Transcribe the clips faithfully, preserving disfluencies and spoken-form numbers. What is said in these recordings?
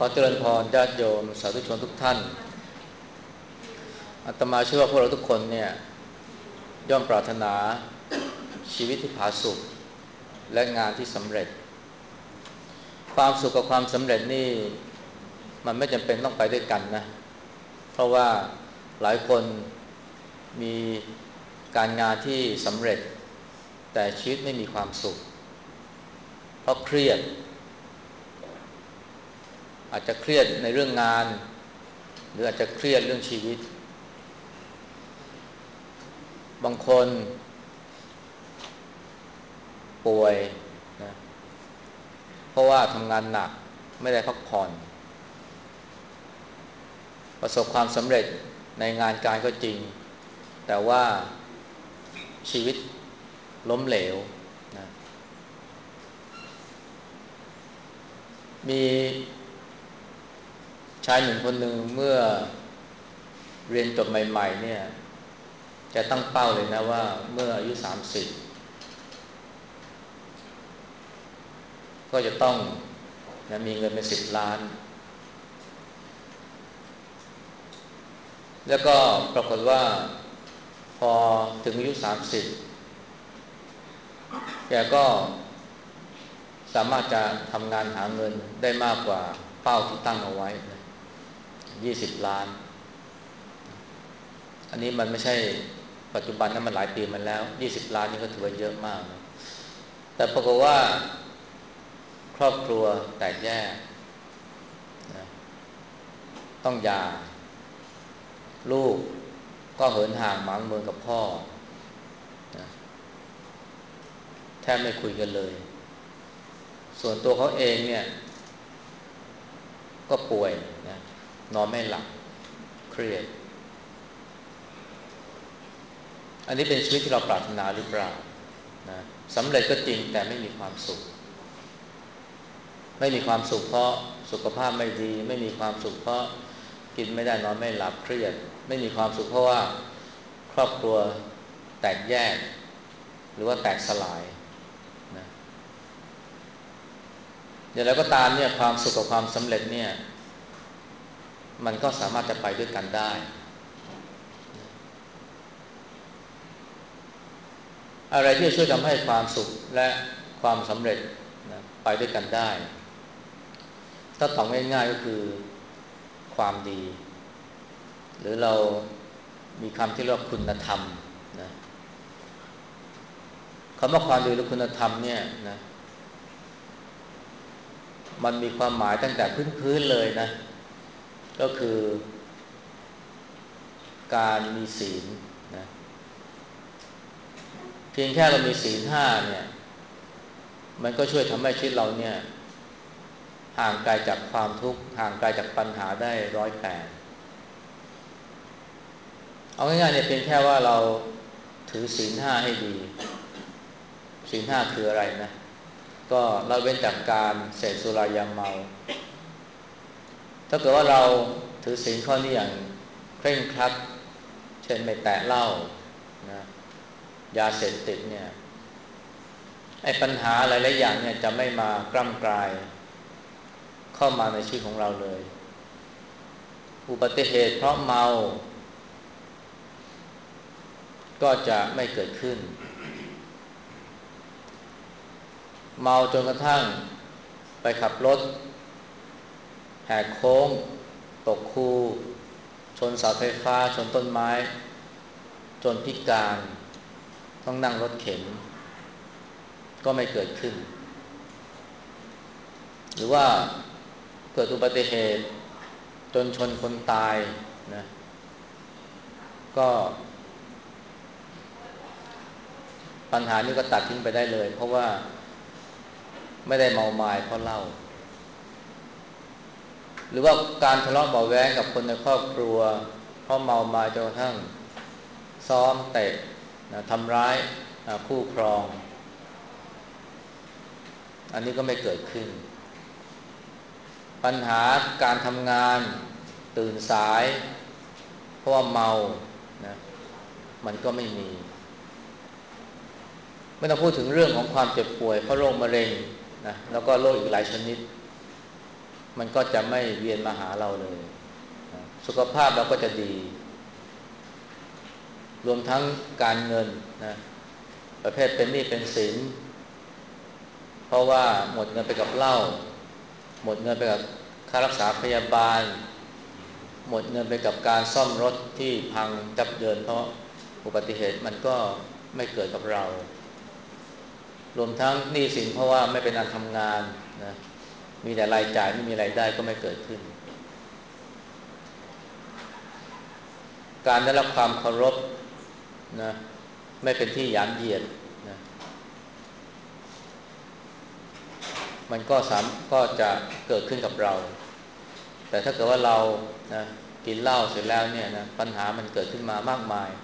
ขอเจริญพรญาติโยมสาธุชนทุกท่านอาตมาเชื่อว่าพวกเราทุกคนเนี่ยย่อมปรารถนาชีวิตที่ผาสุกและงานที่สำเร็จความสุขกับความสำเร็จนี่มันไม่จำเป็นต้องไปด้วยกันนะเพราะว่าหลายคนมีการงานที่สำเร็จแต่ชีวิตไม่มีความสุขเพราะเครียดอาจจะเครียดในเรื่องงานหรืออาจจะเครียดเรื่องชีวิตบางคนป่วยนะเพราะว่าทำงานหนักไม่ได้พักผ่อนประสบความสำเร็จในงานการก็จริงแต่ว่าชีวิตล้มเหลวนะมีชายหนุ่มคนหนึ่งเมื่อเรียนจบใหม่ๆเนี่ยจะตั้งเป้าเลยนะว่าเมื่ออายุสามสิบก็จะต้องนะมีเงินเป็นสิบล้านแล้วก็ปรากฏว่าพอถึงอายุสามสิบแกก็สามารถจะทำงานหาเงินได้มากกว่าเป้าที่ตั้งเอาไว้ยี่สิบล้านอันนี้มันไม่ใช่ปัจจุบันนั้นมันหลายปีมาแล้วยี่สิบล้านนี่ก็ถือว่าเยอะมากนะแต่ปรากฏว่าครอบครัวแตกแยกนะต้องหย่าลูกก็เหินห่างหมางเมืองกับพ่อนะแทบไม่คุยกันเลยส่วนตัวเขาเองเนี่ยก็ป่วยนะนอนไม่หลับเครียดอันนี้เป็นชีวิตที่เราปรารถนาหรือเปล่านะสำเร็จก็จริงแต่ไม่มีความสุขไม่มีความสุขเพราะสุขภาพไม่ดีไม่มีความสุขเพราะกินไม่ได้นอนไม่หลับเครียดไม่มีความสุขเพราะว่าครอบครัวแตกแยกหรือว่าแตกสลายนะอย่างไรก็ตามเนี่ยความสุขกับความสำเร็จเนี่ยมันก็สามารถจะไปด้วยกันได้อะไรที่จะช่วยทำให้ความสุขและความสำเร็จนะไปด้วยกันได้ถ้าตอบง่ายๆก็คือความดีหรือเรามีคำที่เรียกว่าคุณธรรมนะคำว่าความดีหรือคุณธรรมเนี่ยนะมันมีความหมายตั้งแต่พื้นๆเลยนะก็คือการมีศีลนะเพียงแค่เรามีศีลห้าเนี่ยมันก็ช่วยทำให้ชีวิตเราเนี่ยห่างไกลจากความทุกข์ห่างไกลจากปัญหาได้ร้อยแปดเอาง่ายๆเนี่ยเพียงแค่ว่าเราถือศีลห้าให้ดีศีลห้าคืออะไรนะก็เราเว้นจากการเสพสุรายาเมาถ้าเกิดว่าเราถือศีลข้อนี้อย่างเคร่งครัดเช่นไม่แตะเหล้านะยาเสพติดเนี่ยไอ้ปัญหาหลายๆอย่างเนี่ยจะไม่มากร่ำกรายเข้ามาในชีวิตของเราเลยอุบัติเหตุเพราะเมาก็จะไม่เกิดขึ้นเมาจนกระทั่งไปขับรถแหกโค้งตกคูชนเสาไฟฟ้าชนต้นไม้จนพิการต้องนั่งรถเข็นก็ไม่เกิดขึ้นหรือว่าเกิดอุบัติเหตุจนชนคนตายนะก็ปัญหานี้ก็ตัดทิ้งไปได้เลยเพราะว่าไม่ได้เมาไม้เพราะเหล้าหรือว่าการทะเลาะเบาะแว้งกับคนในครอบครัวเพราะเมาไม้จนกระทั่งซ้อมเตะนะทำร้ายนะคู่ครองอันนี้ก็ไม่เกิดขึ้นปัญหาการทำงานตื่นสายเพราะว่าเมานะมันก็ไม่มีไม่ต้องพูดถึงเรื่องของความเจ็บป่วยเพราะโรคมะเร็งนะแล้วก็โรคอีกหลายชนิดมันก็จะไม่เวียนมาหาเราเลยนะสุขภาพเราก็จะดีรวมทั้งการเงินนะประเภทเป็นหนี้เป็นสินเพราะว่าหมดเงินไปกับเหล้าหมดเงินไปกับค่ารักษาพยาบาลหมดเงินไปกับการซ่อมรถที่พังยับเยินเพราะอุบัติเหตุมันก็ไม่เกิดกับเรารวมทั้งหนี้สินเพราะว่าไม่เป็นอันทำงานนะมีแต่รายจ่ายไม่มีรายได้ก็ไม่เกิดขึ้นการได้รับความเคารพนะไม่เป็นที่หยามเหยียดนะมันก็สามก็จะเกิดขึ้นกับเราแต่ถ้าเกิดว่าเรานะกินเหล้าเสร็จแล้วเนี่ยนะปัญหามันเกิดขึ้นมามากมาย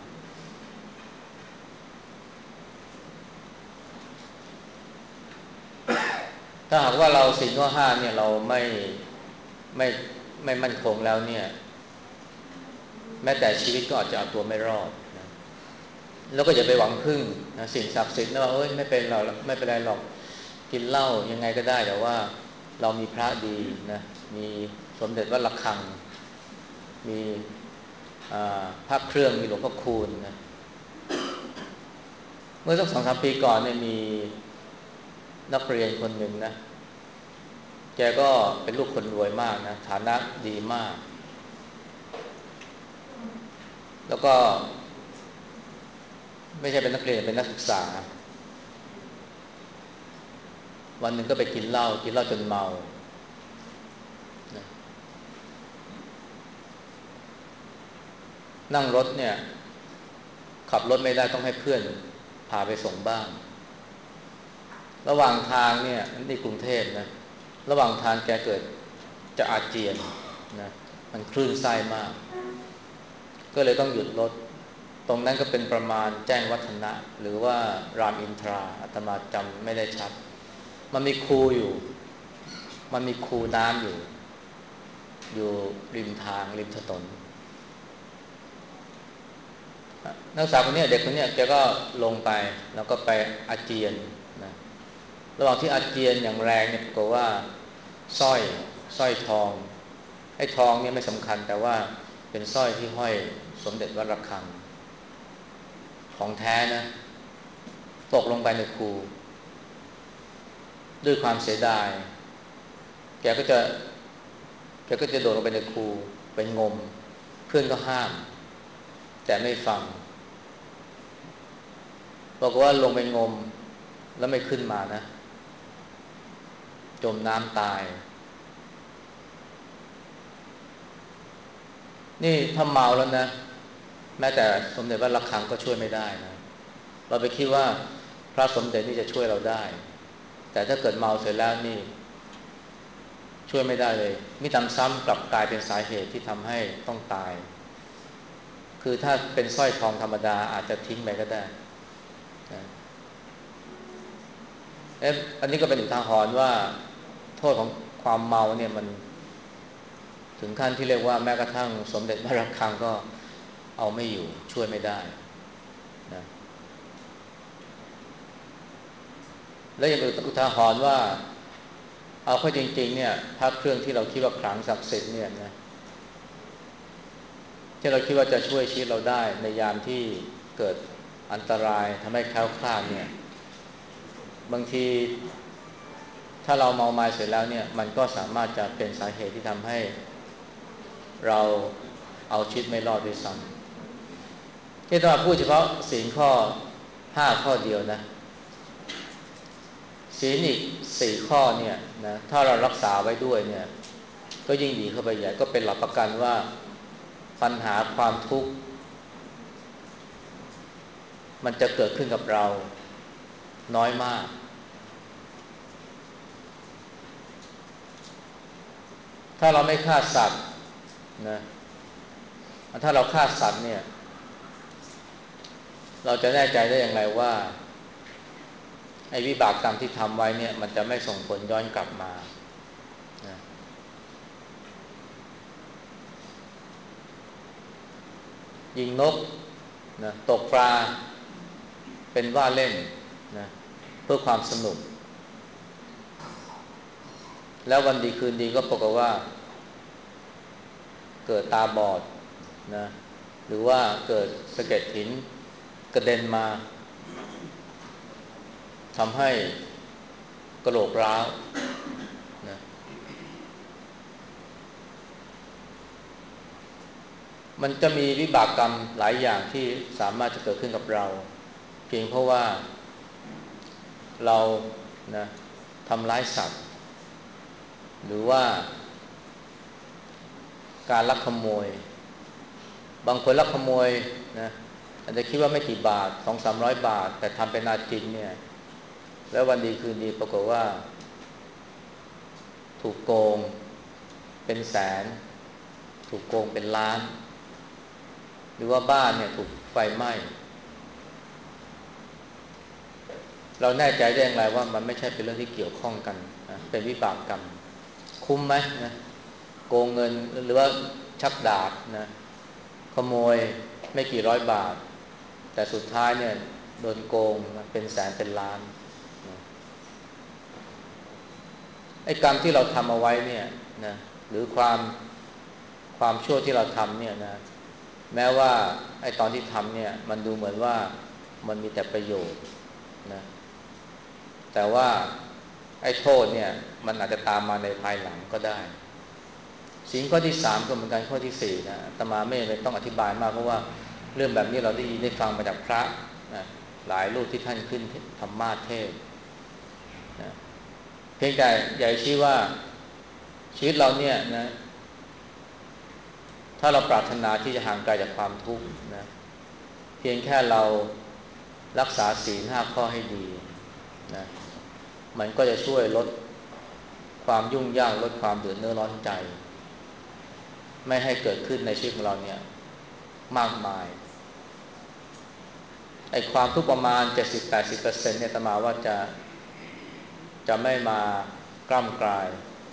ถ้าหากว่าเราศีลข้อห้าเนี่ยเราไม่ไม่ไม่มั่นคงแล้วเนี่ยแม้แต่ชีวิตก็อาจจะเอาตัวไม่รอดนะแล้วก็อย่าไปหวังพึ่งนะสิ่งศักดิ์สิทธิ์นะว่าเอ้ยไม่เป็นเราไม่เป็นไรหรอกกินเหล้ายังไงก็ได้แต่ว่าเรามีพระดีนะมีสมเด็จวัดระฆังมีพระเครื่องมีหลวงพ่อคูณนะเมื่อสักสองสามปีก่อนเนี่ยมีนักเรียนคนหนึ่งนะแกก็เป็นลูกคนรวยมากนะฐานะดีมากแล้วก็ไม่ใช่เป็นนักเรียนเป็นนักศึกษาวันหนึ่งก็ไปกินเหล้ากินเหล้าจนเมานะนั่งรถเนี่ยขับรถไม่ได้ต้องให้เพื่อนพาไปส่งบ้านระหว่างทางเนี่ยนี่กรุงเทพนะระหว่างทางแกเกิดจะอาเจียนนะมันคลื่นไส้มากก็เลยต้องหยุดรถตรงนั้นก็เป็นประมาณแจ้งวัฒนะหรือว่ารามอินทราอาตมาจำไม่ได้ชัดมันมีคูอยู่มันมีคูน้ำอยู่อยู่ริมทางริมถนนนักศึกษาคนนี้เด็กคนนี้แกก็ลงไปแล้วก็ไปอาเจียนนะระหว่างที่อาเจียนอย่างแรงเนี่ยปรากฏว่าสร้อยสร้อยทองไอ้ทองเนี่ยไม่สำคัญแต่ว่าเป็นสร้อยที่ห้อยสมเด็จวัดระฆังของแท้นะตกลงไปในคูด้วยความเสียดายแกก็จะแกก็จะโดดลงไปในคูไปงมเพื่อนก็ห้ามแต่ไม่ฟังบอกว่าลงไปงมแล้วไม่ขึ้นมานะจมน้ำตายนี่ถ้าเมาแล้วนะแม้แต่สมเด็จวัดระฆังก็ช่วยไม่ได้นะเราไปคิดว่าพระสมเด็จนี่จะช่วยเราได้แต่ถ้าเกิดเมาเสร็จแล้วนี่ช่วยไม่ได้เลยมิตำซ้ำกลับกลายเป็นสาเหตุที่ทำให้ต้องตายคือถ้าเป็นสร้อยทองธรรมดาอาจจะทิ้งไปก็ได้นะเอ๊ะอันนี้ก็เป็นอุทาหรณ์ว่าโทษของความเมาเนี่ยมันถึงขั้นที่เรียกว่าแม้กระทั่งสมเด็จพระระฆังก็เอาไม่อยู่ช่วยไม่ได้นะแล้วยังเป็นอุทาหรณ์ว่าเอาเข้าจริงๆเนี่ยพระเครื่องที่เราคิดว่าขลังศักดิ์สิทธิ์เนี่ยนะที่เราคิดว่าจะช่วยชีวิตเราได้ในยามที่เกิดอันตรายทำให้แคล้วคลาดเนี่ยบางทีถ้าเราเมาไม้เสร็จแล้วเนี่ยมันก็สามารถจะเป็นสาเหตุที่ทำให้เราเอาชีวิตไม่รอดด้วยซ้ำที่ต้องมาพูดเฉพาะศีลข้อห้าข้อเดียวนะศีลอีกสี่ข้อเนี่ยนะถ้าเรารักษาไว้ด้วยเนี่ยก็ยิ่งดีเข้าไปใหญ่ก็เป็นหลักประกันว่าปัญหาความทุกข์มันจะเกิดขึ้นกับเราน้อยมากถ้าเราไม่ฆ่าสัตว์นะถ้าเราฆ่าสัตว์เนี่ยเราจะแน่ใจได้อย่างไรว่าไอ้วิบากกรรมที่ทำไว้เนี่ยมันจะไม่ส่งผลย้อนกลับมานะยิงนกนะตกปลาเป็นว่าเล่นนะเพื่อความสนุกแล้ววันดีคืนดีก็ปรากฏว่าเกิดตาบอดนะหรือว่าเกิดสะเก็ดหินกระเด็นมาทำให้กระโหลกร้าวนะมันจะมีวิบากกรรมหลายอย่างที่สามารถจะเกิดขึ้นกับเราเพียงเพราะว่าเรานะทำร้ายสัตว์หรือว่าการลักขโมยบางคนลักขโมยนะอาจจะคิดว่าไม่กี่บาท สองถึงสามร้อย บาทแต่ทำเป็นนาจินเนี่ยแล้ววันดีคืนดีปรากฏว่าถูกโกงเป็นแสนถูกโกงเป็นล้านหรือว่าบ้านเนี่ยถูกไฟไหม้เราแน่ใจได้อย่างไรว่ามันไม่ใช่เป็นเรื่องที่เกี่ยวข้องกันนะเป็นวิบากกรรมคุ้มไหมนะโกงเงินหรือว่าชักดาบนะขโมยไม่กี่ร้อยบาทแต่สุดท้ายเนี่ยโดนโกงนะเป็นแสนเป็นล้านนะไอ้กรรมที่เราทำเอาไว้เนี่ยนะหรือความความชั่วที่เราทำเนี่ยนะแม้ว่าไอ้ตอนที่ทำเนี่ยมันดูเหมือนว่ามันมีแต่ประโยชน์นะแต่ว่าไอ้โทษเนี่ยมันอาจจะตามมาในภายหลังก็ได้ศีลข้อที่สามก็เหมือนกันข้อที่สี่นะอาตมาไม่เลยต้องอธิบายมากเพราะว่าเรื่องแบบนี้เราได้ยินได้ฟังมาจากพระนะหลายรูปที่ท่านขึ้นธรรมาสน์เทศน์นะเพียงแต่ใหญ่ชี้ว่าชีวิตเราเนี่ยนะถ้าเราปรารถนาที่จะห่างไกลจากความทุกข์นะเพียงแค่เรารักษาศีลห้าข้อให้ดีนะมันก็จะช่วยลดความยุ่งยากลดความเดือดเนื้อร้อนใจไม่ให้เกิดขึ้นในชีวิตของเราเนี่ยมากมายไอ้ความทุกข์ประมาณ เจ็ดสิบถึงแปดสิบเปอร์เซ็นต์ เนี่ยอาตมาว่าจะจะไม่มากล้ำกลาย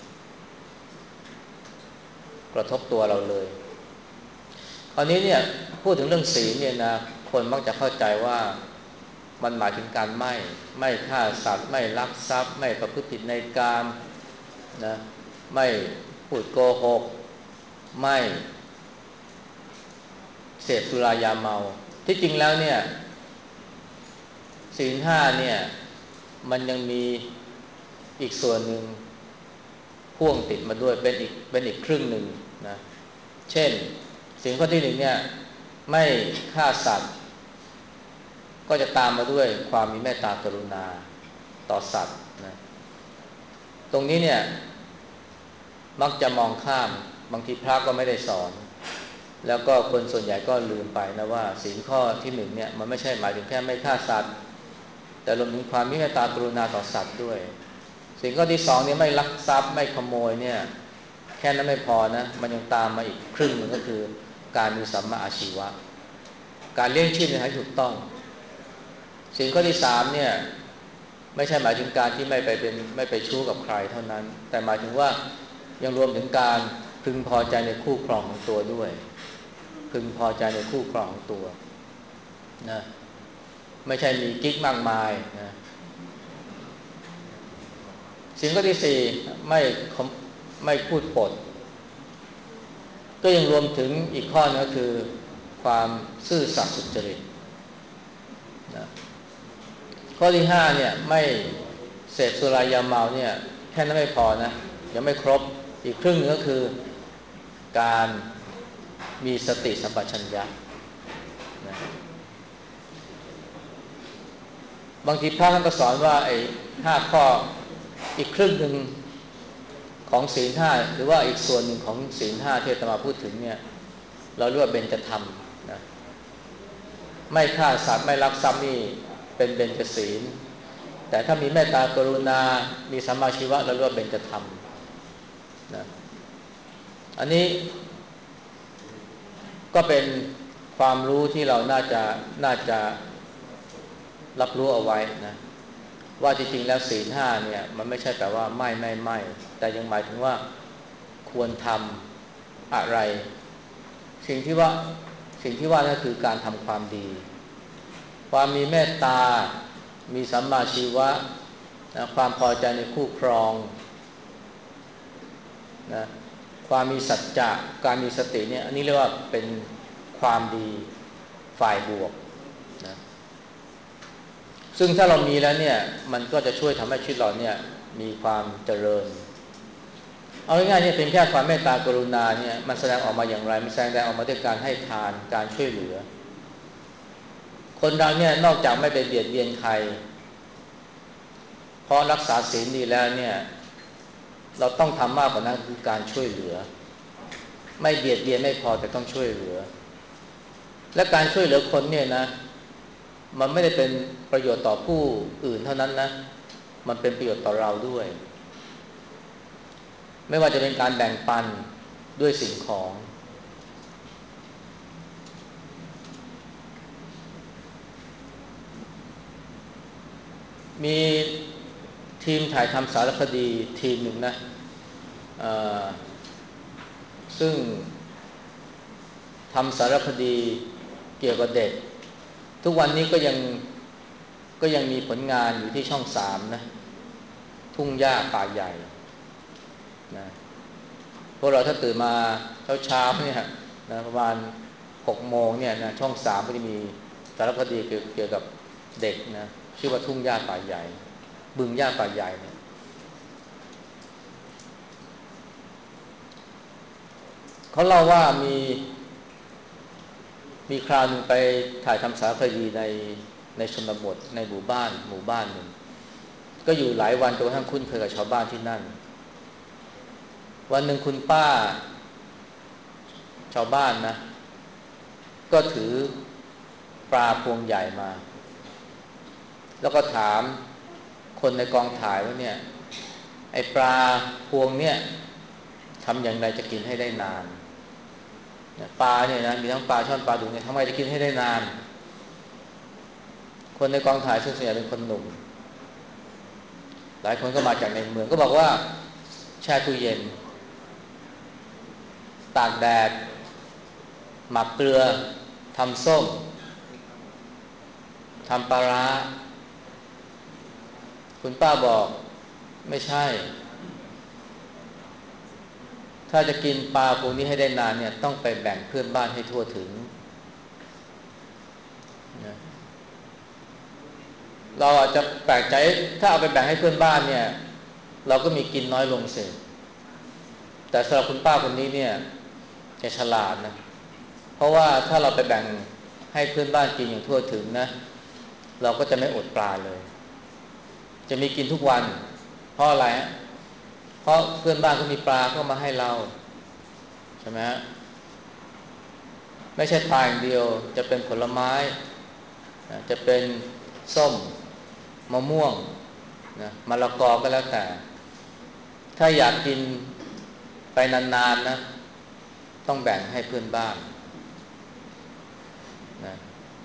กระทบตัวเราเลยคราวนี้เนี่ยพูดถึงเรื่องศีลเนี่ยนะคนมักจะเข้าใจว่ามันหมายถึงการไม่ไม่ฆ่าสัตว์ไม่ลักทรัพย์ไม่ประพฤติผิดในกามนะไม่พูดโกหกไม่เสพสุรายาเมาที่จริงแล้วเนี่ยศีลห้าเนี่ยมันยังมีอีกส่วนหนึ่งพ่วงติดมาด้วยเป็นอีกเป็นอีกครึ่งหนึ่งนะเช่นศีลข้อที่หนึ่งเนี่ยไม่ฆ่าสัตว์ก็จะตามมาด้วยความมีเมตตากรุณาต่อสัตว์นะตรงนี้เนี่ยมักจะมองข้ามบางทีพระก็ไม่ได้สอนแล้วก็คนส่วนใหญ่ก็ลืมไปนะว่าศีลข้อที่หนึ่งเนี่ยมันไม่ใช่หมายถึงแค่ไม่ฆ่าสัตว์แต่รวมถึงความมีเมตตากรุณาต่อสัตว์ด้วยศีลข้อที่สองเนี่ยไม่ลักทรัพย์ไม่ขโมยเนี่ยแค่นั้นไม่พอนะมันยังตามมาอีกครึ่งนึงก็คือการมีสัมมาอาชีวะการเลี้ยงชีพให้ถูกต้องศีลข้อที่สามเนี่ยไม่ใช่หมายถึงการที่ไม่ไปเป็นไม่ไปชู้กับใครเท่านั้นแต่หมายถึงว่ายังรวมถึงการพึงพอใจในคู่ครองของตัวด้วยพึงพอใจในคู่ครองของตัวนะไม่ใช่มีกิ๊กมากมายนะศีลข้อที่สี่ไม่ไม่พูดปดก็ยังรวมถึงอีกข้อนึงก็คือความซื่อสัตย์สุจริตนะข้อที่ห้าเนี่ยไม่เสพสุรายาเมาเนี่ยแค่นั้นไม่พอนะยังไม่ครบอีกครึ่งนึงก็คือการมีสติสัมปชัญญะนะบางทีพระท่านก็สอนว่าไอ้ห้าข้ออีกครึ่งนึงของศีลห้าหรือว่าอีกส่วนหนึ่งของศีลห้าที่อาตมาพูดถึงเนี่ยเราเรียกว่าเบญจธรรมนะไม่ฆ่าสัตว์ไม่ลักทรัพย์นี่เป็นเบญจศีลแต่ถ้ามีเมตตากรุณามีสัมมาชีวะเราเรียกว่าเบญจธรรมนะอันนี้ก็เป็นความรู้ที่เราน่าจะน่าจะรับรู้เอาไว้นะว่าจริงๆแล้วศีลห้าเนี่ยมันไม่ใช่แต่ว่าไม่ไม่ไม่แต่ยังหมายถึงว่าควรทำอะไรสิ่งที่ว่าสิ่งที่ว่านั่นคือการทำความดีความมีเมตตามีสัมมาชีวะนะความพอใจในคู่ครองนะความมีสัจจะการมีสติเนี่ยอันนี้เรียกว่าเป็นความดีฝ่ายบวกนะซึ่งถ้าเรามีแล้วเนี่ยมันก็จะช่วยทำให้ชีวิตเราเนี่ยมีความเจริญเอาง่ายๆเนี่ยเป็นแค่ความเมตตากรุณาเนี่ยมันแสดงออกมาอย่างไรมันแสดงออกมาด้วยการให้ทานการช่วยเหลือคนเราเนี่ยนอกจากไม่ไปเบียดเบียนใครเพราะรักษาศีลดีแล้วเนี่ยเราต้องทำมากกว่านั้นคือการช่วยเหลือไม่เบียดเบียนไม่พอแต่ต้องช่วยเหลือและการช่วยเหลือคนเนี่ยนะมันไม่ได้เป็นประโยชน์ต่อผู้อื่นเท่านั้นนะมันเป็นประโยชน์ต่อเราด้วยไม่ว่าจะเป็นการแบ่งปันด้วยสิ่งของมีทีมถ่ายทำสารคดีทีมหนึ่งนะซึ่งทำสารคดีเกี่ยวกับเด็กทุกวันนี้ก็ยังก็ยังมีผลงานอยู่ที่ช่องสามนะทุ่งหญ้าป่าใหญ่นะพวกเราถ้าตื่นมาเช้าๆเนี่ยนะประมาณหกโมงเนี่ยนะช่องสามก็จะมีสารคดีเกี่ยวกับเด็กนะชื่อว่าทุ่งหญ้าป่าใหญ่บึงหญ้าป่าใหญ่เนี่ยเขาเล่าว่ามีมีคราวนึงไปถ่ายทำสารคดีในในชนบทในหมู่บ้านหมู่บ้านหนึ่งก็อยู่หลายวันจนกระทั่งคุ้นเคยกับชาวบ้านที่นั่นวันหนึ่งคุณป้าชาวบ้านนะก็ถือปลาพวงใหญ่มาแล้วก็ถามคนในกองถ่ายว่าเนี่ยไอ้ปลาพวงเนี่ยทำอย่างไรจะกินให้ได้นานปลาเนี่ยนะมีทั้งปลาช่อนปลาดุกเนี่ยทำไมจะกินให้ได้นานคนในกองถ่ายส่วนใหญ่เป็นคนหนุ่มหลายคนก็มาจากในเมืองก็บอกว่าแช่ตู้เย็นตากแดดหมักเกลือทำส้มทำปลาร้าคุณป้าบอกไม่ใช่ถ้าจะกินปลาพวกนี้ให้ได้นานเนี่ยต้องไปแบ่งเพื่อนบ้านให้ทั่วถึงนะเราอาจจะแปลกใจถ้าเอาไปแบ่งให้เพื่อนบ้านเนี่ยเราก็มีกินน้อยลงเสียแต่สำหรับคุณป้าคนนี้เนี่ยแกฉลาดนะเพราะว่าถ้าเราไปแบ่งให้เพื่อนบ้านกินอย่างทั่วถึงนะเราก็จะไม่อดปลาเลยจะมีกินทุกวันเพราะอะไรฮะเพราะเพื่อนบ้านก็มีปลาก็มาให้เราใช่ไหมฮะไม่ใช่ปลาอย่างเดียวจะเป็นผลไม้จะเป็นส้มมะม่วงนะมะละกอก็แล้วแต่ถ้าอยากกินไปนานๆนะต้องแบ่งให้เพื่อนบ้านนะ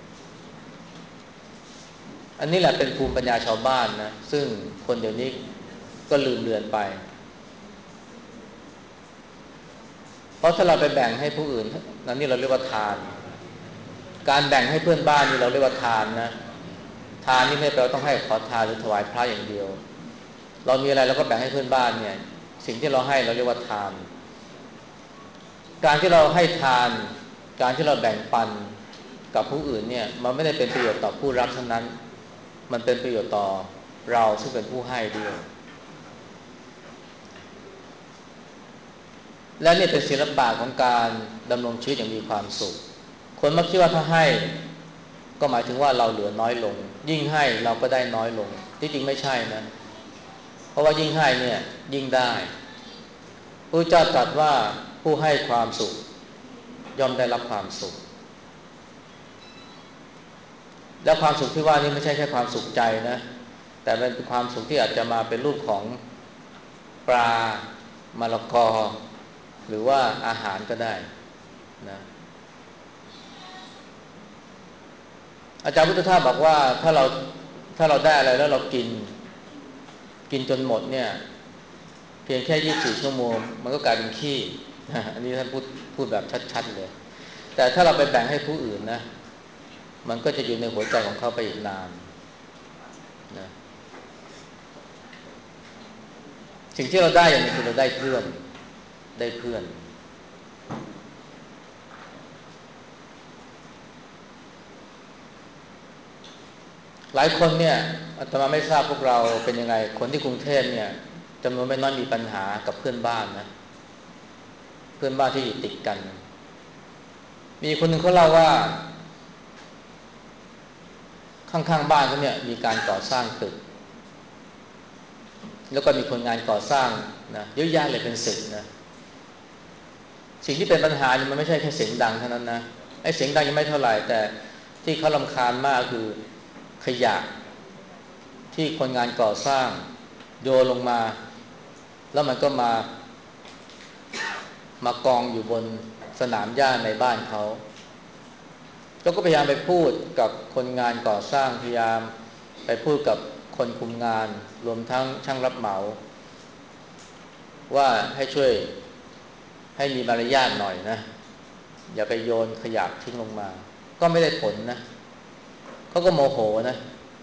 อันนี้แหละเป็นภูมิปัญญาชาวบ้านนะซึ่งคนเดี๋ยวนี้ก็ลืมเลือนไปเพราะถ้าเราไปแบ่งให้ผู้อื่นนั่นนี่เราเรียกว่าทานการแบ่งให้เพื่อนบ้านนี่เราเรียกว่าทานนะทานนี่ไม่แปลว่าต้องให้ขอทานหรือถวายพระอย่างเดียวเรามีอะไรเราก็แบ่งให้เพื่อนบ้านเนี่ยสิ่งที่เราให้เราเรียกว่าทานการที่เราให้ทานการที่เราแบ่งปันกับผู้อื่นเนี่ยมันไม่ได้เป็นประโยชน์ต่อผู้รับเท่านั้นมันเป็นประโยชน์ต่อเราซึ่งเป็นผู้ให้ด้วยและนี่เป็นศิลปะของการดำรงชีวิตอย่างมีความสุขคนมักคิดว่าถ้าให้ก็หมายถึงว่าเราเหลือน้อยลงยิ่งให้เราก็ได้น้อยลงที่จริงไม่ใช่นะเพราะว่ายิ่งให้เนี่ยยิ่งได้พระเจ้าตรัสว่าผู้ให้ความสุขย่อมได้รับความสุขและความสุขที่ว่านี้ไม่ใช่แค่ความสุขใจนะแต่เป็นความสุขที่อาจจะมาเป็นรูปของปลามะละกอหรือว่าอาหารก็ได้นะอาจารย์พุทธทาสบอกว่าถ้าเราถ้าเราได้อะไรแล้วเรากินกินจนหมดเนี่ยเพียงแค่ยี่สิบสี่ชั่วโมงมันก็กลายเป็นขี้อันนี้ท่านพูดพูดแบบชัดๆเลยแต่ถ้าเราไปแบ่งให้ผู้อื่นนะมันก็จะอยู่ในหัวใจของเขาไปอีกนานนะสิ่งที่เราได้อย่างนี้คือเราได้เพื่อนได้เพื่อนหลายคนเนี่ยอาตมาไม่ทราบพวกเราเป็นยังไงคนที่กรุงเทพเนี่ยจำนวนไม่น้อยมีปัญหากับเพื่อนบ้านนะเพื่อนบ้านที่อยู่ติดกันมีคนหนึ่งเขาเล่าว่าข้างๆบ้านเขาเนี่ยมีการก่อสร้างตึกแล้วก็มีคนงานก่อสร้างนะเยอะแยะเลยเป็นสิบนะสิ่งที่เป็นปัญหาเนี่ยมันไม่ใช่แค่เสียงดังเท่านั้นนะไอ้เสียงดังยังไม่เท่าไหร่แต่ที่เขารำคาญมากคือขยะที่คนงานก่อสร้างโยนลงมาแล้วมันก็มามากองอยู่บนสนามหญ้าในบ้านเขาแล้วก็พยายามไปพูดกับคนงานก่อสร้างพยายามไปพูดกับคนคุมงานรวมทั้งช่างรับเหมาว่าให้ช่วยให้มีมารยาทหน่อยนะอย่าไปโยนขยะทิ้งลงมาก็ไม่ได้ผลนะเขาก็โมโหนะ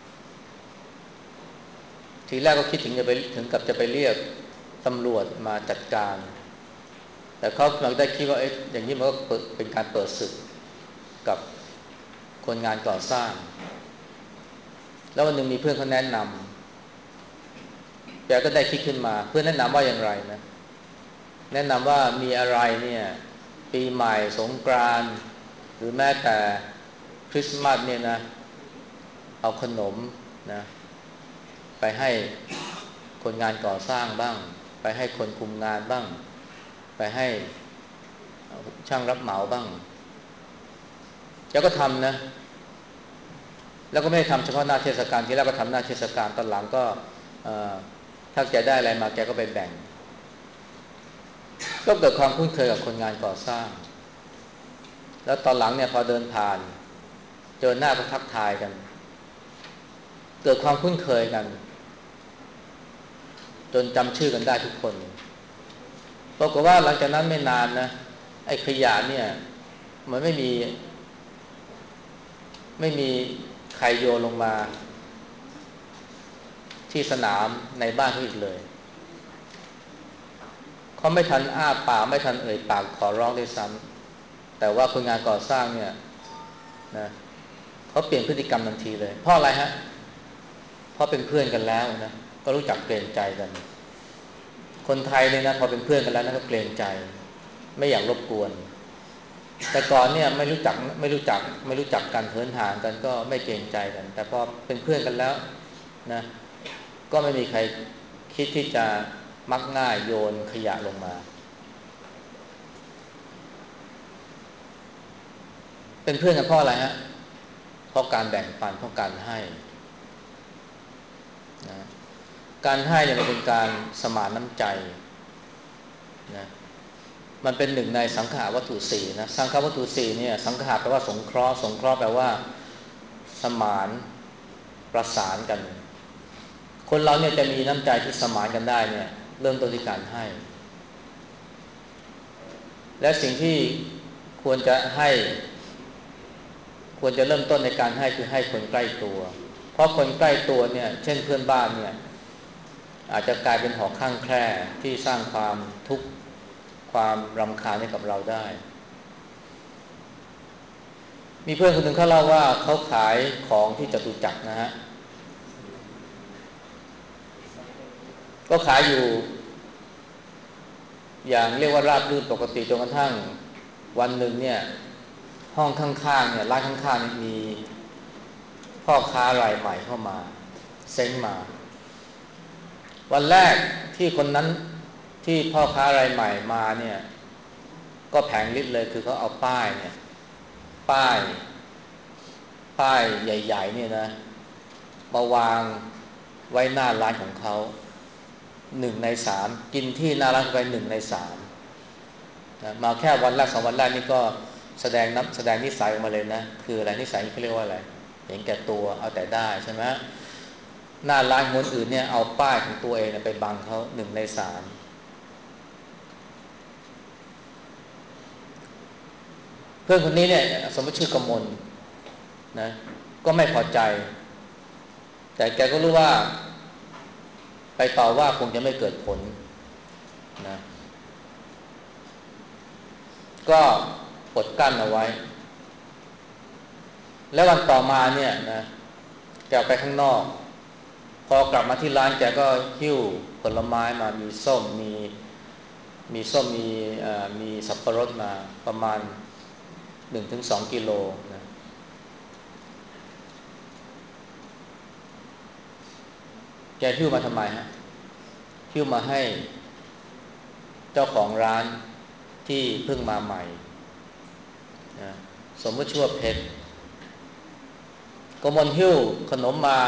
ทีแรกก็คิดถึงจะไปถึงกับจะไปเรียกตำรวจมาจัดการแต่เขาเราได้คิดว่าเอ๊ะอย่างนี้มันก็เป็นการเปิดศึกกับคนงานก่อสร้างแล้ววันหนึ่งมีเพื่อนเขาแนะนำแกก็ได้คิดขึ้นมาเพื่อนแนะนำว่าอย่างไรนะแนะนำว่ามีอะไรเนี่ยปีใหม่สงกรานต์หรือแม้แต่คริสต์มาสเนี่ยนะเอาขนมนะไปให้คนงานก่อสร้างบ้างไปให้คนคุมงานบ้างไปให้ช่างรับเหมาบ้างแกก็ทำนะแล้วก็ไม่ได้ทำเฉพาะหน้าเทศกาลที่แรกก็ทำหน้าเทศกาลตอนหลังก็ถ้าแกได้อะไรมาแกก็ไปแบ่งก็เกิดความคุ้นเคยกับคนงานก่อสร้างแล้วตอนหลังเนี่ยพอเดินผ่านเจอหน้าก็ทักทายกันเกิดความคุ้นเคยกันจนจำชื่อกันได้ทุกคนปรากฏว่าหลังจากนั้นไม่นานนะไอ้ขยะเนี่ยมันไม่มีไม่มีใครโยนลงมาที่สนามในบ้านเขาอีกเลยเขาไม่ทันอ้าปากไม่ทันเอ่ยปากขอร้องด้วยซ้ำแต่ว่าคนงานก่อสร้างเนี่ยนะเขาเปลี่ยนพฤติกรรมทันทีเลยเพราะอะไรฮะเพราะเป็นเพื่อนกันแล้วนะก็รู้จักเกรงใจกันคนไทยเนี่ยนะพอเป็นเพื่อนกันแล้วนะก็เกรงใจไม่อยากรบกวนแต่ก่อนเนี่ยไม่รู้จักไม่รู้จักไม่รู้จักกันเหินห่างกันก็ไม่เกรงใจกันแต่พอเป็นเพื่อนกันแล้วนะก็ไม่มีใครคิดที่จะมักง่ายโยนขยะลงมาเป็นเพื่อนกันเพราะอะไรฮะเพราะการแบ่งปันเพราะการให้นะการให้เนี่ยมันเป็นการสมานน้ำใจนะมันเป็นหนึ่งในสังขาวัตถุสี่นะสังขาวัตถุสี่เนี่ยสังขาแปลว่าสงเคราะห์สงเคราะห์แปลว่าสมานประสานกันคนเราเนี่ยจะมีน้ำใจที่สมานกันได้เนี่ยเริ่มต้นที่การให้และสิ่งที่ควรจะให้ควรจะเริ่มต้นในการให้คือให้คนใกล้ตัวเพราะคนใกล้ตัวเนี่ยเช่นเพื่อนบ้านเนี่ยอาจจะกลายเป็นหอกข้างแคร่ที่สร้างความทุกข์ความรำคาญให้กับเราได้มีเพื่อนคนหนึ่งเขาเล่าว่าเขาขายของที่จตุจักรนะฮะก็ขายอยู่อย่างเรียกว่าราบรื่นปกติจนกระทั่งวันหนึ่งเนี่ยห้องข้างๆเนี่ยร้านข้างๆนี่มีพ่อค้ารายใหม่เข้ามาเซ้งมาวันแรกที่คนนั้นที่พ่อค้ารายใหม่มาเนี่ยก็แผงฤทธิ์เลยคือเขาเอาป้ายเนี่ยป้ายป้ายใหญ่ๆเนี่ยนะมาวางไว้หน้าร้านของเขาหนึ่งในสามกินที่หน้าร้านไปหนึ่งในสามนะมาแค่วันแรกสองวันแรกนี่ก็แสดงนับแสดงนิสัยออกมาเลยนะคืออะไรนิสัยเขาเรียกว่าอะไรเห็นแก่ตัวเอาแต่ได้ใช่ไหมหน้าร้านคนอื่นเนี่ยเอาป้ายของตัวเองไปบังเขาหนึ่งในสามเพื่อนคนนี้เนี่ยสมมติชื่อกมลนะก็ไม่พอใจแต่แกก็รู้ว่าไปต่อว่าคงจะไม่เกิดผลนะก็กดกั้นเอาไว้แล้ววันต่อมาเนี่ยนะแกไปข้างนอกพอกลับมาที่ร้านแกก็หิ้วผลไม้มามีส้มมีมีส้มมีเอ่อมีสับปะรดมาประมาณ หนึ่งถึงสอง กิโลนะแกหิ้วมาทำไมฮะหิ้วมาให้เจ้าของร้านที่เพิ่งมาใหม่นะสมมติชื่อว่าเพชรกมลหิ้วขนมมา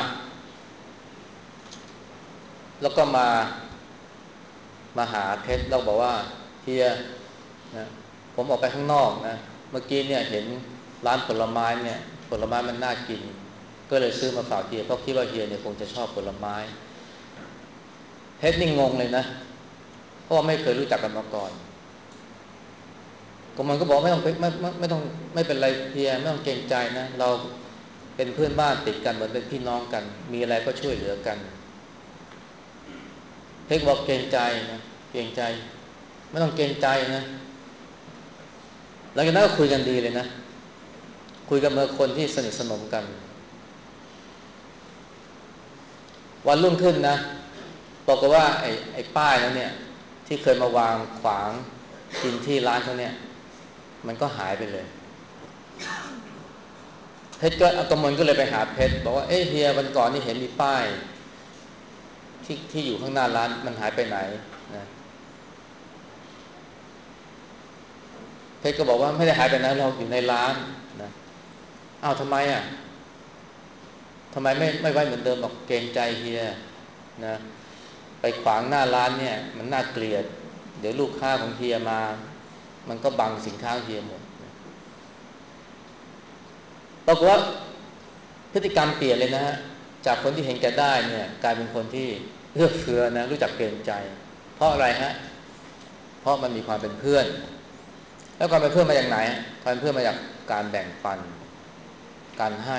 แล้วก็มามาหาเพชรแล้วบอกว่าเฮียนะผมออกไปข้างนอกนะเมื่อกี้เนี่ยเห็นร้านผลไม้เนี่ยผลไม้มันน่ากินก็เลยซื้อมาฝากเฮียเพราะคิดว่าเฮียเนี่ยคงจะชอบผลไม้เพชรนี่งงเลยนะเพราะว่าไม่เคยรู้จักกันมาก่อนก็มันก็บอกไม่ต้องไม่ไม่ไม่ต้องไม่เป็นไรเฮียไม่ต้องเกรงใจนะเราเป็นเพื่อนบ้านติดกันเหมือนเป็นพี่น้องกันมีอะไรก็ช่วยเหลือกันเพชรบอกเกรงใจนะเกรงใจไม่ต้องเกรงใจนะหลังจากนั้นก็คุยกันดีเลยนะคุยกันเหมือนคนที่สนิทสนมกันวันรุ่งขึ้นนะบอกกันว่าไอ้ไอ้ป้ายนั้นเนี่ยที่เคยมาวางขวางกินที่ร้านเขาเนี่ยมันก็หายไปเลยเพชรก็กำมลก็เลยไปหาเพชรบอกว่าเอ้เฮียวันก่อนนี่เห็นมีป้ายที่ที่อยู่ข้างหน้าร้านมันหายไปไหนนะเพชรก็บอกว่าไม่ได้หายไปไหนเราอยู่ในร้านนะอ้าวทำไมอ่ะทำไมไม่ไม่ไว้เหมือนเดิมบอกเกรงใจเฮียนะไปขวางหน้าร้านเนี่ยมันน่าเกลียดเดี๋ยวลูกค้าของเฮียมามันก็บังสินค้าเฮียหมดปรากฏว่าพฤติกรรมเปลี่ยนเลยนะฮะจากคนที่เห็นแก่ได้เนี่ยกลายเป็นคนที่เอื้อเฟื้อนะรู้จักเกรงใจเพราะอะไรฮะเพราะมันมีความเป็นเพื่อนแล้วความเป็นเพื่อนมาจากไหนความเป็นเพื่อนมาจากการแบ่งปันการให้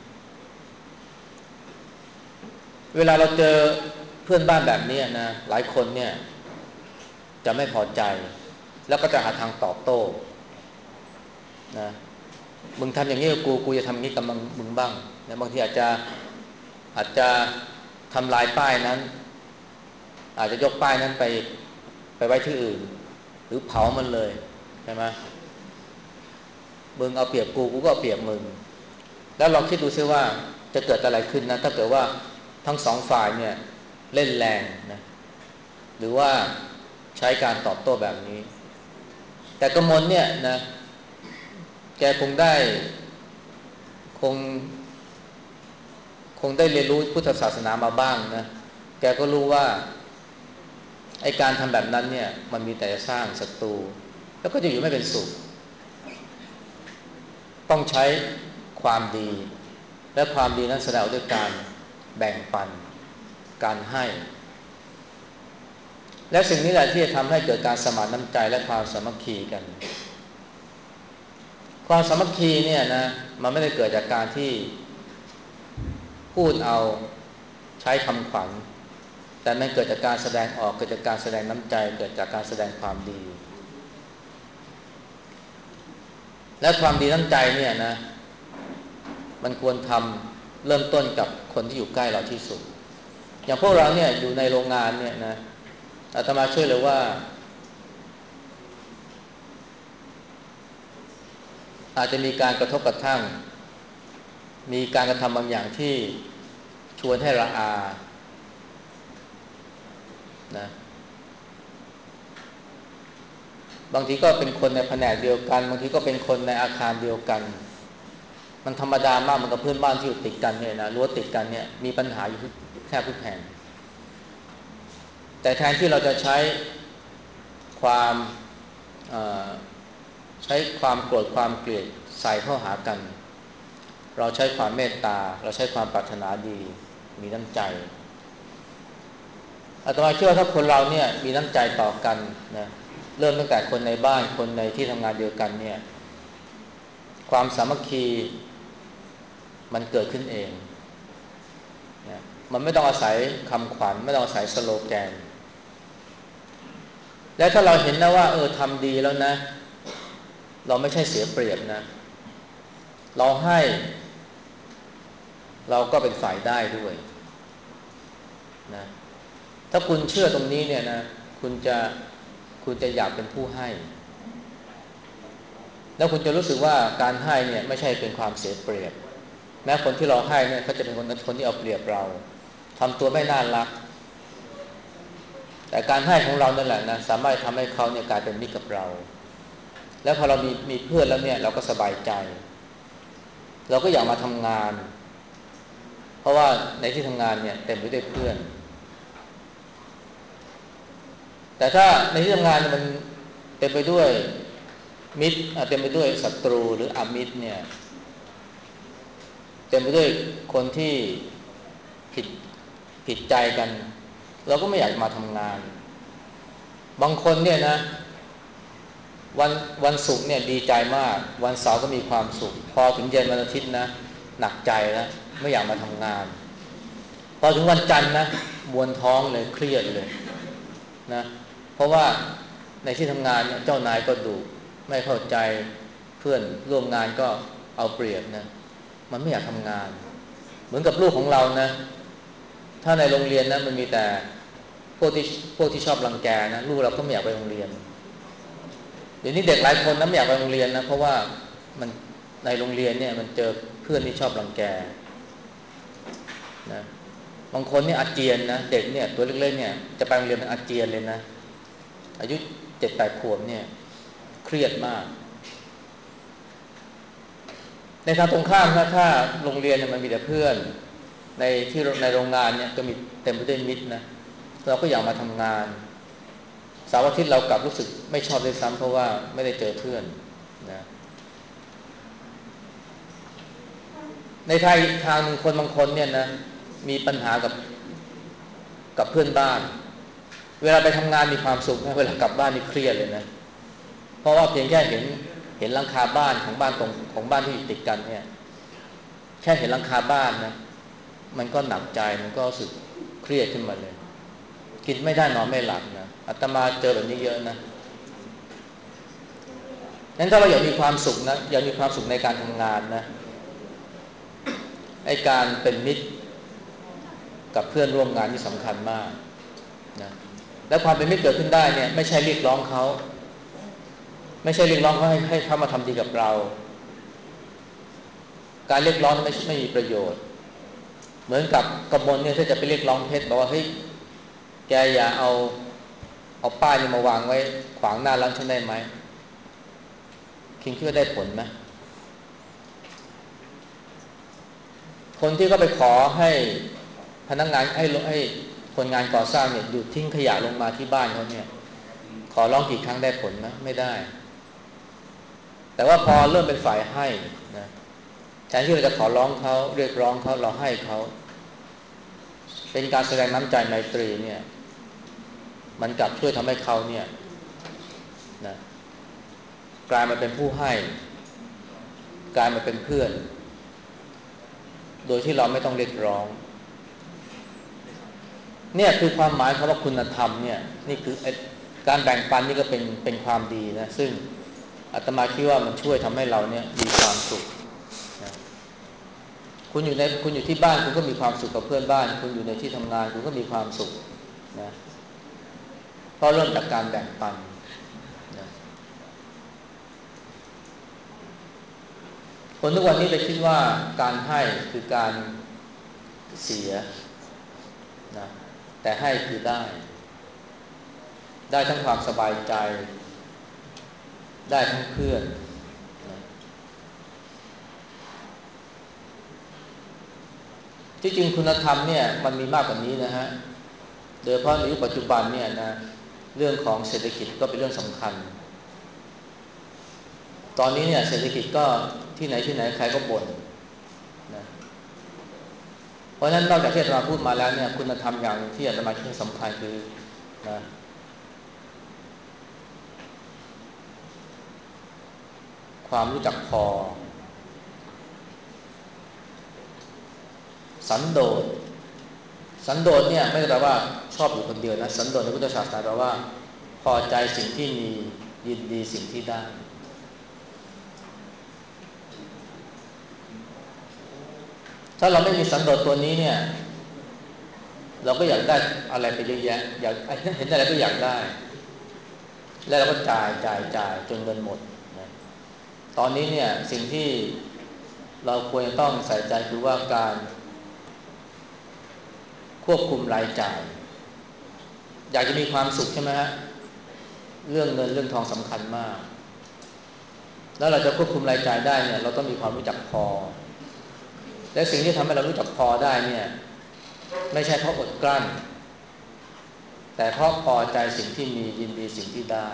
เวลาเราเจอเพื่อนบ้านแบบนี้นะหลายคนเนี่ยจะไม่พอใจแล้วก็จะหาทางตอบโต้นะมึงทำอย่างนี้กับกูกูจะทำอย่างนี้กับมึงมึงบ้างนะบางทีอาจจะอาจจะทำลายป้ายนั้นอาจจะยกป้ายนั้นไปไปไว้ที่อื่นหรือเผามันเลยใช่ไหมมึงเอาเปรียบกูกูก็เอาเปรียบมึงแล้วลองคิดดูซิว่าจะเกิดอะไรขึ้นนะถ้าเกิดว่าทั้งสองฝ่ายเนี่ยเล่นแรงนะหรือว่าใช้การตอบโต้แบบนี้แต่กมลเนี่ยนะแกคงได้คงคงได้เรียนรู้พุทธศาสนามาบ้างนะแกก็รู้ว่าไอ้การทำแบบนั้นเนี่ยมันมีแต่จะสร้างศัตรูแล้วก็จะอยู่ไม่เป็นสุขต้องใช้ความดีและความดีนั้นแสดงด้วยการแบ่งปันการให้และสิ่งนี้แหละที่จะทำให้เกิดการสมานน้ำใจและความสามัคคีกันความสามัคคีเนี่ยนะมันไม่ได้เกิดจากการที่พูดเอาใช้คำขวัญแต่มันเกิดจากการแสดงออกเกิดจากการแสดงน้ำใจเกิดจากการแสดงความดีและความดีน้ำใจเนี่ยนะมันควรทำเริ่มต้นกับคนที่อยู่ใกล้เราที่สุดอย่างพวกเราเนี่ยอยู่ในโรงงานเนี่ยนะอาตมาช่วยเลยว่าอาจจะมีการกระทบกระทั่งมีการกระทำบางอย่างที่ชวนให้ระอานะบางทีก็เป็นคนในแผนกเดียวกันบางทีก็เป็นคนในอาคารเดียวกันมันธรรมดามากเหมือนกับเพื่อนบ้านที่อยู่ติดกันเนี่ยนะรั้วติดกันเนี่ยมีปัญหาอยู่แค่ทุกแห่งแต่แทนที่เราจะใช้ความใช้ความโกรธความเกลียดใส่เข้าหากันเราใช้ความเมตตาเราใช้ความปรารถนาดีมีน้ำใจอาตมาเชื่อว่าถ้าคนเราเนี่ยมีน้ำใจต่อกันนะเริ่มตั้งแต่คนในบ้านคนในที่ทำงานเดียวกันเนี่ยความสามัคคีมันเกิดขึ้นเองนะมันไม่ต้องอาศัยคำขวัญไม่ต้องอาศัยสโลแกนและถ้าเราเห็นนะว่าเออทำดีแล้วนะเราไม่ใช่เสียเปรียบนะเราให้เราก็เป็นฝ่ายได้ด้วยนะถ้าคุณเชื่อตรงนี้เนี่ยนะคุณจะคุณจะอยากเป็นผู้ให้แล้วคุณจะรู้สึกว่าการให้เนี่ยไม่ใช่เป็นความเสียเปรียบแม้คนที่เราให้เนี่ยเขาจะเป็นคนคนที่เอาเปรียบเราทำตัวไม่น่ารักแต่การให้ของเรานั่นแหละนะสามารถทำให้เขาเนี่ยกลายเป็นมิตรกับเราแล้วพอเรามีมีเพื่อนแล้วเนี่ยเราก็สบายใจเราก็อยากมาทำงานเพราะว่าในที่ทำงานเนี่ยเต็มไปด้วยเพื่อนแต่ถ้าในที่ทำงานมันเต็มไปด้วยมิตรเต็มไปด้วยศัตรูหรืออมิตรเนี่ยเต็มไปด้วยคนที่ผิดผิดใจกันเราก็ไม่อยากมาทำงานบางคนเนี่ยนะวันวันศุกร์เนี่ยดีใจมากวันเสาร์ก็มีความสุขพอถึงเย็นวันอาทิตย์นะหนักใจแล้วไม่อยากมาทำงานพอถึงวันจันทร์นะมวนท้องเลยเครียดเลยนะเพราะว่าในที่ทำงานเนี่ยเจ้านายก็ดุไม่เข้าใจเพื่อนร่วมงานก็เอาเปรียบนะมันไม่อยากทำงานเหมือนกับลูกของเรานะถ้าในโรงเรียนนะมันมีแต่พวกที่พวกที่ชอบรังแกนะลูกเราก็ไม่อยากไปโรงเรียนเดี๋ยวนี้เด็กหลายคนนะไม่อยากไปโรงเรียนนะเพราะว่ามันในโรงเรียนเนี่ยมันเจอเพื่อนที่ชอบรังแกนะบางคนเนี่ยอาเจียนนะเด็กเนี่ยตัวเล็กๆเนี่ยจะไปโรงเรียนมันอาเจียนเลยนะอายุเจ็ดแปดขวบเนี่ยเครียดมากในทางตรงข้ามนะถ้าโรงเรียนเนี่ยมันมีแต่เพื่อนในที่ในโรงงานเนี่ยก็มีเต็มไปด้วยมิตรนะเราก็อยากมาทำงานเสาร์อาทิตย์เรากลับรู้สึกไม่ชอบด้วยซ้ำเพราะว่าไม่ได้เจอเพื่อนนะในทางทางคนบางคนเนี่ยนะมีปัญหากับกับเพื่อนบ้านเวลาไปทำงานมีความสุขนะเวลากลับบ้านนี่เครียดเลยนะเพราะว่าเพียงแค่เห็นเห็นหลังคาบ้านของบ้านตรงของบ้านที่อยู่ติดกันเนี่ยแค่เห็นหลังคาบ้านนะมันก็หนักใจมันก็รู้สึกเครียดขึ้นมาเลยกินไม่ได้นอนไม่หลับนะอาตมาเจอแบบนี้เยอะนะงั้นถ้าเราอยากมีความสุขนะอยากมีความสุขในการทำงานนะไอ้การเป็นมิตรกับเพื่อนร่วมงานที่สำคัญมากนะและความเป็นมิตรเกิดขึ้นได้เนี่ยไม่ใช่เรียกร้องเขาไม่ใช่เรียกร้องเขาให้ให้เขามาทำดีกับเราการเรียกร้องไม่ไม่มีประโยชน์เหมือนกับกบฏเนี่ยถ้าจะไปเรียกร้องเพชรบอกว่าเฮ้ยแกอย่าเอาเอาป้ายนี่มาวางไว้ขวางหน้าร้านฉันได้ไหมคิดว่าได้ผลไหมคนที่เขาไปขอให้พนักงานให้ให้คนงานก่อสร้างเนี่ยหยุดทิ้งขยะลงมาที่บ้านเขาเนี่ยขอร้องกี่ครั้งได้ผลไหมไม่ได้แต่ว่าพอเริ่มเป็นฝ่ายให้นะแทนที่เราจะขอร้องเขาเรียกร้องเขาเราให้เขาเป็นการแสดงน้ำใจไมตรีเนี่ยมันกลับช่วยทำให้เขาเนี่ยนะกลายมาเป็นผู้ให้กลายมาเป็นเพื่อนโดยที่เราไม่ต้องเรียกร้องเนี่ยคือความหมายคำว่าคุณธรรมเนี่ยนี่คือการแบ่งปันนี่ก็เป็นเป็นความดีนะซึ่งอาตมาคิดว่ามันช่วยทำให้เราเนี่ยมีความสุขนะคุณอยู่ในคุณอยู่ที่บ้านคุณก็มีความสุขกับเพื่อนบ้านคุณอยู่ในที่ทำงานคุณก็มีความสุขนะเพราะเริ่มจากการแบ่งปันนะคนทุกวันนี้ไปคิดว่าการให้คือการเสียนะแต่ให้คือได้ได้ทั้งความสบายใจได้ทั้งเพื่อนนะที่จริงคุณธรรมเนี่ยมันมีมากกว่านี้นะฮะโดยเฉพาะในยุคปัจจุบันเนี่ยนะเรื่องของเศรษฐกิจก็เป็นเรื่องสำคัญตอนนี้เนี่ยเศรษฐกิจก็ที่ไหนที่ไหนใครก็บ่นนะเพราะฉะนั้นนอกจากที่อาตมาพูดมาแล้วเนี่ยคุณธรรมอย่างที่อาตมาคิดสำคัญคือนะความรู้จักพอสันโดษสันโดษเนี่ยไม่ได้แปลว่าชอบอยู่คนเดียวนะสันโดษในพุทธศาสนาแปลว่าพอใจสิ่งที่มียินดีสิ่งที่ได้ถ้าเราไม่มีสันโดษตัวนี้เนี่ยเราก็อยากได้อะไรไปเยอะแยะอยากเห็นอะไรก็อยากได้แล้วเราก็จ่ายจ่ายจ่ายจนเงินหมดนะตอนนี้เนี่ยสิ่งที่เราควรจะต้องใส่ใจคือว่าการควบคุมรายจ่ายอยากจะมีความสุขใช่ไหมฮะเรื่องเงินเรื่องทองสำคัญมากแล้วเราจะควบคุมรายจ่ายได้เนี่ยเราต้องมีความรู้จักพอและสิ่งที่ทำให้เรารู้จักพอได้เนี่ยไม่ใช่เพราะอดกลั้นแต่เพราะพอใจสิ่งที่มียินดีสิ่งที่ได้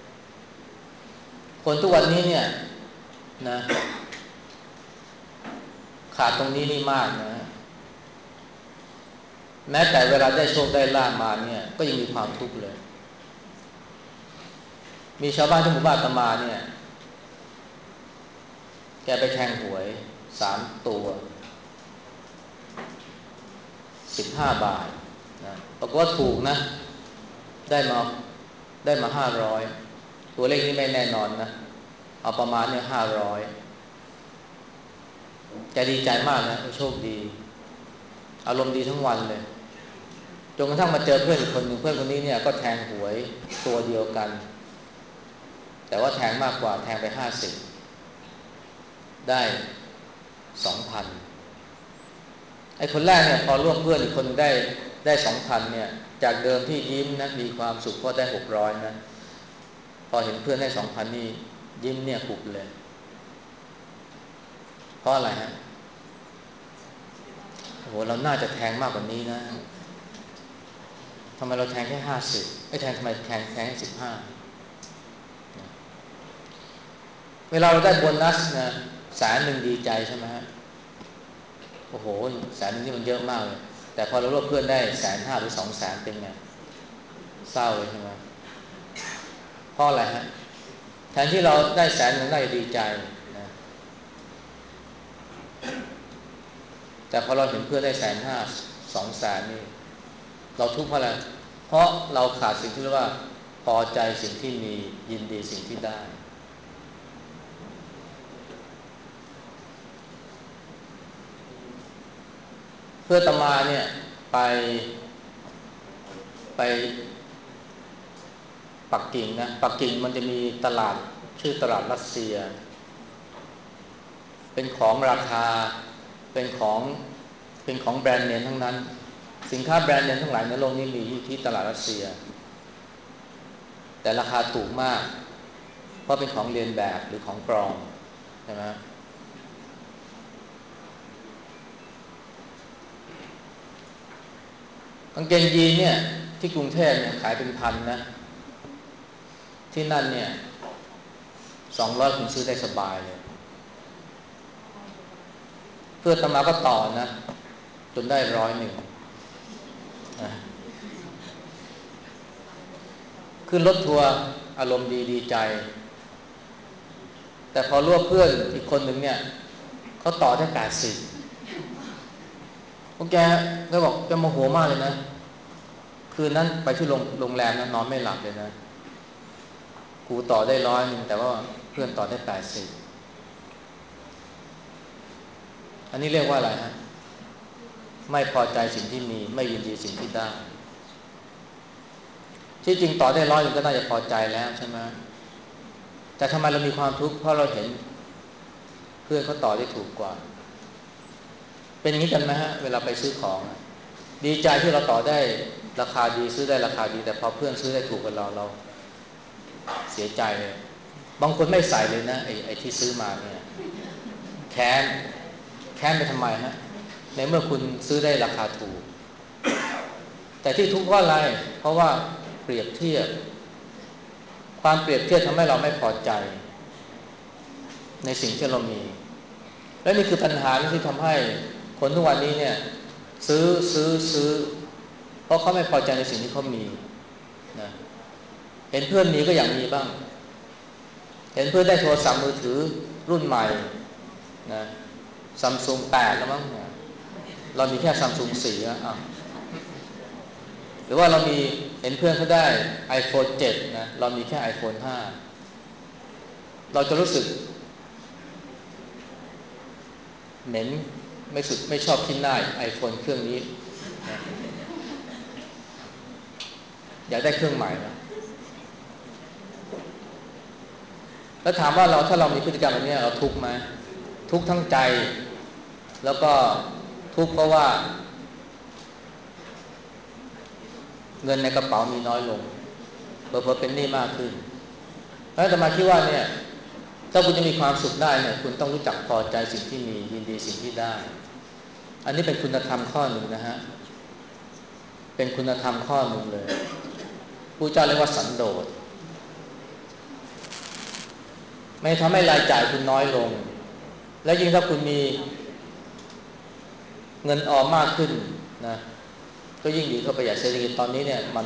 คนทุกวันนี้เนี่ยนะขาดตรงนี้นี่มากนะแม้แต่เวลาได้โชคได้ลาภมาเนี่ยก็ยังมีความทุกข์เลยมีชาวบ้านที่หมู่บ้านอาตมาเนี่ยแกไปแทงหวยสามตัวสิบห้าบาทนะปรากฏว่าถูกนะได้มาได้มาห้าร้อยตัวเลขนี้ไม่แน่นอนนะเอาประมาณเนี่ยห้าร้อยแกดีใจมากนะโชคดีอารมณ์ดีทั้งวันเลยจนกระทั่งมาเจอเพื่อนอีกคนหนึ่งเพื่อนคนนี้เนี่ยก็แทงหวยตัวเดียวกันแต่ว่าแทงมากกว่าแทงไปห้าสิบได้สองพันไอ้คนแรกเนี่ยพอร่วมเพื่อนอีกคนได้ได้สองพันเนี่ยจากเดิมที่ยิ้มนะมีความสุขเพราะได้หกร้อยนะพอเห็นเพื่อนได้สองพันนี่ยิ้มเนี่ยหุบเลยเพราะอะไรฮะโอ้โหเราน่าจะแทงมากกว่านี้นะทำไมเราแทงแค่ห้าสิบไอ้แทงทำไมแทงแทงแค่สิบห้าเวลาเราได้โบนัสนะแสนหนึ่งดีใจใช่ไหมฮะโอ้โหแสนหนึ่งนี่มันเยอะมากเลยแต่พอเราร่วมเพื่อนได้แสนห้าหรือสองแสนเป็นไงเศร้าเลยใช่ไหมเพราะอะไรฮะแทนที่เราได้แสนหนึ่งได้ดีใจนะแต่พอเราเห็นเพื่อนได้แสนห้าสองแสนนี่เราทุกข์เพราะอะไรเพราะเราขาดสิ่งที่เรียกว่าพอใจสิ่งที่มียินดีสิ่งที่ได้เพื่อตมาเนี่ยไปไปปักกิ่งนะปักกิ่งมันจะมีตลาดชื่อตลาดรัสเซียเป็นของราคาเป็นของเป็นของแบรนด์เนมทั้งนั้นสินค้าแบรนด์เนมทั้งหลายในโลกนี้มีอยู่ที่ตลาดรัสเซียแต่ราคาถูกมากเพราะเป็นของเลียนแบบหรือของปลอมใช่ไหมกางเกงยีนเนี่ยที่กรุงเทพเนี่ยขายเป็นพันนะที่นั่นเนี่ยสองร้อยคุณซื้อได้สบายเลยเพื่อตมาก็ต่อนะจนได้ร้อยหนึ่งขึ้นรถทัวร์อารมณ์ดีดีใจแต่พอร่วมเพื่อนอีกคนหนึ่งเนี่ยเขาต่อได้แปดสิบพวกแกก็บอกแกโมโหมากเลยนะคืนนั้นไปที่โรงโรงแรมนะนอนไม่หลับเลยนะกูต่อได้ร้อยหนึ่งแต่ว่าเพื่อนต่อได้แปดสิบอันนี้เรียกว่าอะไรฮะไม่พอใจสิ่งที่มีไม่ยินดีสิ่งที่ได้ที่จริงต่อได้ร้อยหนึ่งก็น่าจะพอใจแล้วใช่ไหมแต่ทำไมเรามีความทุกข์เพราะเราเห็นเพื่อนเขาต่อได้ถูกกว่าเป็นอย่างนี้กันไหมฮะเวลาไปซื้อของดีใจที่เราต่อได้ราคาดีซื้อได้ราคาดีแต่พอเพื่อนซื้อได้ถูกกว่าเราเราเสียใจเลยบางคนไม่ใส่เลยนะไอ้ไอ้ที่ซื้อมาเนี่ยแค้นแค้นไปทำไมฮะในเมื่อคุณซื้อได้ราคาถูกแต่ที่ทุกข์เพราะอะไรเพราะว่าเปรียบเทียบความเปรียบเทียบทำให้เราไม่พอใจในสิ่งที่เรามีและนี่คือปัญหาที่ทำให้คนทุกวันนี้เนี่ยซื้อซื้อซื้อเพราะเขาไม่พอใจในสิ่งที่เขามีนะเห็นเพื่อนมีก็อยากมีบ้างเห็นเพื่อนได้โทรศัพท์มือถือรุ่นใหม่นะซัมซุงแปดแล้วมั้งเนี่ยเรามีแค่ซัมซุงสี่แล้วอ่ะหรือว่าเรามีเห็นเพื่อนเขาได้ ไอโฟน เจ็ดนะเรามีแค่ ไอโฟน ห้าเราจะรู้สึกเหม็นไม่สุดไม่ชอบที่หน้าไอโฟนเครื่องนี้นะอยากได้เครื่องใหม่นะแล้วถามว่าเราถ้าเรามีพฤติกรรมแบบนี้เราทุกข์ไหมทุกข์ทั้งใจแล้วก็ทุกข์เพราะว่าเงินในกระเป๋ามีน้อยลงเพิ่มเป็นหนี้มากขึ้นแล้วอาตมาคิดว่าเนี่ยถ้าคุณจะมีความสุขได้เนี่ยคุณต้องรู้จักพอใจสิ่งที่มียินดีสิ่งที่ได้อันนี้เป็นคุณธรรมข้อหนึ่งนะฮะเป็นคุณธรรมข้อหนึ่งเลยผู้เจ้าเรียกว่าสันโดษไม่ทำให้รายจ่ายคุณน้อยลงและยิ่งถ้าคุณมีเงินออมมากขึ้นนะก็ยิ่งดีเข้าไปอย่างเศรษฐกิจตอนนี้เนี่ยมัน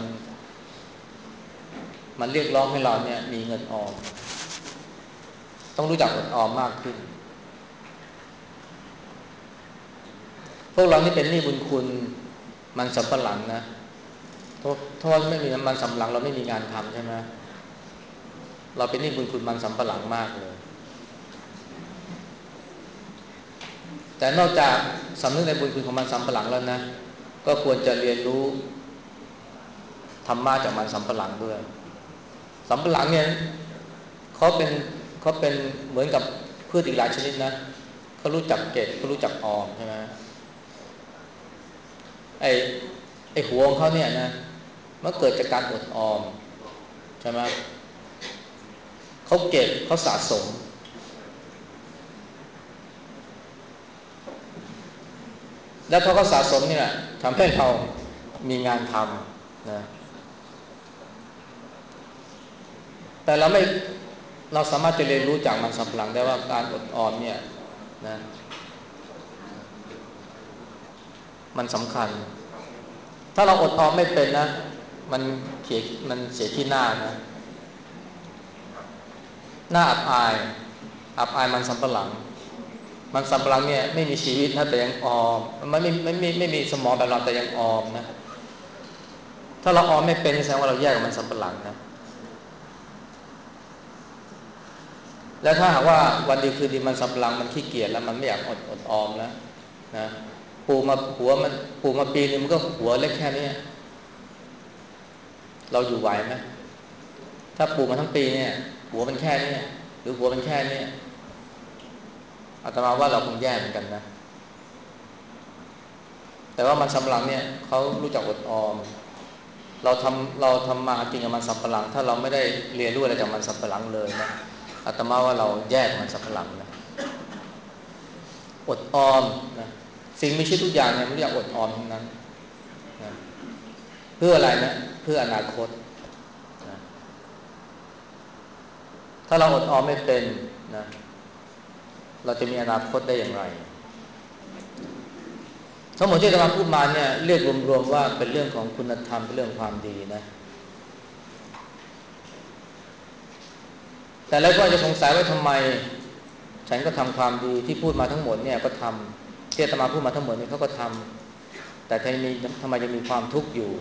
มันเรียกร้องให้เราเนี่ยมีเงินออมต้องรู้จักอดออมมากขึ้นพวกเรานี่เป็นหนี้บุญคุณมันสำปะหลังนะถ้าว่าไม่มีมันสำปะหลังเราไม่มีงานทำใช่ไหมเราเป็นหนี้บุญคุณมันสำปะหลังมากเลยแต่นอกจากสำนึกในบุญคุณของมันสำปะหลังแล้วนะก็ควรจะเรียนรู้ธรรมะจากมันสำปะหลังด้วยสำปะหลังเนี่ยเขาเป็นเขาเป็นเหมือนกับพืชอีกหลายชนิดนะเขารู้จักเก็บเขารู้จักออมใช่ไหมไอ้ไอ้หัวของเขาเนี่ยนะมันเกิดจากการอดออมใช่ไหมเขาเก็บเขาสะสมแล้วพอเขาสะสมเนี่ยทำให้เรามีงานทำนะแต่เราไม่เราสามารถจะเรียนรู้จากมันสำปะหลังได้ว่าการอดออมเนี่ยนะมันสำคัญถ้าเราอดออมไม่เป็นนะมันเสียมันเสียที่หน้านะหน้าอับอายอับอายมันสำปะหลังมันสำปะหลังเนี่ยไม่มีชีวิตนะแต่ยังออมมันไม่ไม่ไม่ไม่มีสมองแบบเราแต่ยังออมนะถ้าเราออมไม่เป็นแสดงว่าเราแยกกับมันสำปะหลังนะแล้วถ้าหากว่าวันดีคืนดีมันสำปะหลังมันขี้เกียจแล้วมันไม่อยากอดอดออมแล้วนะปลูกมาหัวมันปลูกมาปีนึงมันก็หัวเล็กแค่นี้เราอยู่ไหวไหมถ้าปลูกมาทั้งปีเนี่ยหัวมันแค่นี้หรือหัวมันแค่นี้อาตมาว่าเราคงแย่เหมือนกันนะแต่ว่ามันสำปะหลังเนี่ยเขารู้จักอดออมเราทำเราทำมาหากินกับมันสำปะหลังถ้าเราไม่ได้เรียนรู้อะไรจากมันสำปะหลังเลยนะอาตมาว่าเราแย่กับมันสำปะหลังนะอดออมนะสิ่งมีชีวิตทุกอย่างเนี่ยมันอยากอดออมทั้งนั้นนะเพื่ออะไรนะเพื่ออนาคตนะถ้าเราอดออมไม่เป็นนะเราจะมีอนาคตได้อย่างไรทั้งหมดที่อาตมาพูดมาเนี่ยเรียกรวมๆว่าเป็นเรื่องของคุณธรรมเป็นเรื่องความดีนะแต่หลายคนจะสงสัยว่าทำไมฉันก็ทำความดีที่พูดมาทั้งหมดเนี่ยก็ทำที่อาตมาพูดมาทั้งหมดนี้เขาก็ทำแต่ทำไมมีทำไมยังมีความทุกข์อยู่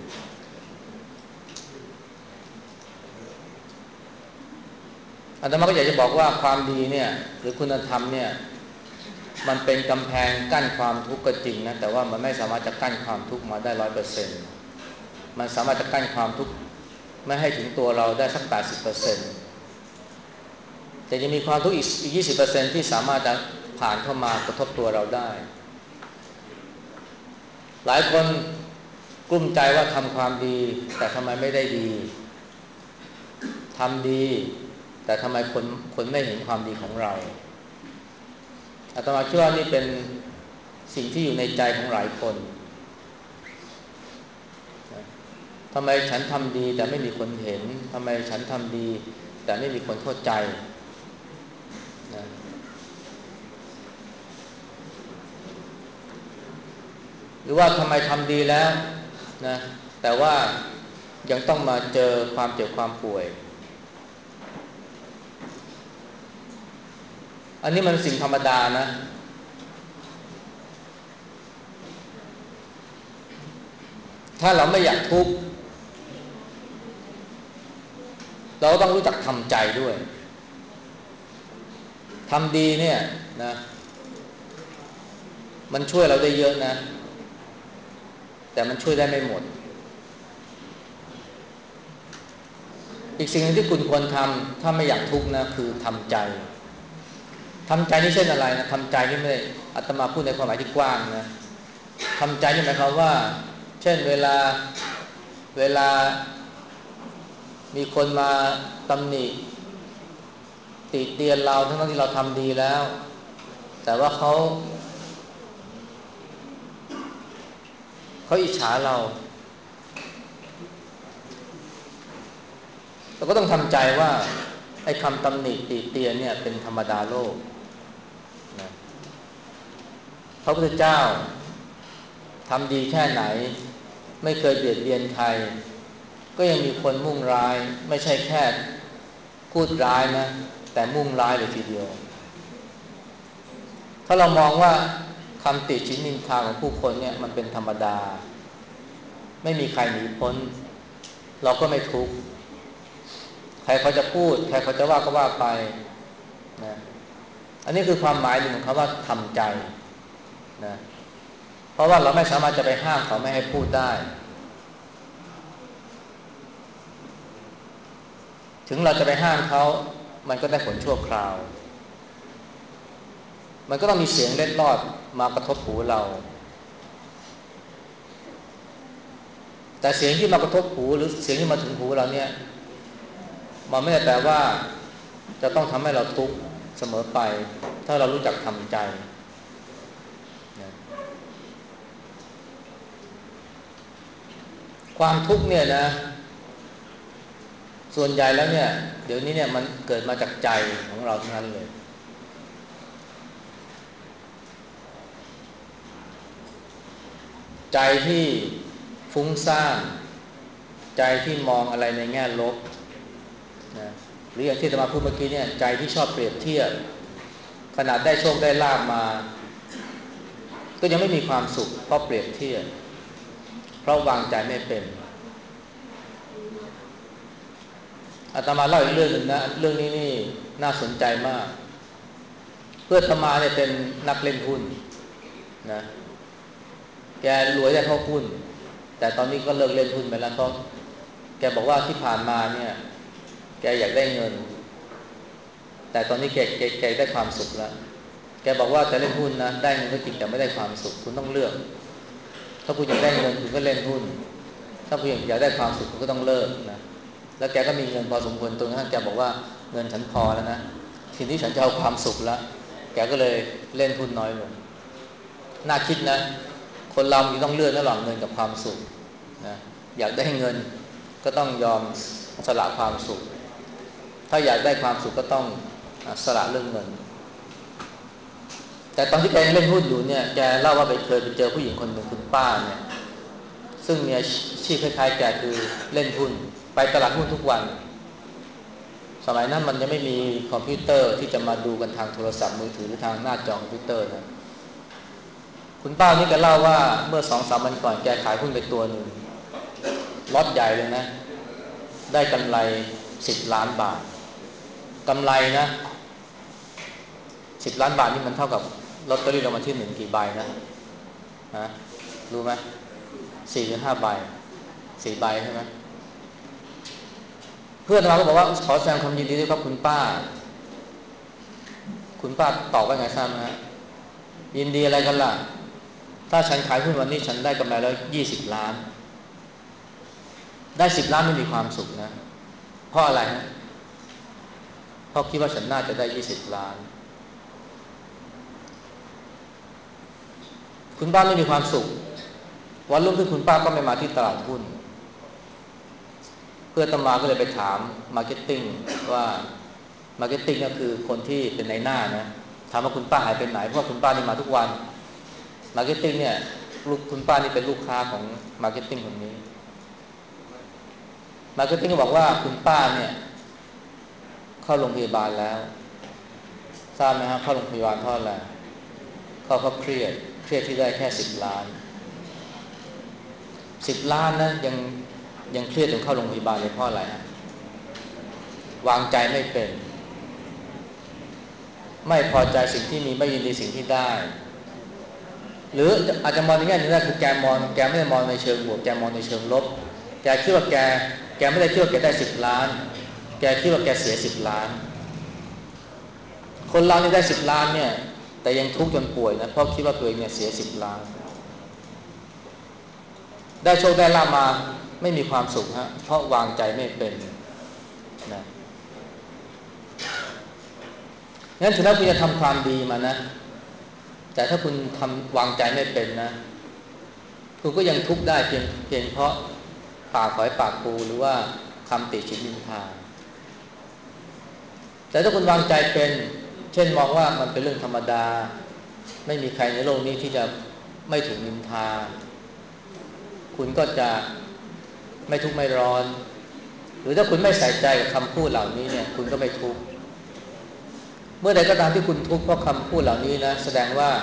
อาตมาก็อยากจะบอกว่าความดีเนี่ยหรือคุณธรรมเนี่ยมันเป็นกำแพงกั้นความทุกข์ก็จริงนะแต่ว่ามันไม่สามารถจะกั้นความทุกข์มาได้ร้อยเปอร์เซ็นต์มันสามารถจะกั้นความทุกข์ไม่ให้ถึงตัวเราได้สักแปดสิบเปอร์เซ็นต์แต่ยังมีความทุกข์อีกยี่สิบเปอร์เซ็นต์ที่สามารถจะผ่านเข้ามากระทบตัวเราได้หลายคนกลุ้มใจว่าทำความดีแต่ทำไมไม่ได้ดีทำดีแต่ทำไมคนคนไม่เห็นความดีของเราอาตมาคิดว่านี่เป็นสิ่งที่อยู่ในใจของหลายคนทำไมฉันทำดีแต่ไม่มีคนเห็นทำไมฉันทำดีแต่ไม่มีคนเข้าใจนะหรือว่าทำไมทำดีแล้วนะแต่ว่ายังต้องมาเจอความเจ็บความป่วยอันนี้มันสิ่งธรรมดานะถ้าเราไม่อยากทุกข์เราต้องรู้จักทำใจด้วยทำดีเนี่ยนะมันช่วยเราได้เยอะนะแต่มันช่วยได้ไม่หมดอีกสิ่งหนึ่งที่คุณควรทำถ้าไม่อยากทุกข์นะคือทำใจทำใจนี่เช่นอะไรนะทำใจนี่ไม่ได้อาตมาพูดในความหมายที่กว้างนะทำใจนี่หมายความว่าเช่นเวลาเวลามีคนมาตำหนิติเตียนเราทั้งที่เราทำดีแล้วแต่ว่าเขาเขาอิจฉาเราเราก็ต้องทำใจว่าไอ้คำตำหนิติเตียนเนี่ยเป็นธรรมดาโลกนะพระพุทธเจ้าทำดีแค่ไหนไม่เคยเบียดเบียนใครก็ยังมีคนมุ่งร้ายไม่ใช่แค่พูดร้ายนะแต่มุ่งร้ายเลยทีเดียวถ้าเรามองว่าคำติชินนินทาของผู้คนเนี่ยมันเป็นธรรมดาไม่มีใครหนีพ้นเราก็ไม่ทุกข์ใครเขาจะพูดใครเขาจะว่าก็ว่าไปนะอันนี้คือความหมายหนึ่งของคำว่าทำใจนะเพราะว่าเราไม่สามารถจะไปห้ามเขาไม่ให้พูดได้ถึงเราจะไปห้ามเขามันก็ได้ผลชั่วคราวมันก็ต้องมีเสียงเล็ดลอดมากระทบหูเราแต่เสียงที่มากระทบหูหรือเสียงที่มาถึงหูเราเนี่ยมันไม่ได้แปลว่าจะต้องทำให้เราทุกข์เสมอไปถ้าเรารู้จักทำใจนะความทุกข์เนี่ยนะส่วนใหญ่แล้วเนี่ยเดี๋ยวนี้เนี่ยมันเกิดมาจากใจของเราทั้งนั้นเลยใจที่ฟุ้งซ่านใจที่มองอะไรในแง่ลบนะหรืออย่างที่อาตมาพูดเมื่อกี้เนี่ยใจที่ชอบเปรียบเทียบขนาดได้โชคได้ลาภมาก็ยังไม่มีความสุขเพราะเปรียบเทียบเพราะวางใจไม่เป็นอาตมาเล่าอีกเรื่องหนึ่งนะเรื่องนี้นี่น่าสนใจมากเพื่อนอาตมาเนี่ยเป็นนักเล่นหุ้นนะแกรวยได้เพราะหุ้นแต่ตอนนี้ก็เลิกเล่นหุ้นไปแล้วเพราะแกบอกว่าที่ผ่านมาเนี่ยแกอยากได้เงินแต่ตอนนี้แกแกแกได้ความสุขแล้วแกบอกว่าจะเล่นหุ้นนะได้เงินก็จริงแต่ไม่ได้ความสุขคุณต้องเลือกถ้าคุณอยากได้เงินคุณก็เล่นหุ้นถ้าคุณอยากได้ความสุขคุณก็ต้องเลิกนะแล้วแกก็มีเงินพอสมควรตรงนั้นแกบอกว่าเงินฉันพอแล้วนะทีนี้ฉันจะเอาความสุขแล้วแกก็เลยเล่นหุ้นน้อยลงน่าคิดนะคนเรามีต้องเลือกระหว่างเงินกับความสุขนะอยากได้เงินก็ต้องยอมสละความสุขถ้าอยากได้ความสุขก็ต้องสละเรื่องเงินแต่ตอนที่แกยังเล่นหุ้นอยู่เนี่ยแกเล่าว่าไปเคยไปเจอผู้หญิงคนหนึ่งคุณป้าเนี่ยซึ่งมีอาชีพคล้ายๆแกคือเล่นหุ้นไปตลาดหุ้นทุกวันสมัยนั้นมันยังไม่มีคอมพิวเตอร์ที่จะมาดูกันทางโทรศัพท์มือถือหรือทางหน้าจอคอมพิวเตอร์นะคุณป้านี่แกเล่าว่าเมื่อสองสามวันก่อนแกขายหุ้นไปตัวหนึ่งล็อตใหญ่เลยนะได้กำไรสิบล้านบาทกำไรนะสิบล้านบาทนี่มันเท่ากับลอตเตอรี่รางวัลที่หนึ่งกี่ใบนะฮะรู้ไหมสี่หรือห้าใบสี่ใบใช่ไหมเพื่อนเราก็บอกว่าขอแสดงความยินดีด้วยครับคุณป้าคุณป้าตอบว่าไงทราบไหมฮะยินดีอะไรกันล่ะถ้าฉันขายหุ้นวันนี้ฉันได้กำไรแล้วยี่สิบล้านได้สิบล้านไม่มีความสุขนะเพราะอะไรฮะเพราะคิดว่าฉันน่าจะได้ยี่สิบล้านคุณป้าไม่มีความสุขวันรุ่งขึ้นคุณป้าก็ไม่มาที่ตลาดหุ้นเพื่อนตมาก็เลยไปถามมาร์เก็ตติ้งว่ามาร์เก็ตติ้งก็คือคนที่เป็นในหน้านะถามว่าคุณป้าหายไปไหนเพราะคุณป้านี่มาทุกวันมาร์เก็ตติ้งเนี่ยลูกคุณป้านี่เป็นลูกค้าของมาร์เก็ตติ้งคนนี้มาร์เก็ตติ้งก็บอกว่าคุณป้าเนี่ยเข้าโรงพยาบาลแล้วทราบไหมครับเข้าโรงพยาบาลเพราะอะไรเขาก็เครียดเครียดที่ได้แค่สิบล้านสิบล้านนะยังยังเครียดจนเข้าโรงพยาบาลเลยเพราะอะไรฮะวางใจไม่เป็นไม่พอใจสิ่งที่มีไม่ยินดีสิ่งที่ได้หรืออาจจะมองในแง่หนึงได้คือแกมองแกไม่ได้มองในเชิงบวกแกมองในเชิงลบแกคิดว่าแกแกไม่ได้คิดว่าแกได้สิบล้านแกคิดว่าแกเสียสิบล้านคนเรานี่ได้สิบล้านเนี่ยแต่ยังทุกข์จนป่วยนะเพราะคิดว่าตัวเองเนี่ยเสียสิบล้านได้โชคได้ลาภมาไม่มีความสุขฮะเพราะวางใจไม่เป็นนะงั้นถึงแม้คุณจะทำความดีมานะแต่ถ้าคุณทำวางใจไม่เป็นนะคุณก็ยังทุกข์ได้เพียงเพียงเพราะปากขอยปากปูหรือว่าคำติชินนินทาแต่ถ้าคุณวางใจเป็นเช่นมองว่ามันเป็นเรื่องธรรมดาไม่มีใครในโลกนี้ที่จะไม่ถูกนินทาคุณก็จะไม่ทุกข์ไม่ร้อนหรือถ้าคุณไม่ใส่ใจกับคำพูดเหล่านี้เนี่ยคุณก็ไม่ทุกข์เมื่อใดก็ตามที่คุณทุกข์เพราะคำพูดเหล่านี้นะแสดงว่า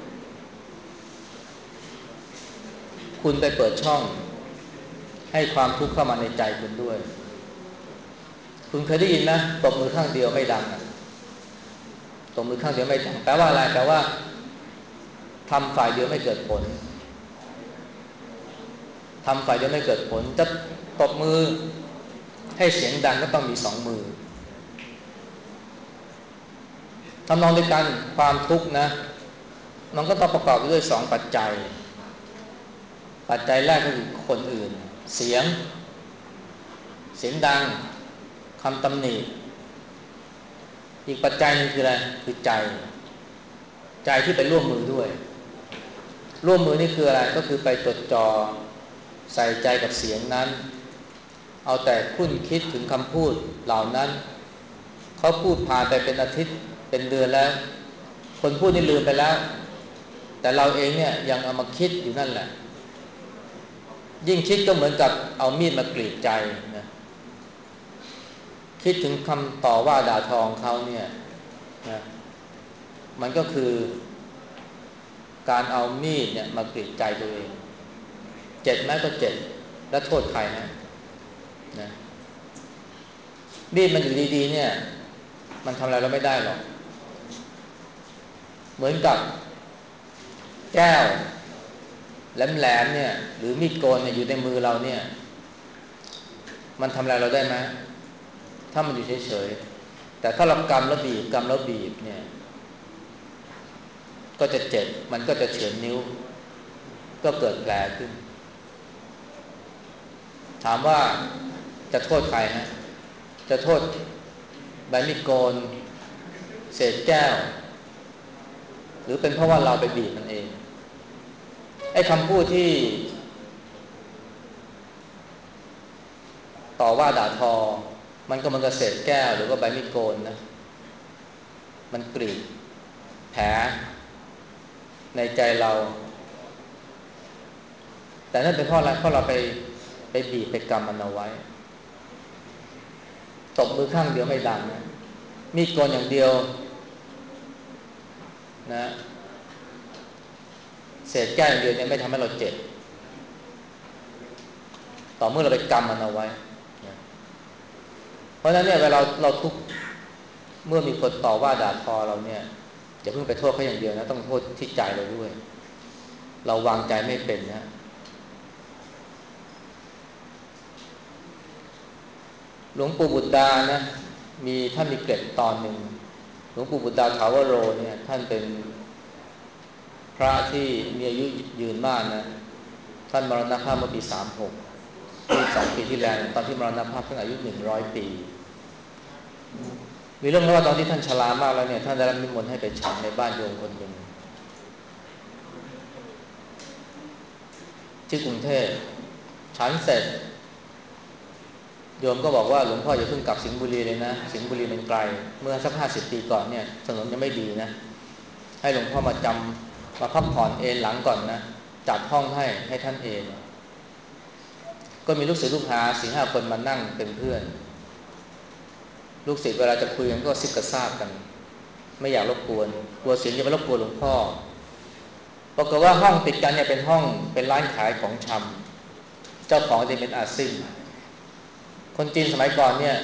คุณไปเปิดช่องให้ความทุกข์เข้ามาในใจคุณด้วยคุณเคยได้ยินนะตบมือข้างเดียวไม่ดังตบมือข้างเดียวไม่ดังแปลว่าอะไรแปลว่าทำฝ่ายเดียวไม่เกิดผลทำฝ่ายเดียวไม่เกิดผลจะตบมือให้เสียงดังก็ต้องมีสองมือทำนองเดียวกันความทุกข์นะมันก็ต้องประกอบด้วยสองปัจจัยปัจจัยแรกก็คือคนอื่นเสียงเสียงดังคำตำหนิอีกปัจจัยนึงคืออะไรคือใจใจที่ไปร่วมมือด้วยร่วมมือนี่คืออะไรก็คือไปจดจ่อใส่ใจกับเสียงนั้นเอาแต่คุ้นคิดถึงคำพูดเหล่านั้นเขาพูดผ่านไปเป็นอาทิตย์เป็นเดือนแล้วคนพูดนี่ลืมไปแล้วแต่เราเองเนี่ยยังเอามาคิดอยู่นั่นแหละยิ่งคิดก็เหมือนกับเอามีดมากรีดใจนะคิดถึงคำต่อว่าด่าทอของเขาเนี่ยนะมันก็คือการเอามีดเนี่ยมากรีดใจตัวเองเจ็บไหมก็เจ็บแล้วโทษใครนะนะมีดมันอยู่ดีๆเนี่ยมันทำอะไรเราไม่ได้หรอกเหมือนกับแก้วแหลมๆเนี่ยหรือมีดโกนเนี่ยอยู่ในมือเราเนี่ยมันทำอะไรเราได้ไหมถ้ามันอยู่เฉยๆแต่ถ้าเรากำแล้วบีบกำแล้วบีบเนี่ยก็จะเจ็บมันก็จะเฉือนนิ้วก็เกิดแผลขึ้นถามว่าจะโทษใครฮะจะโทษใบมีดโกนเศษแก้วหรือเป็นเพราะว่าเราไปบีบมันเองไอ้คำพูดที่ต่อว่าด่าทอมันก็มันก็เศษแก้วหรือว่าใบมีดโกนนะมันกรีดแผลในใจเราแต่นั่นเป็นเพราะอะไรเพราะเราไปไปบีบไปกำมันเอาไว้ตบมือข้างเดียวไม่ดังนะมีดโกนอย่างเดียวนะเศษแก้วอย่างเดียวเนี่ยไม่ทำให้เราเจ็บต่อเมื่อเราไปกำมันเอาไว้นะเพราะฉะนั้นเนี่ยเวลาเราทุกข์เมื่อมีคนต่อว่าด่าทอเราเนี่ยอย่าเพิ่งไปโทษเขาอย่างเดียวนะต้องโทษที่ใจเราด้วยเราวางใจไม่เป็นนะหลวงปู่บุตรดานะมีท่านมีเกร็ดตอนหนึ่งหลวงปู่บุตรดาถาวโรเนี่ยท่านเป็นพระที่มีอายุยืนมากนะท่านมรณภาพเมื่อปีสามหกปีสองปีที่แล้วตอนที่มรณภาพท่านอายุหนึ่งร้อยปีมีเรื่องเล่าว่าตอนที่ท่านชรามากแล้วเนี่ยท่านได้รับนิมนต์ให้ไปฉันในบ้านโยมคนหนึ่งที่กรุงเทพฉันเสร็จโยมก็บอกว่าหลวงพ่ออย่าเพิ่งกลับสิงห์บุรีเลยนะสิงห์บุรีมันไกลเมื่อสักห้าสิบปีก่อนเนี่ยถนนยังไม่ดีนะให้หลวงพ่อมาจำมาพักผ่อนเอนหลังก่อนนะจัดห้องให้ให้ท่านเอนก็มีลูกศิษย์ลูกหาสี่ห้าคนมานั่งเป็นเพื่อนลูกศิษย์เวลาจะคุยกันก็ซิกกระซาบกันไม่อยากรบกวนกลัวเสียงจะไปรบกวนหลวงพ่อปรากฏว่าห้องติดกันเนี่ยเป็นห้องเป็นร้านขายของชำเจ้าของจะเป็นอาซิ่งคนจีนสมัยก่อนเนี่ย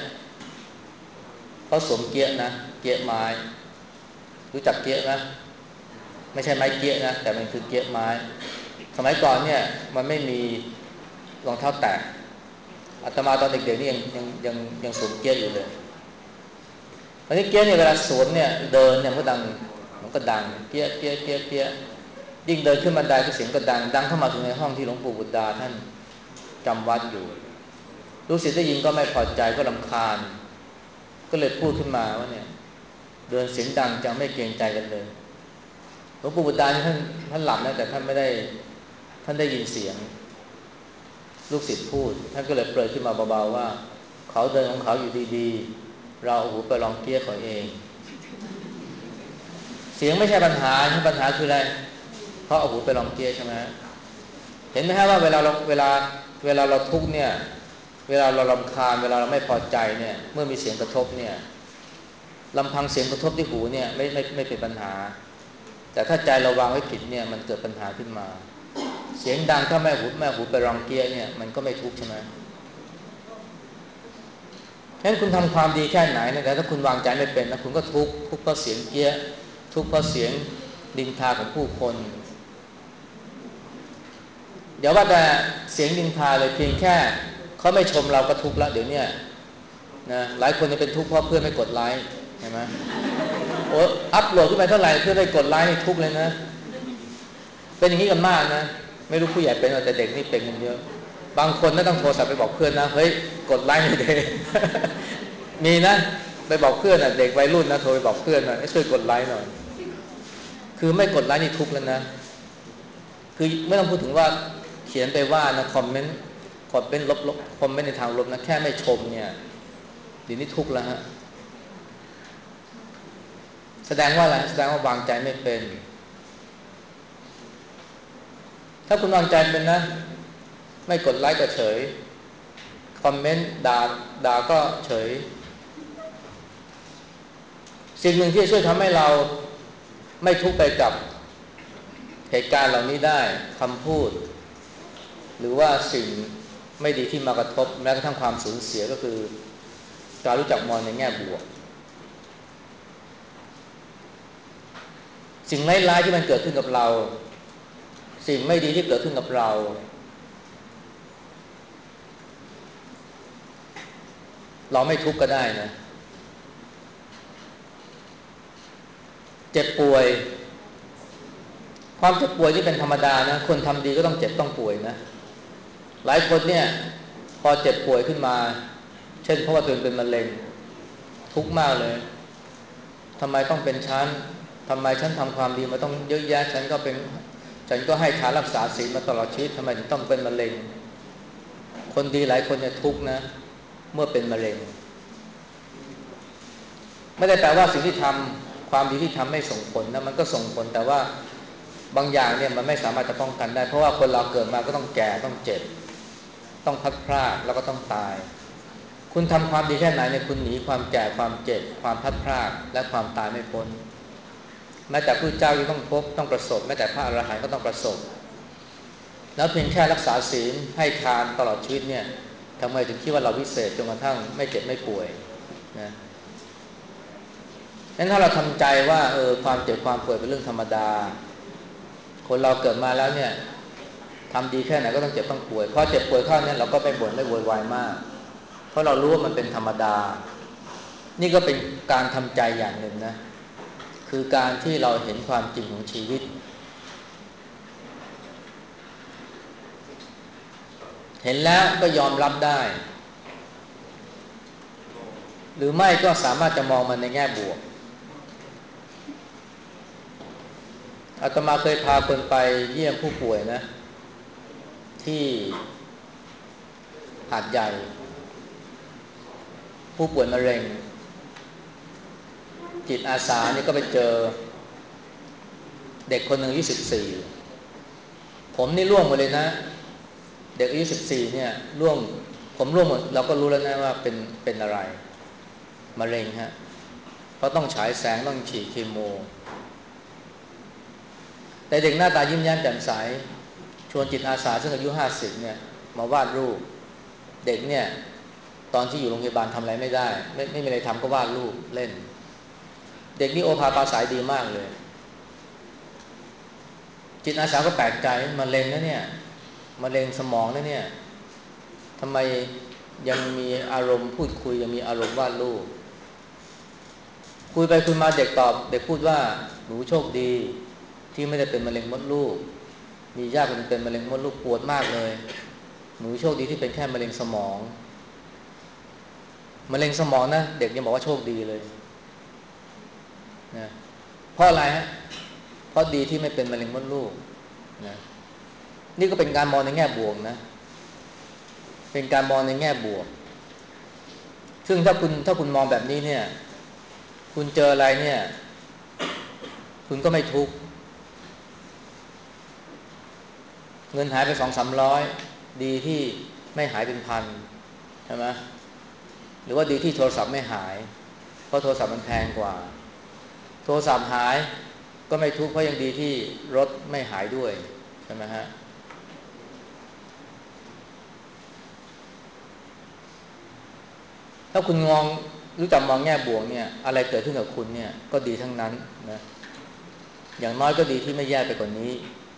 เขาสวมเกี๊ยะนะเกี๊ยะไม้รู้จักเกี๊ยะไหมไม่ใช่ไม้เกี้ยนะแต่มันคือเกี้ยไม้สมัยก่อนเนี่ยมันไม่มีรองเท้าแตะอาตมาตอนเด็กๆนี่ยังยังยังยังสวมเกี้ยอยู่เลยตอนนี้เกี้ยเนี่ยเวลาสวมเนี่ยเดินเนี่ยมันก็ดังมันก็ดังเกี้ยเกี้ยเกี้ยเกี้ยยิ่งเดินขึ้นบันไดก็เสียงก็ดังดังเข้ามาถึงในห้องที่หลวงปู่บุตรดาท่านจำวัดอยู่ลูกศิษย์ได้ยินก็ไม่พอใจก็รำคาญก็เลยพูดขึ้นมาว่าเนี่ยเดินเสียงดังจังไม่เกรงใจกันเลยหลวงปู่บุตรดาท่านท่านหลับนะแต่ท่านไม่ได้ท่านได้ยินเสียงลูกศิษย์พูดท่านก็เลยเปรยขึ้นมาเบาๆว่าเขาเดินของเขาอยู่ดีๆเราเอาหูไปลองเกี้ยเขาเองเสียงไม่ใช่ปัญหาปัญหาคืออะไรเพราะเอาหูไปลองเกี้ยใช่ไหมเห็นไหมฮะว่าเวลาเราเวลาเวลาเราทุกข์เนี่ยเวลาเรารำคาญเวลาเราไม่พอใจเนี่ยเมื่อมีเสียงกระทบเนี่ยลำพังเสียงกระทบที่หูเนี่ยไม่ไม่ไม่เป็นปัญหาแต่ถ้าใจเราวางไว้ผิดเนี่ยมันเกิดปัญหาขึ้นมาเสียงดังถ้าแม่หูแม่หูไปรองเกี้ยเนี่ยมันก็ไม่ทุกข์ใช่ไหมฉะนั้นคุณทำความดีแค่ไหนนะแต่ถ้าคุณวางใจไม่เป็นนะคุณก็ทุกข์ทุกข์เพราะเสียงเกี้ยทุกข์เพราะเสียงดินทาของผู้คนเดี๋ยวว่าแต่เสียงดินทาเลยเพียงแค่เขาไม่ชมเราก็ทุกข์แล้วเดี๋ยวนี้นะหลายคนจะเป็นทุกข์เพราะเพื่อนไม่กดไลค์ใช่ไหมโอ้อัพโหลดขึ้นไปเท่าไหร่เพื่อนไม่กดไลค์นี่ทุกข์เลยนะเป็นอย่างนี้กันมากนะไม่รู้ผู้ใหญ่เป็นแต่เด็กนี่เป็นกันเยอะบางคนน่าต้องโทรศัพท์ไปบอกเพื่อนนะเฮ้ยกดไลค์หน่อยเด็กมีนะไปบอกเพื่อนอ่ะเด็กวัยรุ่นนะโทรไปบอกเพื่อนนะให้ช่วยกดไลค์หน่อยคือไม่กดไลค์นี่ทุกข์แล้วนะคือไม่ต้องพูดถึงว่าเขียนไปว่านะคอมเมนต์คอมเมนต์ลบๆคอมเมนต์ในทางลบนะแค่ไม่ชมเนี่ยเดี๋ยวนี้ทุกข์แล้วฮะแสดงว่าอะไรแสดงว่าวางใจไม่เป็นถ้าคุณวางใจเป็นนะไม่กดไลค์ก็เฉยคอมเมนต์ด่าด่าก็เฉยสิ่งหนึ่งที่จะช่วยทำให้เราไม่ทุกข์ไปกับเหตุการณ์เหล่านี้ได้คำพูดหรือว่าสิ่งไม่ดีที่มากระทบแม้กระทั่งความสูญเสียก็คือการรู้จักมองในแง่บวกสิ่งร้ายๆที่มันเกิดขึ้นกับเราสิ่งไม่ดีที่เกิดขึ้นกับเราเราไม่ทุกข์ก็ได้นะเจ็บป่วยความเจ็บป่วยที่เป็นธรรมดานะคนทำดีก็ต้องเจ็บต้องป่วยนะหลายคนเนี่ยพอเจ็บป่วยขึ้นมาเช่นเพราะว่าตัวเองเป็นมะเร็งทุกข์มากเลยทำไมต้องเป็นฉันทำไมฉันทำความดีมาต้องเยอะแยะฉันก็เป็นฉันก็ให้ทานรักษาศีลมาตลอดชีวิตทำไมถึงต้องเป็นมะเร็งคนดีหลายคนเนี่ยทุกข์นะเมื่อเป็นมะเร็งไม่ได้แปลว่าสิ่งที่ทำความดีที่ทำไม่ส่งผลนะมันก็ส่งผลแต่ว่าบางอย่างเนี่ยมันไม่สามารถจะป้องกันได้เพราะว่าคนเราเกิดมาก็ต้องแก่ต้องเจ็บต้องพัดพรากแล้วก็ต้องตายคุณทำความดีแค่ไหนเนี่ยคุณหนีความแก่ความเจ็บความพัดพรากและความตายไม่พ้นแม้แต่พระเจ้ายังต้องพบต้องประสบแม้แต่พระอรหันต์ก็ต้องประสบแล้วเพียงแค่รักษาศีลให้ทานตลอดชีวิตเนี่ยทำไมถึงคิดว่าเราวิเศษจนกระทั่งไม่เจ็บไม่ป่วยนะงั้นถ้าเราทำใจว่าเออความเจ็บความป่วยเป็นเรื่องธรรมดาคนเราเกิดมาแล้วเนี่ยทำดีแค่ไหนก็ต้องเจ็บต้องป่วยเพราะเจ็บป่วยเข้าเนี่ยเราก็ไม่บ่นไม่โวยวายมากเพราะเรารู้ว่ามันเป็นธรรมดานี่ก็เป็นการทำใจอย่างหนึ่งนะคือการที่เราเห็นความจริงของชีวิตเห็นแล้วก็ยอมรับได้หรือไม่ก็สามารถจะมองมันในแง่บวกอาตมาเคยพาคนไปเยี่ยมผู้ป่วยนะที่หาดใหญ่ผู้ป่วยมะเร็งจิตอาสาเนี่ยก็ไปเจอเด็กคนหนึ่งอายุสิบสี่ผมนี่ร่วงหมดเลยนะเด็กอายุสิบสี่เนี่ยร่วงผมร่วงหมดเราก็รู้แล้วนะว่าเป็นเป็นอะไรมะเร็งฮะเพราะต้องฉายแสงต้องฉีดคีโมแต่เด็กหน้าตายิ้มแย้มแจ่มใสชวนจิตอาสาซึ่งอายุห้าสิบเนี่ยมาวาดรูปเด็กเนี่ยตอนที่อยู่โรงพยาบาลทำอะไรไม่ได้ไม่ไม่มีอะไรทำก็วาดรูปเล่นเด็กนี่โอภาปาสายดีมากเลยจิตอาสาก็แปลกใจมะเร็งนะเนี่ยมะเร็งสมองนะเนี่ยทำไมยังมีอารมณ์พูดคุยยังมีอารมณ์วาดรูปคุยไปคุยมาเด็กตอบเด็กพูดว่าหนูโชคดีที่ไม่ได้เป็นมะเร็งมดลูกมีญาติคนเป็นมะเร็งมดลูกปวดมากเลยหนูโชคดีที่เป็นแค่มะเร็งสมองมะเร็งสมองนะเด็กยังบอกว่าโชคดีเลยนะเพราะอะไรฮะเพราะดีที่ไม่เป็นมะเร็งมดลูกนะนี่ก็เป็นการมองในแง่บวกนะเป็นการมองในแง่บวกซึ่งถ้าคุณถ้าคุณมองแบบนี้เนี่ยคุณเจออะไรเนี่ยคุณก็ไม่ทุกข์เงินหายไปสองสามร้อยดีที่ไม่หายเป็นพันใช่ไหมหรือว่าดีที่โทรศัพท์ไม่หายเพราะโทรศัพท์มันแพงกว่าโทรศัพท์หายก็ไม่ทุกข์เพราะยังดีที่รถไม่หายด้วยใช่ไหมฮะถ้าคุณมองรู้จักมองแง่บวกเนี่ยอะไรเกิดขึ้นกับคุณเนี่ยก็ดีทั้งนั้นนะอย่างน้อยก็ดีที่ไม่แย่ไปกว่านี้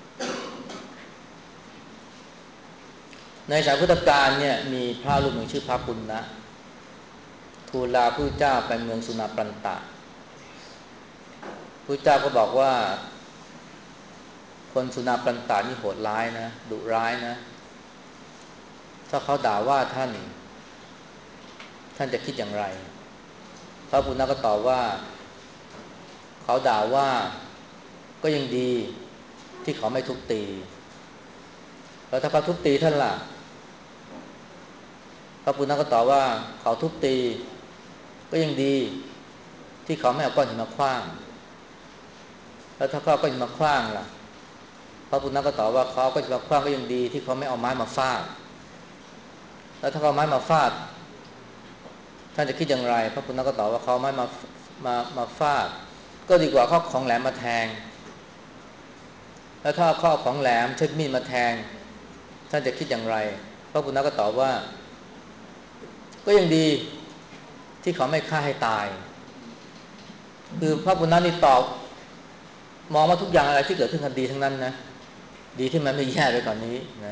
ในสายพุทธกาลเนี่ยมีพระรูปหนึ่งชื่อพระปุณณะทูลลาพระเจ้าไปเมืองสุนาปันตะพระเจ้าก็บอกว่าคนสุนาปันตะนี่โหดร้ายนะดุร้ายนะถ้าเขาด่าว่าท่านท่านจะคิดอย่างไรพระปุณณะก็ตอบว่าเขาด่าว่าก็ยังดีที่เขาไม่ทุบตีแล้วถ้าเขาทุบตีท่านล่ะพระปุณณะก็ตอบว่าเขาทุบตีก็ยังดีที่เขาไม่เอาก้อนหินมาขว้างแล้วถ้าเขาเอาก้อนหินมาขว้างล่ะพระปุณณะก็ตอบว่าเขาเอาก้อนหินมาขว้างก็ยังดีที่เขาไม่เอาไม้มาฟาดแล้วถ้าเขาเอาไม้มาฟาดท่านจะคิดอย่างไรพระปุณณะก็ตอบว่าเขาเอาไม้มามามาฟาดก็ดีกว่าเขาของแหลมมาแทงแล้วถ้าเขาเอาของแหลมเช่นมีดมาแทงท่านจะคิดอย่างไรพระปุณณะก็ตอบว่าก็ยังดีที่เขาไม่ฆ่าให้ตายคือพระปุณณะนี่ตอบมองว่าทุกอย่างอะไรที่เกิดขึ้นกันดีทั้งนั้นนะดีที่มันไม่แย่ไปกว่านนี้นะ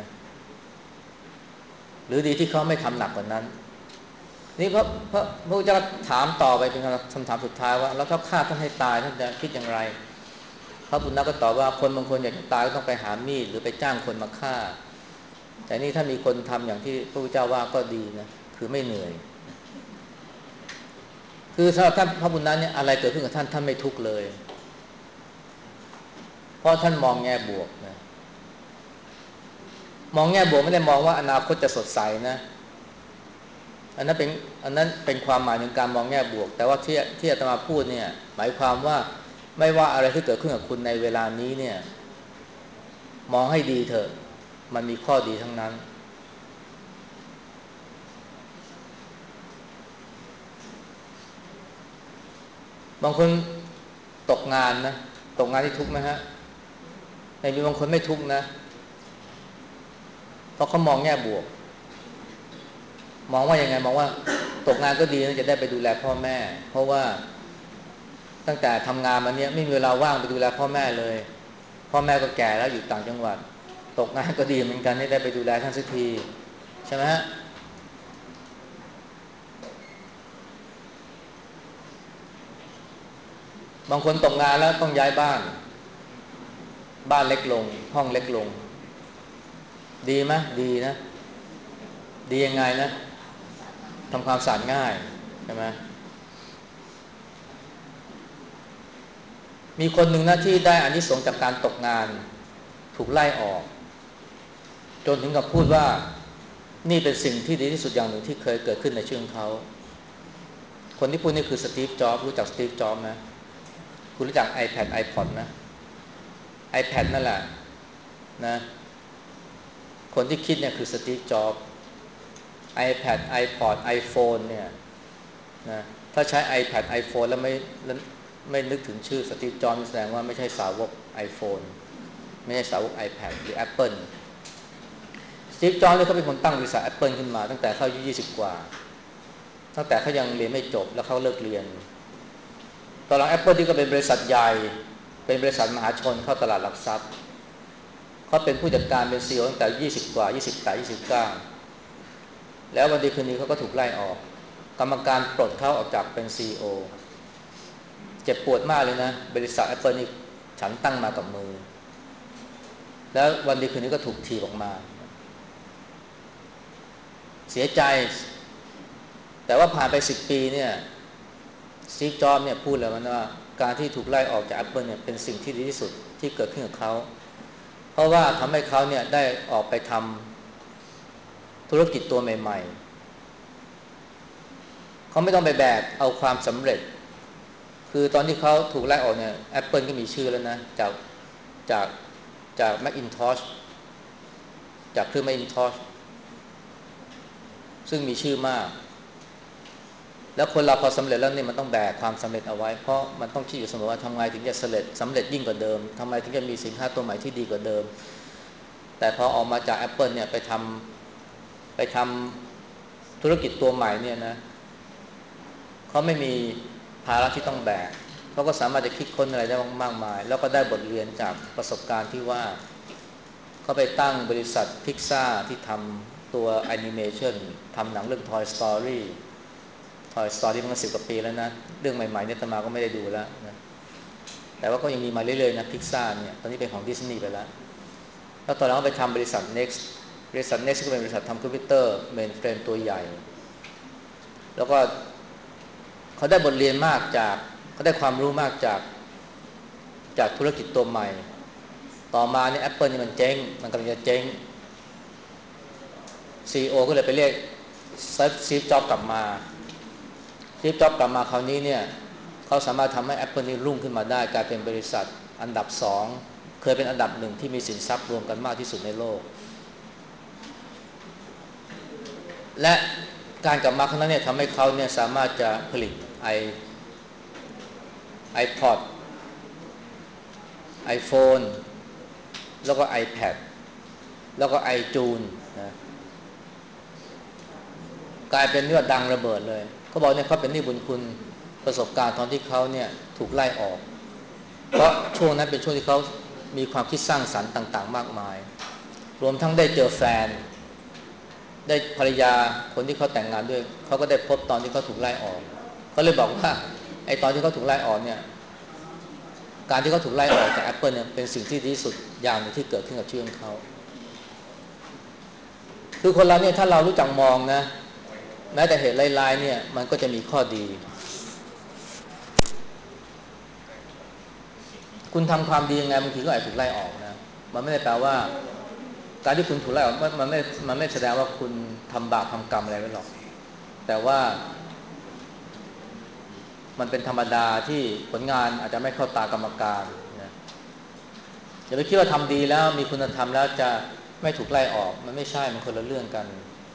หรือดีที่เขาไม่ทำหนักกว่านั้นนี่พระพระพระพุทธเจ้าถามต่อไปเป็นคำถามสุดท้ายว่าแล้วถ้าฆ่าท่านให้ตายท่านจะคิดอย่างไรพระปุณณะก็ตอบว่าคนบางคนอยากจะตายก็ต้องไปหามีดหรือไปจ้างคนมาฆ่าแต่นี่ถ้ามีคนทำอย่างที่พระพุทธเจ้าว่าก็ดีนะคือไม่เหนื่อยคือสำหรับท่านพระปุณณะเนี่ยอะไรเกิดขึ้นกับท่านท่านไม่ทุกข์เลยเพราะท่านมองแง่บวกนะมองแง่บวกไม่ได้มองว่าอนาคตจะสดใสนะอันนั้นเป็นอันนั้นเป็นความหมายถึงการมองแง่บวกแต่ว่าที่ที่อาตมาพูดเนี่ยหมายความว่าไม่ว่าอะไรที่เกิดขึ้นกับคุณในเวลานี้เนี่ยมองให้ดีเถอะมันมีข้อดีทั้งนั้นบางคนตกงานนะตกงานที่ทุกข์ไหมฮะแต่มีบางคนไม่ทุกข์นะเพราะเขามองแง่บวกมองว่ายังไงมองว่าตกงานก็ดีนะจะได้ไปดูแลพ่อแม่เพราะว่าตั้งแต่ทำงานมาเนี้ยไม่มีเวลาว่างไปดูแลพ่อแม่เลยพ่อแม่ก็แก่แล้วอยู่ต่างจังหวัดตกงานก็ดีเหมือนกันได้ไปดูแลท่านสักทีใช่ไหมฮะบางคนตกงานแล้วต้องย้ายบ้านบ้านเล็กลงห้องเล็กลงดีไหมดีนะดียังไงนะทำความสะอาดง่ายใช่ไหมมีคนหนึ่งนะที่ได้อานิสงส์จากการตกงานถูกไล่ออกจนถึงกับพูดว่านี่เป็นสิ่งที่ดีที่สุดอย่างหนึ่งที่เคยเกิดขึ้นในชีวิตของเขาคนที่พูดนี่คือสตีฟจ็อบส์รู้จักสตีฟจ็อบส์ไหมคุณรู้จัก iPad iPod ไหม iPad นั่นแหละนะคนที่คิดเนี่ยคือสตีฟจ็อบส์ iPad iPod iPhone เนี่ยนะถ้าใช้ iPad iPhone แล้วไม่ไม่นึกถึงชื่อสตีฟจ็อบส์แสดงว่าไม่ใช่สาวก iPhone ไม่ใช่สาวก iPad หรือ Apple สตีฟจ็อบส์เนี่ยเขาเป็นคนตั้งบริษัท Apple ขึ้นมาตั้งแต่เขาอายุยี่สิบกว่าตั้งแต่เขายังเรียนไม่จบแล้วเขาเลิกเรียนตอนหลัง Apple ที่ก็เป็นบริษัทใหญ่เป็นบริษัทมหาชนเข้าตลาดหลักทรัพย์เขาเป็นผู้จัดการเป็น ซี อี โอ ตั้งแต่ยี่สิบกว่ายี่สิบแปด ยี่สิบเก้าแล้ววันดีคืนนี้เขาก็ถูกไล่ออกกรรมการปลดเขาออกจากเป็น ซี อี โอ เจ็บปวดมากเลยนะบริษัท Apple นี่ฉันตั้งมากับมือแล้ววันดีคืนนี้ก็ถูกถีบออกมาเสียใจแต่ว่าผ่านไปสิบปีเนี่ยสตีฟจ็อบส์เนี่ยพูดแล้วว่าการที่ถูกไล่ออกจาก Apple เนี่ยเป็นสิ่งที่ดีที่สุดที่เกิดขึ้นกับเขาเพราะว่าทำให้เขาเนี่ยได้ออกไปทำธุรกิจตัวใหม่ๆเขาไม่ต้องไปแบกเอาความสำเร็จคือตอนที่เขาถูกไล่ออกเนี่ย Apple ก็มีชื่อแล้วนะจากจากจาก Macintosh จากเครื่อง Macintosh ซึ่งมีชื่อมากแล้วคนเราพอสำเร็จแล้วเนี่ยมันต้องแบกความสำเร็จเอาไว้เพราะมันต้องคิดอยู่เสมอว่าทำไงถึงจะสำเร็จสำเร็จยิ่งกว่าเดิมทำไมถึงจะมีสินค้าตัวใหม่ที่ดีกว่าเดิมแต่พอออกมาจาก Apple เนี่ยไปทำไปทำธุรกิจตัวใหม่เนี่ยนะเขาไม่มีภาระที่ต้องแบกเขาก็สามารถจะคิดค้นอะไรได้มากมายแล้วก็ได้บทเรียนจากประสบการณ์ที่ว่าเขาไปตั้งบริษัท Pixar ที่ทำตัวแอนิเมชันทำหนังเรื่อง Toy Story Toy Story มันก็สิบกว่าปีแล้วนะเรื่องใหม่ๆเนี่ยอาตมาก็ไม่ได้ดูแล้วนะแต่ว่าก็ยังมีมาเรื่อยๆนะ Pixar เนี่ยตอนนี้เป็นของ Disney ไปแล้วแล้วตอนหลังก็ไปทำบริษัท Next บริษัท Next ก็เป็นบริษัททำคอมพิวเตอร์เมนเฟรมตัวใหญ่แล้วก็เขาได้บทเรียนมากจากเขาได้ความรู้มากจากจากธุรกิจตัวใหม่ต่อมาเนี่ย Apple นี่มันเจ๊งมันกำลังจะเจ๊ง ซี อี โอ ก็เลยไปเรียกซีฟจ็อบส์กลับมาซีฟจ็อบส์กลับมาคราวนี้เนี่ยเขาสามารถทำให้ Apple นี่รุ่งขึ้นมาได้กลายเป็นบริษัทอันดับสองเคยเป็นอันดับหนึ่งที่มีสินทรัพย์รวมกันมากที่สุดในโลกและการกลับมาครั้งนั้นเนี่ยทำให้เขาเนี่ยสามารถจะผลิตไอ iPod iPhone แล้วก็ iPad แล้วก็ iTunes นะกลายเป็นยอดดังระเบิดเลยเขาบอกเนี่ยเขาเป็นหนี้บุญคุณประสบการณ์ตอนที่เขาเนี่ยถูกไล่ออกเพราะช่วงนั้นเป็นช่วงที่เขามีความคิดสร้างสรรค์ต่างๆมากมายรวมทั้งได้เจอแฟนได้ภรรยาคนที่เขาแต่งงานด้วยเขาก็ได้พบตอนที่เขาถูกไล่ออกเขาเลยบอกว่าไอ้ตอนที่เขาถูกไล่ออกเนี่ยการที่เขาถูกไล่ออกจาก Apple เนี่ยเป็นสิ่งที่ดีที่สุดอย่างนึงที่เกิดขึ้นกับชีวิตของเขาคือคนเราเนี่ยถ้าเรารู้จักมองนะแม้แต่เหตุร้ายๆเนี่ยมันก็จะมีข้อดีคุณทำความดียังไงบางทีก็อาจถูกไล่ออกนะมันไม่ได้แปลว่าการที่คุณถูกไล่ออกมันไม่มันไม่แสดงว่าคุณทำบาปทำกรรมอะไรไว้หรอกแต่ว่ามันเป็นธรรมดาที่ผลงานอาจจะไม่เข้าตากรรมการนะอย่าไปคิดว่าทำดีแล้วมีคุณธรรมแล้วจะไม่ถูกไล่ออกมันไม่ใช่มันคนละเรื่องกัน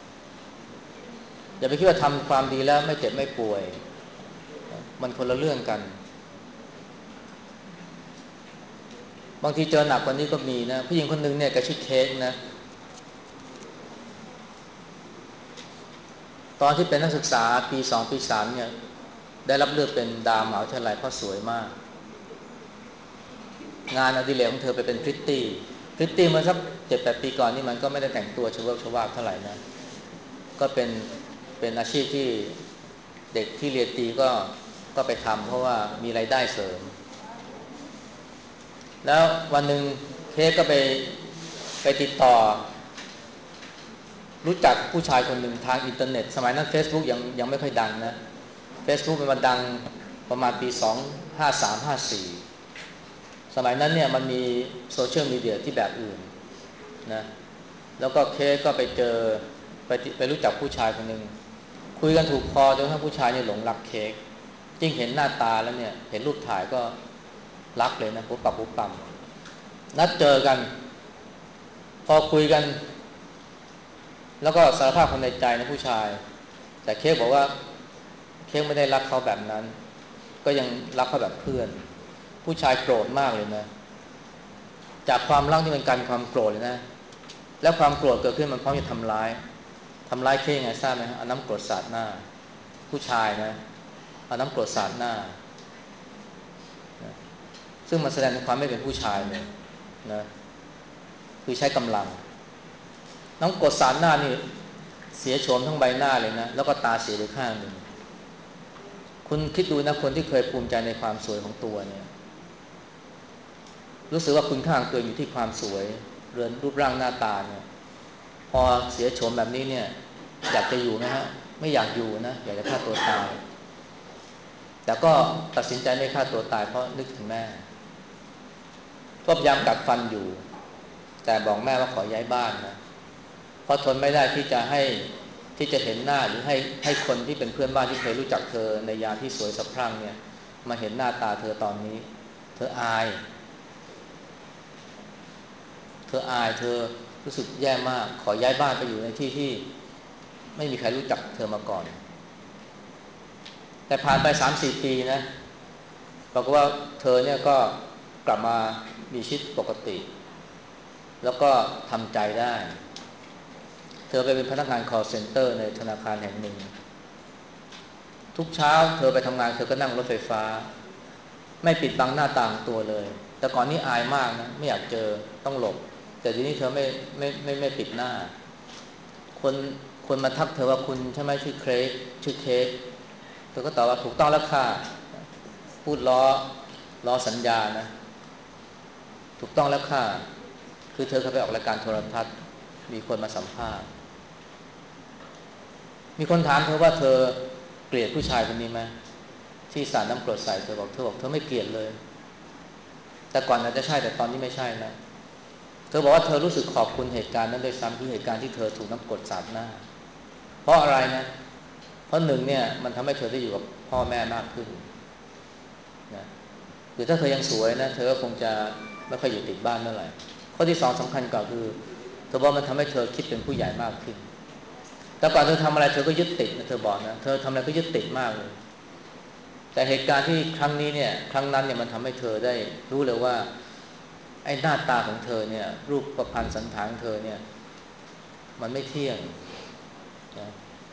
อย่าไปคิดว่าทำความดีแล้วไม่เจ็บไม่ป่วยมันคนละเรื่องกันบางทีเจอหนักกว่านี้ก็มีนะผู้หญิงคนนึงเนี่ยแกชื่อเค้กนะตอนที่เป็นนักศึกษาปีสองปีสามเนี่ยได้รับเลือกเป็นดาวมหาวิทยาลัยเพราะสวยมากงานอดิเรกของเธอไปเป็นพริตตี้พริตตี้เมื่อสักเจ็ดแปดปีก่อนนี่มันก็ไม่ได้แต่งตัวชวบชวาบเท่าไหร่นะก็เป็นเป็นอาชีพที่เด็กที่เรียนตีก็ก็ไปทำเพราะว่ามีรายได้เสริมแล้ววันหนึ่งเค้กก็ไปไปติดต่อรู้จักผู้ชายคนหนึ่งทางอินเทอร์เน็ตสมัยนั้น Facebook ยังยังไม่ค่อยดังนะ Facebook มันมาดังประมาณปีสองพันห้าร้อยสามสิบ ห้าสิบสี่สมัยนั้นเนี่ยมันมีโซเชียลมีเดียที่แบบอื่นนะแล้วก็เค้กก็ไปเจอไปไปรู้จักผู้ชายคนหนึ่งคุยกันถูกคอจนทั้งผู้ชายเนี่ยหลงรักเค้กยิ่งเห็นหน้าตาแล้วเนี่ยเห็นรูปถ่ายก็รักเลยนะปุ๊บปับปุ๊บปั๊มนัดเจอกันพอคุยกันแล้วก็สารภาพความในใจนะผู้ชายแต่เค้กบอกว่าเค้กไม่ได้รักเขาแบบนั้นก็ยังรักเขาแบบเพื่อนผู้ชายโกรธมากเลยนะจากความรักที่เป็นการความโกรธเลยนะแล้วความโกรธเกิดขึ้นมันพร้อมจะทำร้ายทำร้ายเค้กไงทราบไหมเอาน้ำกรดสาดหน้าผู้ชายนะเอาน้ำกรดสาดหน้าซึ่งมันแสดงถึงความไม่เป็นผู้ชายเลยนะคือใช้กำลังน้องกดสารหน้านี่เสียโฉมทั้งใบหน้าเลยนะแล้วก็ตาเสียไปข้างหนึ่งคุณคิดดูนะคนที่เคยภูมิใจในความสวยของตัวเนี่ยรู้สึกว่าคุณค่าของตัวอยู่ที่ความสวยเรือนรูปร่างหน้าตาเนี่ยพอเสียโฉมแบบนี้เนี่ยอยากจะอยู่ไหมฮะไม่อยากอยู่นะอยากจะฆ่าตัวตายแต่ก็ตัดสินใจไม่ฆ่าตัวตายเพราะนึกถึงแม่ก็พยายามกัดฟันอยู่แต่บอกแม่ว่าขอย้ายบ้านนะเพราะทนไม่ได้ที่จะให้ที่จะเห็นหน้าหรือให้ให้คนที่เป็นเพื่อนบ้านที่เคยรู้จักเธอในยามที่สวยสะพรั่งเนี่ยมาเห็นหน้าตาเธอตอนนี้เธออายเธออายเธอรู้สึกแย่มากขอย้ายบ้านไปอยู่ในที่ที่ไม่มีใครรู้จักเธอมาก่อนแต่ผ่านไป สามถึงสี่ ปีนะบอกว่าเธอเนี่ยก็กลับมามีชีวิตปกติแล้วก็ทำใจได้เธอไปเป็นพนักงาน call center ในธนาคารแห่งหนึ่งทุกเช้าเธอไปทำงานเธอก็นั่งรถไฟฟ้าไม่ปิดบังหน้าต่างตัวเลยแต่ก่อนนี้อายมากนะไม่อยากเจอต้องหลบแต่ทีนี้เธอไม่ไม่ไม่ไม่ปิดหน้าคนคนมาทักเธอว่าคุณใช่ไหมชื่อเค้กชื่อเค้กเธอก็ตอบว่าถูกต้องแล้วค่ะพูดล้อล้อสัญญานะถูกต้องแล้วค่ะคือเธอเคยไปออกรายการโทรทัศน์มีคนมาสัมภาษณ์มีคนถามเธอว่าเธอเกลียดผู้ชายคนนี้ไหมที่สาดน้ำกรดใส่เธอบอกเธอบอกเธอไม่เกลียดเลยแต่ก่อนอาจจะใช่แต่ตอนนี้ไม่ใช่แล้วเธอบอกว่าเธอรู้สึกขอบคุณเหตุการณ์นั้นโดยซ้ำคือเหตุการณ์ที่เธอถูกน้ำกรดสาดหน้าเพราะอะไรนะเพราะหนึ่งเนี่ยมันทำให้เธอได้อยู่กับพ่อแม่มากขึ้นนะหรือถ้าเธอยังสวยนะเธอก็คงจะไม่ค่อยอยู่ติดบ้านเท่าไหร่ข้อที่สองสำคัญกว่าคือเธอบอกมันทำให้เธอคิดเป็นผู้ใหญ่มากขึ้นแต่ก่อนเธอทำอะไรเธอก็ยึดติดนะเธอบอกนะเธอทำอะไรก็ยึดติดมากเลยแต่เหตุการณ์ที่ครั้งนี้เนี่ยครั้งนั้นเนี่ยมันทำให้เธอได้รู้เลยว่าไอ้หน้าตาของเธอเนี่ยรูปประพันธ์สันฐานของเธอเนี่ยมันไม่เที่ยงนะ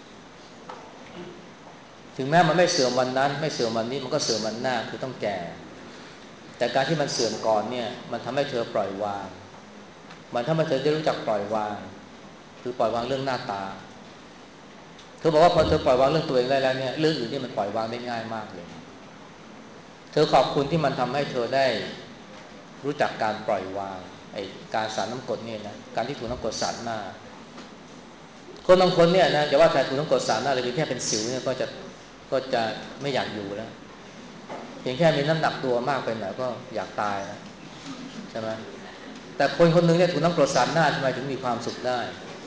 ถึงแม้มันไม่เสื่อมวันนั้นไม่เสื่อมวันนี้มันก็เสื่อมวันหน้าคือต้องแก่แต่การที่มันเสื่อมก่อนเนี่ยมันทำให้เธอปล่อยวางมันทำให้เธอได้รู้จักปล่อยวางคือปล่อยวางเรื่องหน้าตาเธอบอกว่าพอเธอปล่อยวางเรื่องตัวเองได้แล้วเนี่ยเรื่องอื่นนี่มันปล่อยวางได้ง่ายมากเลยเธอขอบคุณที่มันทำให้เธอได้รู้จักการปล่อยวางไอ้การสาดน้ำกรดเนี่ยนะการที่ถูกน้ำกรดสาดหน้าคนบางคนเนี่ยนะอย่าว่าแต่ถูกน้ำกรดสาดหน้าเลยเพียงแค่เป็นสิวเนี่ยก็จะก็จะไม่อยากอยู่แล้วเพียงแค่มีน้ำหนักตัวมากไปหน่อยก็อยากตายนะใช่ไหมแต่คนคนหนึ่งเนี่ยถูกน้ำกรดสาดหน้าทำไมถึงมีความสุขได้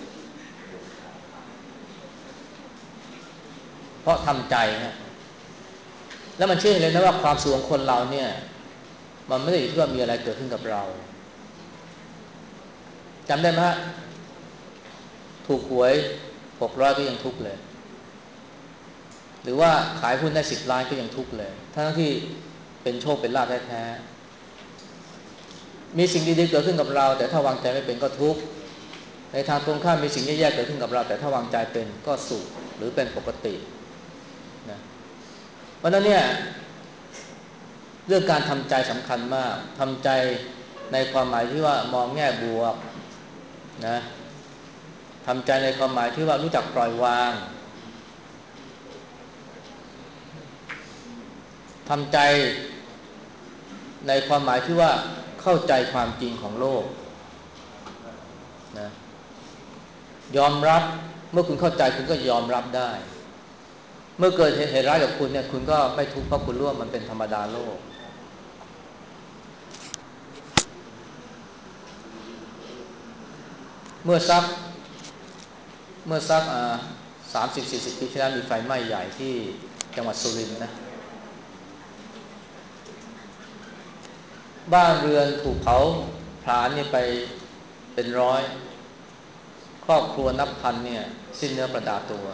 เพราะทำใจนะแล้วมันเชื่อเลยนะว่าความสุขของคนเราเนี่ยมันไม่ได้อยู่ที่ว่ามีอะไรเกิดขึ้นกับเราจำได้ไหมฮะถูกหวยหกร้อยก็ยังทุกข์เลยหรือว่าขายหุ้นได้สิบล้านก็ยังทุกข์เลยทั้งที่เป็นโชคเป็นลาภแท้ๆมีสิ่งดีๆเกิดขึ้นกับเราแต่ถ้าวางใจไม่เป็นก็ทุกข์ในทางตรงข้ามมีสิ่งแย่ๆเกิดขึ้นกับเราแต่ถ้าวางใจเป็นก็สุขหรือเป็นปกตินะเพราะนั้นเนี่ยเรื่องการทำใจสำคัญมากทำใจในความหมายที่ว่ามองแง่บวกนะทำใจในความหมายที่ว่ารู้จักปล่อยวางทำใจในความหมายที่ว่าเข้าใจความจริงของโลกนะยอมรับเมื่อคุณเข้าใจคุณก็ยอมรับได้เมื่อเกิดเหตุร้ายกับคุณเนี่ยคุณก็ไม่ทุกข์เพราะคุณรู้ว่ามันเป็นธรรมดาโลกเมื่อซักเมื่อซักอ่าสามสิบสี่สิบปีที่แล้วมีไฟไหม้ใหญ่ที่จังหวัดสุรินทร์นะบ้านเรือนถูกเผาผลาญนี่ไปเป็นร้อยครอบครัวนับพันเนี่ยสิ้นเนื้อประดาตัว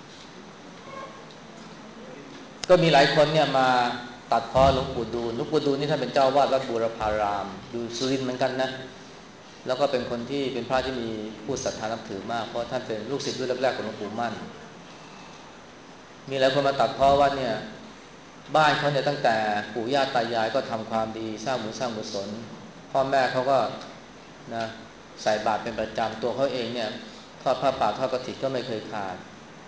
ก็มีหลายคนเนี่ยมาตัดพ้อหลวงปู่ดูลหลวงปู่ดูลนี่ท่านเป็นเจ้าวาดวัดบูรพารามอยู่สุรินทร์เหมือนกันนะแล้วก็เป็นคนที่เป็นพระที่มีผู้ศรัทธานับถือมากเพราะท่านเป็นลูกศิษย์รุ่นแรกๆของหลวงปู่มั่นมีหลายคนมาตัดพ้อว่าเนี่ยบ้านเขาเนี่ยตั้งแต่ปู่ย่าตายายก็ทำความดีสร้างบุญสร้างกุศลพ่อแม่เขาก็นะใส่บาตรเป็นประจำตัวเขาเองเนี่ยทอดผ้าป่าทอดกฐินก็ไม่เคยขาด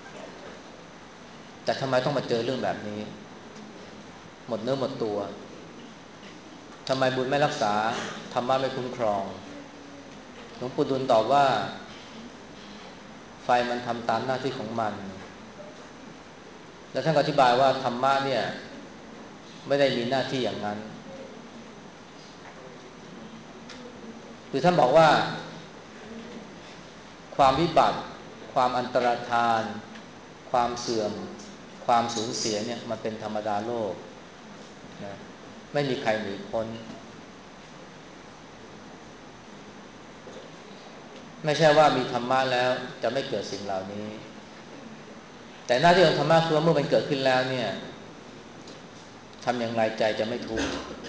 แต่ทำไมต้องมาเจอเรื่องแบบนี้หมดเนื้อหมดตัวทำไมบุญไม่รักษาธรรมะไม่คุ้มครองหลวงปู่ดูลตอบว่าไฟมันทำตามหน้าที่ของมันแล้วท่านอธิบายว่าธรรมะเนี่ยไม่ได้มีหน้าที่อย่างนั้นคือท่านบอกว่าความวิบัติความอันตรธานความเสื่อมความสูญเสียเนี่ยมันเป็นธรรมดาโลกนะไม่มีใครหนีพ้นไม่ใช่ว่ามีธรรมะแล้วจะไม่เกิดสิ่งเหล่านี้แต่หน้าที่ของธรรมะคือเมื่อมันเกิดขึ้นแล้วเนี่ยทำอย่างไรใจจะไม่ทุกข์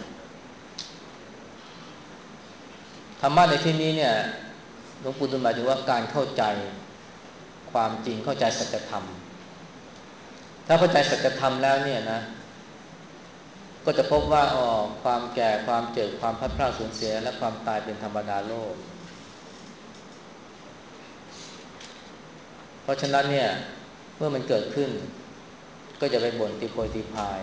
ธรรมะในที่นี้เนี่ยหลวงปู่ดูลหมายถึงว่าการเข้าใจความจริงเข้าใจสัจธรรมถ้าเข้าใจสัจธรรมแล้วเนี่ยนะก็จะพบว่าอ๋อความแก่ความเจ็บความพลัดพรากสูญเสียและความตายเป็นธรรมดาโลกเพราะฉะนั้นเนี่ยเมื่อมันเกิดขึ้นก็จะไปบ่นตีโพยตีพาย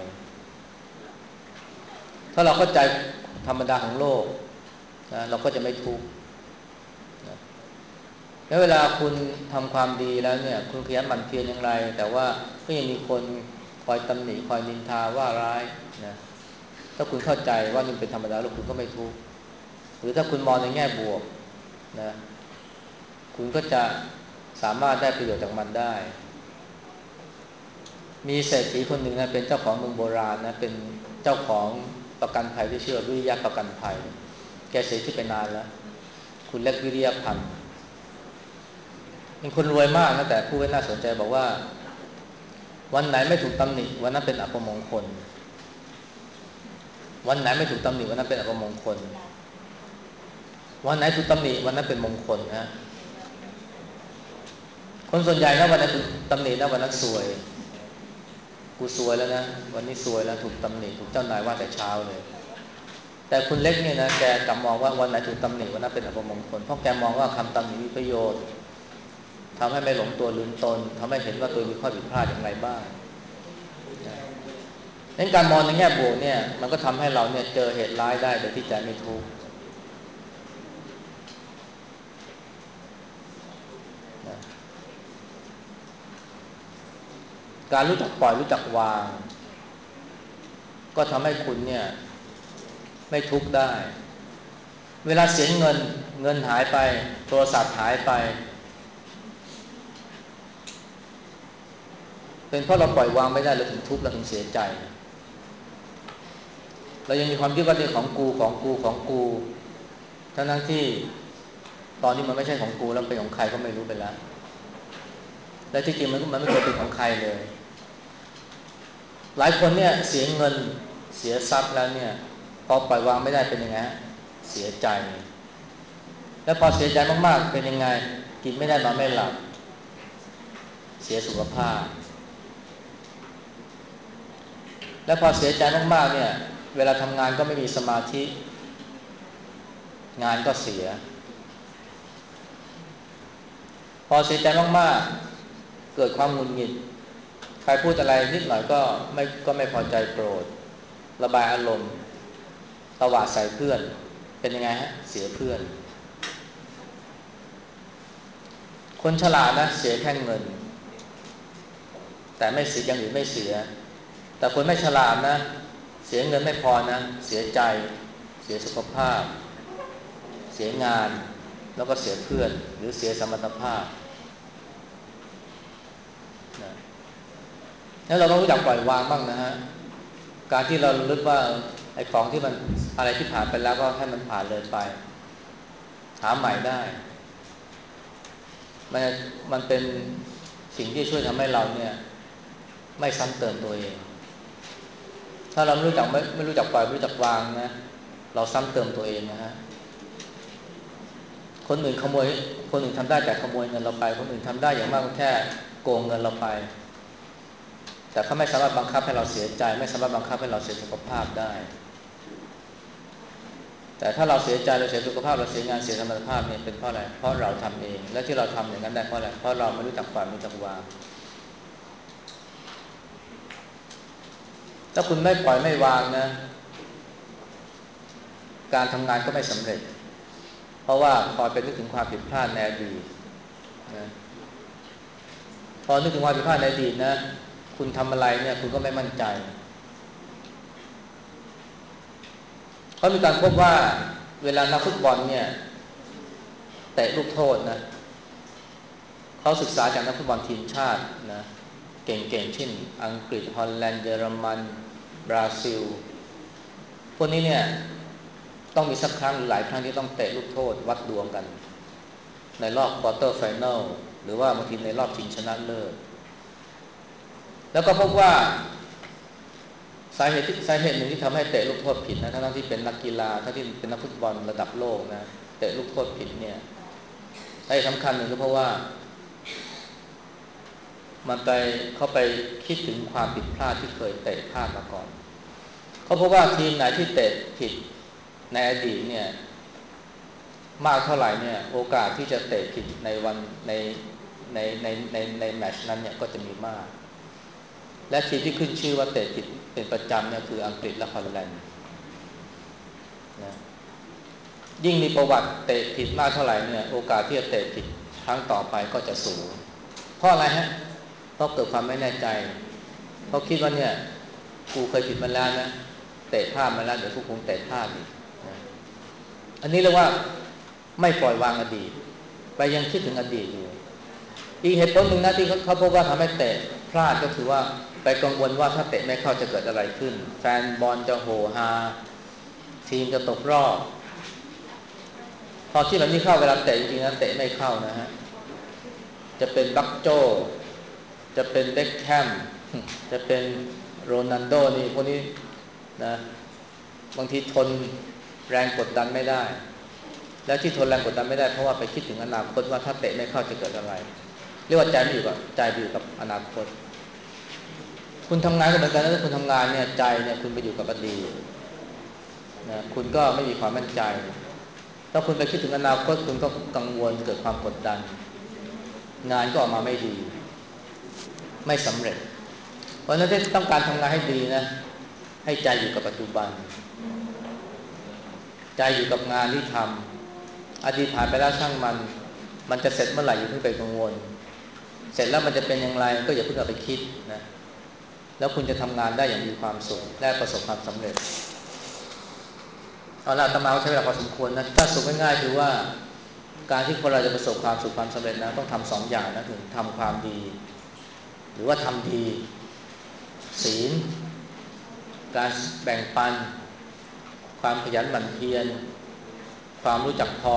ถ้าเราเข้าใจธรรมดาของโลกนะเราก็จะไม่ทุกข์นะแล้วเวลาคุณทำความดีแล้วเนี่ยคุณขยันหมั่นเพียรอย่างไรแต่ว่าก็ยังมีคนคอยตำหนิคอยนินทาว่าร้ายนะถ้าคุณเข้าใจว่านี่เป็นธรรมดาแล้วคุณก็ไม่ทุกข์หรือถ้าคุณมองในแง่บวกนะคุณก็จะสามารถได้ประโยชน์จากมันได้มีเศรษฐีคนหนึ่งนะเป็นเจ้าของเมืองโบราณนะเป็นเจ้าของประกันภัยที่ชื่อวิริยะประกันภัยแกเสียชีวิตไปนานแล้วคุณเล็กวิริยะพันธ์เป็นคนรวยมากนะแต่ผู้ไว้น่าสนใจบอกว่าวันไหนไม่ถูกตำหนิวันนั้นเป็นอัปมงคลวันไหนไม่ถูกตำหนิวันนั้นเป็นอัปมงคลวันไหนถูกตำหนิวันนั้นเป็นมงคลนะคนส่วนใหญ่นะวันไหนถูกตำหนินะวันนั้นซวยกูซวยแล้วนะวันนี้ซวยแล้วถูกตำหนิถูกเจ้านายว่าแต่เช้าเลยแต่คุณเล็กเนี่ยนะแกกลับมองว่าวันไหนถูกตำหนิวันนั้นเป็นอัปมงคลเพราะแกมองว่าคำตำหนิมีประโยชน์ทำให้ไม่หลงตัวลืมตนทำให้เห็นว่าตัวมีข้อผิดพลาดอย่างไรบ้างดังการมองในแง่บวกเนี่ยมันก็ทำให้เราเนี่ยเจอเหตุร้ายได้โดยที่ใจไม่ทุกข์การรู้จักปล่อยรู้จักวางก็ทำให้คุณเนี่ยไม่ทุกข์ได้เวลาเสียเงินเงินหายไปโทรศัพท์หายไปเป็นเพราะเราปล่อยวางไม่ได้เราถึงทุกข์เราถึงเสียใจเรายังมีความคิดว่าเป็นของกูของกูของกูทั้งทั้งที่ตอนนี้มันไม่ใช่ของกูแล้วเป็นของใครก็ไม่รู้ไปแล้วและที่จริงมันมันไม่เคยเป็นของใครเลยหลายคนเนี่ยเสียเงินเสียทรัพย์แล้วเนี่ยพอปล่อยวางไม่ได้เป็นยังไงเสียใจแล้วพอเสียใจมากๆเป็นยังไงกินไม่ได้นอนไม่หลับเสียสุขภาพแล้วพอเสียใจมากๆเนี่ยเวลาทำงานก็ไม่มีสมาธิงานก็เสียพอเสียใจมากๆเกิดความหงุดหงิดใครพูดอะไรนิดหน่อยก็ไม่ก็ไม่พอใจโกรธระบายอารมณ์ตวาดใส่เพื่อนเป็นยังไงฮะเสียเพื่อนคนฉลาดนะเสียแค่เงินแต่ไม่เสียอย่างอื่นไม่เสียแต่คนไม่ฉลาดนะเสียเงินไม่พอนะเสียใจเสียสุขภาพเสียงานแล้วก็เสียเพื่อนหรือเสียสมรรถภาพนะแล้วเราต้องรู้จักปล่อยวางบ้างนะฮะการที่เราลึกว่าไอ้ของที่มันอะไรที่ผ่านไปแล้วก็ให้มันผ่านเลยไปหาใหม่ได้มันมันเป็นสิ่งที่ช่วยทำให้เราเนี่ยไม่ซ้ำเติมตัวเองถ้าเราไม่รู้จักไม่ไม่รู้จักปล่อยไม่รู้จักวางนะเราซ้ำเติมตัวเองนะฮะคนอื่นขโมยคนอื่นทำได้แต่ขโมยเงินเราไปคนอื่นทำได้อย่างมากก็แค่โกงเงินเราไปแต่เขาไม่สามารถบังคับให้เราเสียใจไม่สามารถบังคับให้เราเสียสุขภาพได้แต่ถ้าเราเสียใจเราเสียสุขภาพเราเสียงานเสียสมรรถภาพเนี่ยเป็นเพราะอะไรเพราะเราทำเองและที่เราทำอย่างนั้นได้เพราะอะไรเพราะเราไม่รู้จักปล่อยไม่รู้จักวางถ้าคุณไม่ปล่อยไม่วางนะการทำงานก็ไม่สำเร็จเพราะว่าพอไปนึกถึงความผิดพลาดในอดีตนะพอนึกถึงความผิดพลาดในอดีตนะคุณทำอะไรเนี่ยคุณก็ไม่มั่นใจเขามีการพบว่าเวลานักฟุตบอลเนี่ยเตะลูกโทษนะเขาศึกษาจากนักฟุตบอลทีมชาตินะเก่งๆเช่นอังกฤษฮอลแลนด์เยอรมันบราซิลพวกนี้เนี่ยต้องมีสักครั้งหรือหลายครั้งที่ต้องเตะลูกโทษวัดดวงกันในรอบควอเตอร์ไฟนอลหรือว่าบางทีในรอบชิงชนะเลิศแล้วก็พบว่าสาเหตุที่สาเหตุหนึ่งที่ทำให้เตะลูกโทษผิดนะทั้งที่เป็นนักกีฬาทั้งที่เป็นนักฟุตบอลระดับโลกนะเตะลูกโทษผิดเนี่ยสาเหตุสำคัญหนึ่งก็เพราะว่ามันไปเขาไปคิดถึงความผิดพลาดที่เคยเตะพลาดมาก่อนเขาพบว่าทีมไหนที่เตะผิดในอดีตเนี่ยมากเท่าไหร่เนี่ยโอกาสที่จะเตะผิดในวันในในในในในแมตช์นั้นเนี่ยก็จะมีมากและทีมที่ขึ้นชื่อว่าเตะผิดเป็นประจำเนี่ยคืออังกฤษและฮอลแลนด์นะยิ่งมีประวัติเตะผิดมากเท่าไหร่เนี่ยโอกาสที่จะเตะผิดครั้งต่อไปก็จะสูงเพราะอะไรฮะเพราะเกิดความไม่แน่ใจเพราะคิดว่าเนี่ยกูเคยผิดมาแล้วนะเตะพลาดมาแล้วเดี๋ยวกูคงเตะพลาดอีกนะอันนี้เรียกว่าไม่ปล่อยวางอดีตไปยังคิดถึงอดีตอยู่อีกเหตุผลหนึ่งนะที่เขาพบว่าทำให้เตะพลาดก็คือว่าไปกังวลว่าถ้าเตะไม่เข้าจะเกิดอะไรขึ้นแฟนบอลจะโห่ฮาทีมจะตกรอบพอคิดแบบนี้เข้าเวลาเตะจริงๆนะเตะไม่เข้านะฮะจะเป็นบัคโจจะเป็นเบ็คแฮมจะเป็นโรนัลโดนี่พวกนี้นะบางทีทนแรงกดดันไม่ได้แล้วที่ทนแรงกดดันไม่ได้เพราะว่าไปคิดถึงอนาคตว่าถ้าเตะไม่เข้าจะเกิดอะไรเรียกว่าใจไม่อยู่กับใจไปอยู่กับอนาคตคุณทำงานก็เหมือนกันนะถ้าคุณทำงานเนี่ยใจเนี่ยคุณไปอยู่กับอดีตนะคุณก็ไม่มีความมั่นใจถ้าคุณไปคิดถึงอนาคตคุณก็กังวลเกิดความกดดันงานก็ออกมาไม่ดีไม่สำเร็จเพราะฉะนั้นถ้าต้องการทำงานให้ดีนะให้ใจอยู่กับปัจจุบันใจอยู่กับงานที่ทำอดีตผ่านไปแล้วช่างมันมันจะเสร็จเมื่อไหร่อย่าเพิ่งไปกังวลเสร็จแล้วมันจะเป็นอย่างไรก็อย่าเพิ่งเอาไปคิดนะแล้วคุณจะทำงานได้อย่างมีความสุขและประสบความสำเร็จเอาล่ะอาตมาใช้เวลาพอสมควรนะถ้าสุขง่ายๆคือว่าการที่คนเราจะประสบความสุขความสำเร็จนะต้องทำสองอย่างนะถึงทำความดีหรือว่าทำดีศีลการแบ่งปันความขยันหมั่นเพียรความรู้จักพอ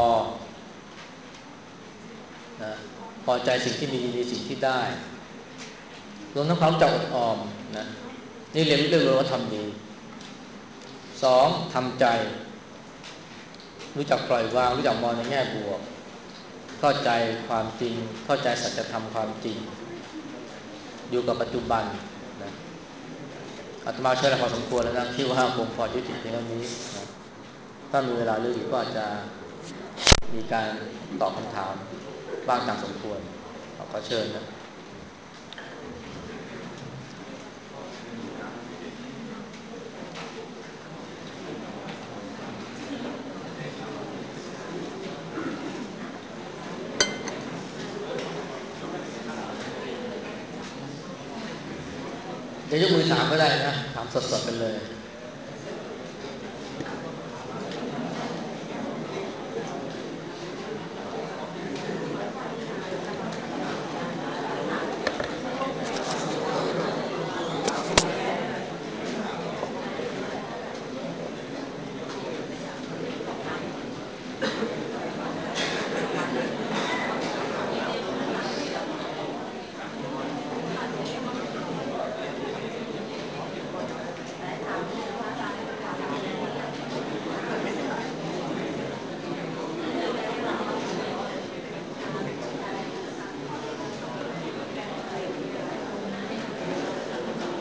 นะพอใจสิ่งที่มีดีสิ่งที่ได้รวมทั้งความรู้จักอดออมนะนี่เรียนรู้เรื่องว่าทำดีสองทำใจรู้จักปล่อยวางรู้จักมองในแง่บวกเข้าใจความจริงเข้าใจสัจธรรมความจริงอยู่กับปัจจุบันนะอาตมาใช้เวลาพอสมควรแล้วนะคิดว่าคงพอยุติเพียงเท่านี้นะถ้ามีเวลาเหลืออีกก็อาจจะมีการตอบคำถามบ้างตามสมควรขอเชิญนะจะยกมือถามก็ได้นะถามสดๆกันเลย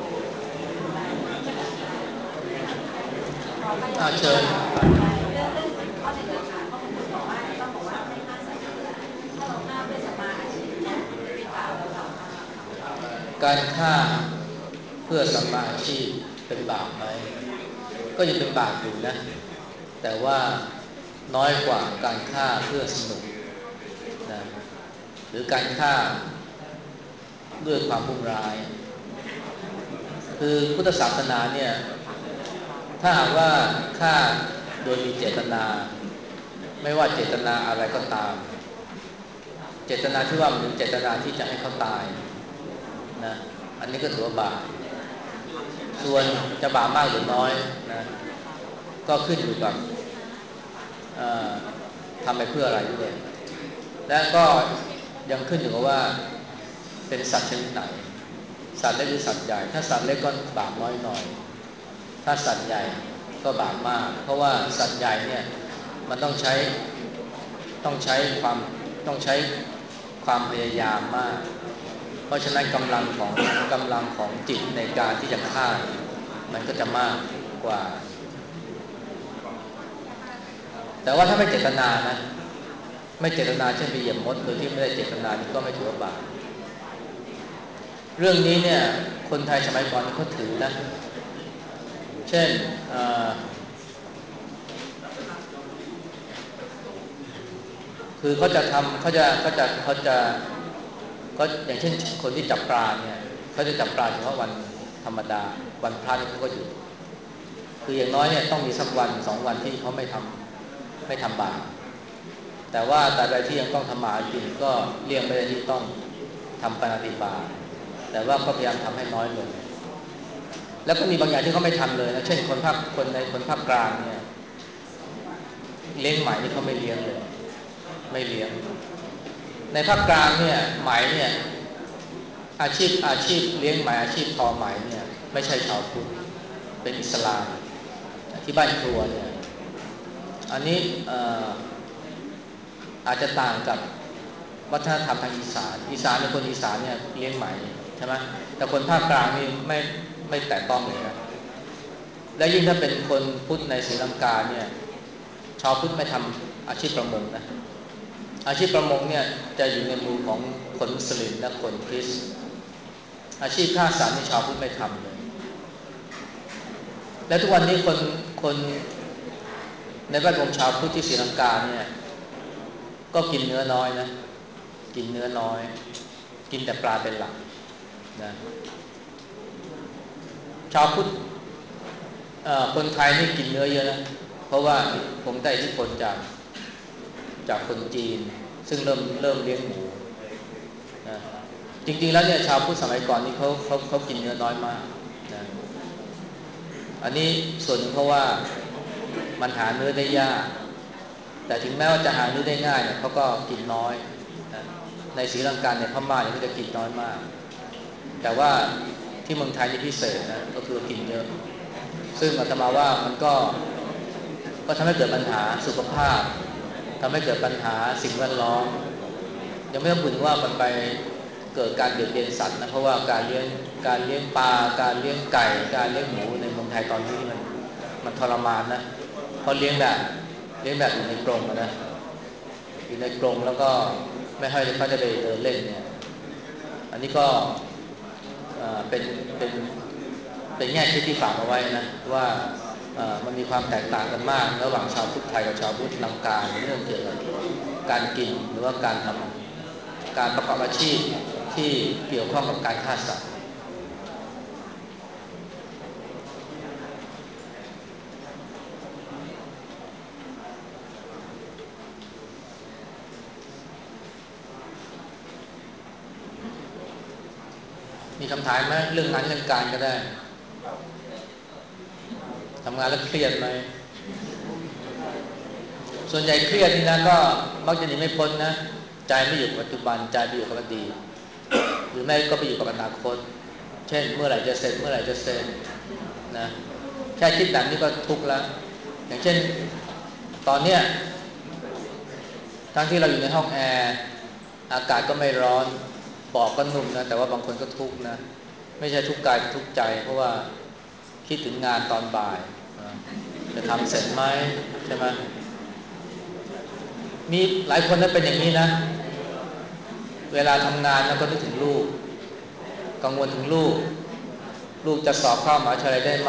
อ่าเชิญการฆ่าเพื่อสัมมาอาชีพเป็นบาปไหมก็ยังเป็นบาปอยู่นะแต่ว่าน้อยกว่าการฆ่าเพื่อสนุกนะหรือการฆ่าด้วยความมุ่งร้ายคือพุทธศาสนาเนี่ยถ้าหากว่าฆ่าโดยมีเจตนาไม่ว่าเจตนาอะไรก็ตามเจตนาที่ว่ามันเจตนาที่จะให้เขาตายนะอันนี้ก็ถือว่าบาปส่วนจะบาปมากหรือน้อยนะก็ขึ้นอยู่กับทำไปเพื่ออะไรด้วยและก็ยังขึ้นอยู่กับว่าเป็นสัตว์ชนิดไหนสัตว์เล็กหรือสัตว์ใหญ่ถ้าสัตว์เล็กก็บาปน้อยหน่อยถ้าสัตว์ใหญ่ก็บาปมากเพราะว่าสัตว์ใหญ่เนี่ยมันต้องใช้ต้องใช้ความต้องใช้ความพยายามมากเพราะฉะนั้นกำลังของกำลังของจิตในการที่จะฆ่ามันก็จะมากกว่าแต่ว่าถ้าไม่เจตนานะไม่เจตนาเช่นไปเหยียบมดโดยที่ไม่ได้เจตนานี่ก็ไม่ถือว่าบาปเรื่องนี้เนี่ยคนไทยสมัยก่อนเขาถือนะเช่นคือเขาจะทำเขาจะเขาจะเขาจะก็อย่างเช่นคนที่จับปลาเนี่ยเขาจะจับปลาเฉพาะวันธรรมดาวันพระนี่เขาก็หยุดคืออย่างน้อยเนี่ยต้องมีสักวันสองวันที่เขาไม่ทำไม่ทำบาปแต่ว่าแต่ใดที่ยังต้องทำมากินก็เลี่ยงไม่ได้ที่ต้องทำปาณาติบาตแต่ว่าก็พยายามทำให้น้อยลงแล้วก็มีบางอย่างที่เขาไม่ทำเลยนะเช่นคนภาคคนในคนภาคกลางเนี่ยเลี้ยงไหมนี่เขาไม่เลี้ยงเลยไม่เลี้ยงในภาคกลางเนี่ยไหมเนี่ยอาชีพอาชีพเลี้ยงไหมอาชีพทอไหมเนี่ยไม่ใช่ชาวพุทธเป็นอิสลามที่บ้านครัวเนี่ยอันนี้อาจจะต่างกับวัฒนธรรมทางอีสานอีสานในคนอีสานเนี่ยเลี้ยงไหมใช่ไหมแต่คนภาคกลางนี่ไม่ไม่แตะต้องเลยนะและยิ่งถ้าเป็นคนพุทธในศรีลังกาเนี่ยชาวพุทธไม่ทำอาชีพประมงนะอาชีพประมงเนี่ยจะอยู่ในมือของคนมุสลิมและคนคริสต์อาชีพฆ่าสัตว์นี่ชาวพุทธไม่ทำเลยและทุกวันนี้คนคนในแวดวงชาวพุทธที่ศรีลังกาเนี่ยก็กินเนื้อน้อยนะกินเนื้อน้อยกินแต่ปลาเป็นหลักนะชาวพุทธคนไทยนี่กินเนื้อเยอะนะเพราะว่าผมได้อิทธิพลจากจากคนจีนซึ่งเริ่มเริ่มเลี้ยงหมูนะจริงๆแล้วเนี่ยชาวพุทธสมัยก่อนนี่เขาเขาเขากินเนื้อน้อยมากนะอันนี้ส่วนหนึ่งเพราะว่ามันหาเนื้อได้ยากแต่ถึงแม้ว่าจะหาเนื้อได้ง่ายเนี่ยเขาก็กินน้อยนะในศรีลังกาเนี่ยพม่าเนี่ยก็จะกินน้อยมากแต่ว่าที่เมืองไทยนี่พิเศษนะก็คือกินเยอะซึ่งอาตมาว่ามันก็ก็ทำให้เกิดปัญหาสุขภาพทำให้เกิดปัญหาสิ่งแวดล้อมยังไม่ต้องพูดถึงว่ามันไปเกิดการเบียดเบียนสัตว์นะเพราะว่าการเลี้ยงการเลี้ยงปลาการเลี้ยงไก่การเลี้ยงหมูในเมืองไทยตอนนี้มันมันทรมานนะเพราะเลี้ยงแบบเลี้ยงแบบอยู่ในกรงนะอยู่ในกรงแล้วก็ไม่ให้เขาจะไปเดินเล่นเนี่ยอันนี้ก็เป็นเป็นเป็นแง่คิดที่ฝากเอาไว้นะว่ามันมีความแตกต่างกันมากระหว่างชาวพุทธไทยกับชาวพุทธลังกาเรื่องเกี่ยวกับการกินหรือว่าการทำการประกอบอาชีพที่เกี่ยวข้องกับการฆ่าสัตว์มีคำถามไหมเรื่องงานเรื่องการก็ได้ทำงานแล้วเครียดไหมส่วนใหญ่เครียดนี่นะก็มักจะหนีไม่พ้นนะใจไม่อยู่กับปัจจุบันใจไปอยู่กับอดีตหรือไม่ก็ไปอยู่กับอนาคตเช่นเมื่อไหร่จะเสร็จเมื่อไหร่จะเสร็จนะแค่คิดแบบนี้ก็ทุกข์แล้วอย่างเช่นตอนเนี้ยทั้งที่เราอยู่ในห้องแอร์อากาศก็ไม่ร้อนปอกก็นุ่มนะแต่ว่าบางคนก็ทุกข์นะไม่ใช่ทุกข์กายทุกข์ใจเพราะว่าคิดถึงงานตอนบ่ายจะทำเสร็จไหมใช่ไหมมีหลายคนนั้นเป็นอย่างนี้นะเวลาทำงานแล้วก็นึกถึงลูกกังวลถึงลูกลูกจะสอบเข้ามหาวิทยาลัยได้ไหม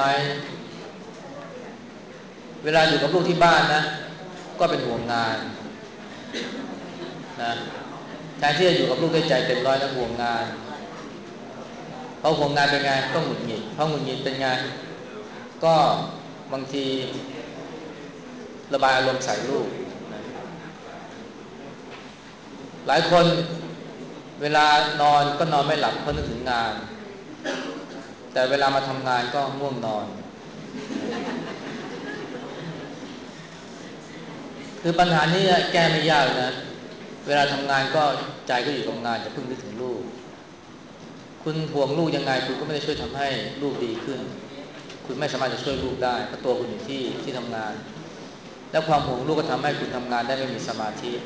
เวลาอยู่กับลูกที่บ้านนะก็เป็นห่วงงานนะแทนที่จะอยู่กับลูกด้วยใจเต็มร้อยนะห่วงงานเพราะห่วงงานเป็นไงก็หงุดหงิดเพราะหงุดหงิดเป็นไงก็บางทีระบายอารมณ์ใส่ลูกนะหลายคนเวลานอนก็นอนไม่หลับเพราะนึกถึงงานแต่เวลามาทำงานก็ง่วงนอนคือปัญหานี้แก้ไม่ยากนะเวลาทำงานก็ใจก็อยู่กับงานจะเพิ่งนึกถึงลูกคุณห่วงลูกยังไงคุณก็ไม่ได้ช่วยทำให้ลูกดีขึ้นคุณไม่สามารถจะช่วยลูกได้เพราะตัวคุณอยู่ที่ที่ทำงานแล้วความห่วงลูกก็ทำให้คุณทำงานได้ไม่มีสมาธิ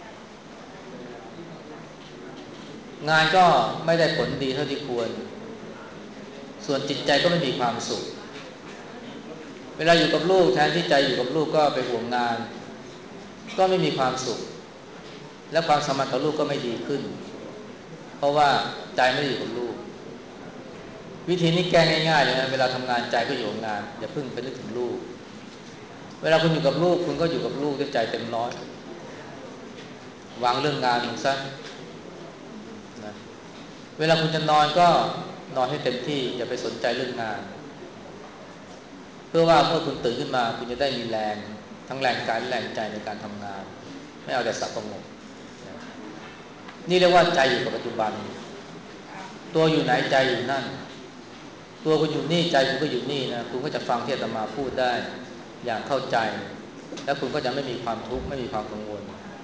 งานก็ไม่ได้ผลดีเท่าที่ควรส่วนจิตใจก็ไม่มีความสุขเวลาอยู่กับลูกแทนที่ใจอยู่กับลูกก็ไปห่วงงานก็ไม่มีความสุขและความสัมพันธ์กับลูกก็ไม่ดีขึ้นเพราะว่าใจไม่ได้อยู่กับลูกวิธีนี้แก้ง่ายๆเลยนะเวลาทำงานใจก็อยู่กับงานอย่าเพิ่งไปนึกถึงลูกเวลาคุณอยู่กับลูกคุณก็อยู่กับลูกด้วยใจเต็มร้อยวางเรื่องงานลงซะนะเวลาคุณจะนอนก็นอนให้เต็มที่อย่าไปสนใจเรื่องงานเพื่อว่าเมื่อคุณตื่นขึ้นมาคุณจะได้มีแรงทั้งแรงกายและแรงใจในการทำงานไม่เอาแต่สับประงกนี่เรียกว่าใจอยู่กับปัจจุบันตัวอยู่ไหนใจอยู่นั่นตัวคุณอยู่นี่ใจคุณก็อยู่นี่นะคุณก็จะฟังที่อาตมาพูดได้อย่างเข้าใจแล้วคุณก็จะไม่มีความทุกข์ไม่มีความกังวล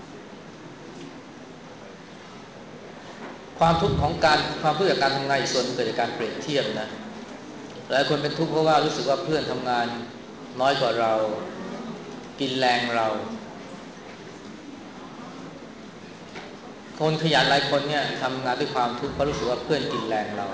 ความทุกข์ของการความทุกข์จากการทำงานอีกส่วนเกิดจากการเปรียบเทียบนะหลายคนเป็นทุกข์เพราะว่ารู้สึกว่าเพื่อนทำงานน้อยกว่าเรากินแรงเราคนขยันหลายคนเนี่ยทำงานด้วยความทุกข์เพราะรู้สึกว่าเพื่อนกินแรงเรา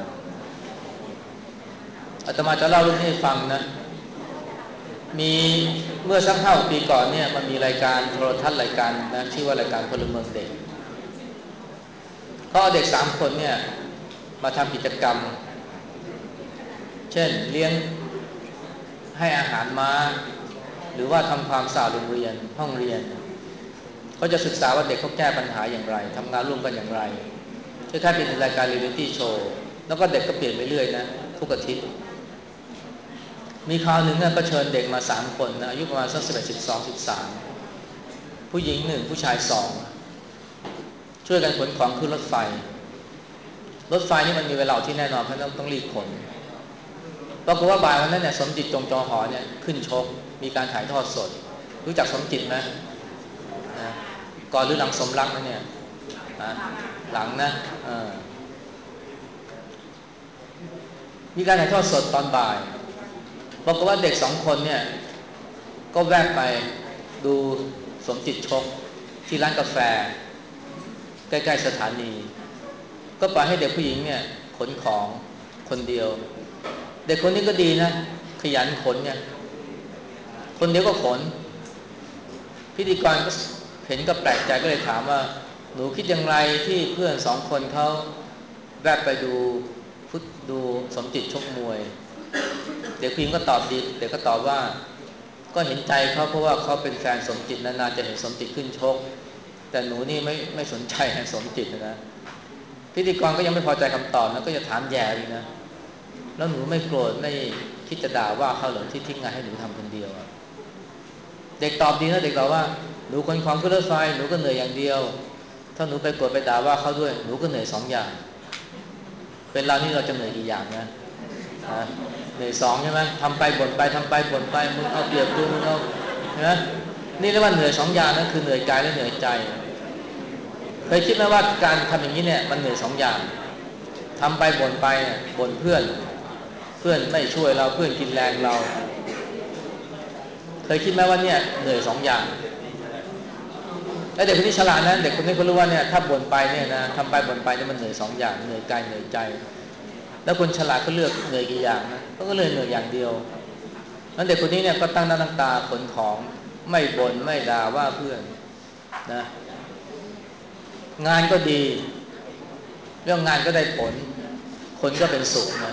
อาตมาจะเล่าเรื่องนี้ให้ฟังนะมีเมื่อสักห้าปีก่อนเนี่ยมันมีรายการโทรทัศน์รายการนะชื่อว่ารายการพลเมืองเด็กก็เด็กสามคนเนี่ยมาทำกิจกรรมเช่นเลี้ยงให้อาหารม้าหรือว่าทำความสะอาดโรงเรียนห้องเรียนเขาจะศึกษาว่าเด็กเขาแก้ปัญหาอย่างไรทำงานร่วมกันอย่างไรคล้ายๆเป็นรายการเรียลลิตี้โชว์แล้วก็เด็กก็เปลี่ยนไปเรื่อยนะทุกอาทิตย์มีคราวหนึ่งเนี่ยก็เชิญเด็กมาสามคนนะอายุประมาณสักสิบเอ็ดสิบสองสิบสามผู้หญิงหนึ่งผู้ชายสองช่วยกันขนของขึ้นรถไฟรถไฟนี่มันมีเวลาที่แน่นอนเพราะต้องต้องรีบขนปรากฏว่าบ่ายวันนั้นเนี่ยสมจิตจงจอหอเนี่ยขึ้นชกมีการถ่ายทอดสดรู้จักสมจิตไหมนะก่อนหรือหลังสมรักนะเนี่ยหลังนะมีการถ่ายทอดสดตอนบ่ายปรากฏว่าเด็กสองคนเนี่ยก็แวะไปดูสมจิตชกที่ร้านกาแฟใกล้ๆสถานีก็ปล่อยให้เด็กผู้หญิงเนี่ยขนของคนเดียวเด็กคนนี้ก็ดีนะขยันขนเนี่ยคนเดียวก็ขนพิธีกรก็เห็นก็แปลกใจก็เลยถามว่าหนูคิดอย่างไรที่เพื่อนสองคนเขาแวะไปดูฟุตดูสมจิตชกมวยเด็กผู้หญิงก็ตอบดีเด็กก็ตอบว่าก็เห็นใจเขาเพราะว่าเขาเป็นแฟนสมจิตนานๆจะเห็นสมจิตขึ้นชกแต่หนูนี่ไม่ไม่สนใจสมจิตนะพิธีกรก็ยังไม่พอใจคำตอบนะก็จะถามแย่อีกนะแล้วหนูไม่โกรธไม่คิดจะด่าว่าเขาหรือที่ทิ้งงานให้หนูทำคนเดียวเด็กตอบดีนะเด็กตอบว่าหนูคนของขึ้นรถไฟหนูก็เหนื่อยอย่างเดียวถ้าหนูไปโกรธไปด่าว่าเขาด้วยหนูก็เหนื่อยสองอย่างเป็นเรานี่เราจะเหนื่อยกี่อย่างนะเหนื่อยสองใช่ไหมทำไปบ่นไปทำไปบ่นไปมึงเอาเปรียบกูมึงเอาใช่ไหมนี่เรียกว่าเหนื่อยสองอย่างนั่นคือเหนื่อยกายและเหนื่อยใจเคยคิดไหมว่าการทำอย่างนี้เนี่ยมันเหนื่อยสองอย่างทำไปบ่นไปบ่นเพื่อนเพื่อนไม่ช่วยเราเพื่อนกินแรงเราเคยคิดไหมว่าเนี่ยเหนื่อยสองอย่างแล้วเด็กคนนี้ฉลาดนะเด็กคนนี้เขารู้ว่าเนี่ยถ้าบ่นไปเนี่ยนะทำไปบ่นไปเนี่ยมันเหนื่อยสองอย่างเหนื่อยกายเหนื่อยใจแล้วคนฉลาดก็เลือกเหนื่อยกี่อย่างนะก็เลยเหนื่อยอย่างเดียวนั้นเด็กคนนี้เนี่ยก็ตั้งหน้าตั้งตาขนของไม่บ่นไม่ด่าว่าเพื่อนนะงานก็ดีเรื่องงานก็ได้ผลคนก็เป็นสุขนะ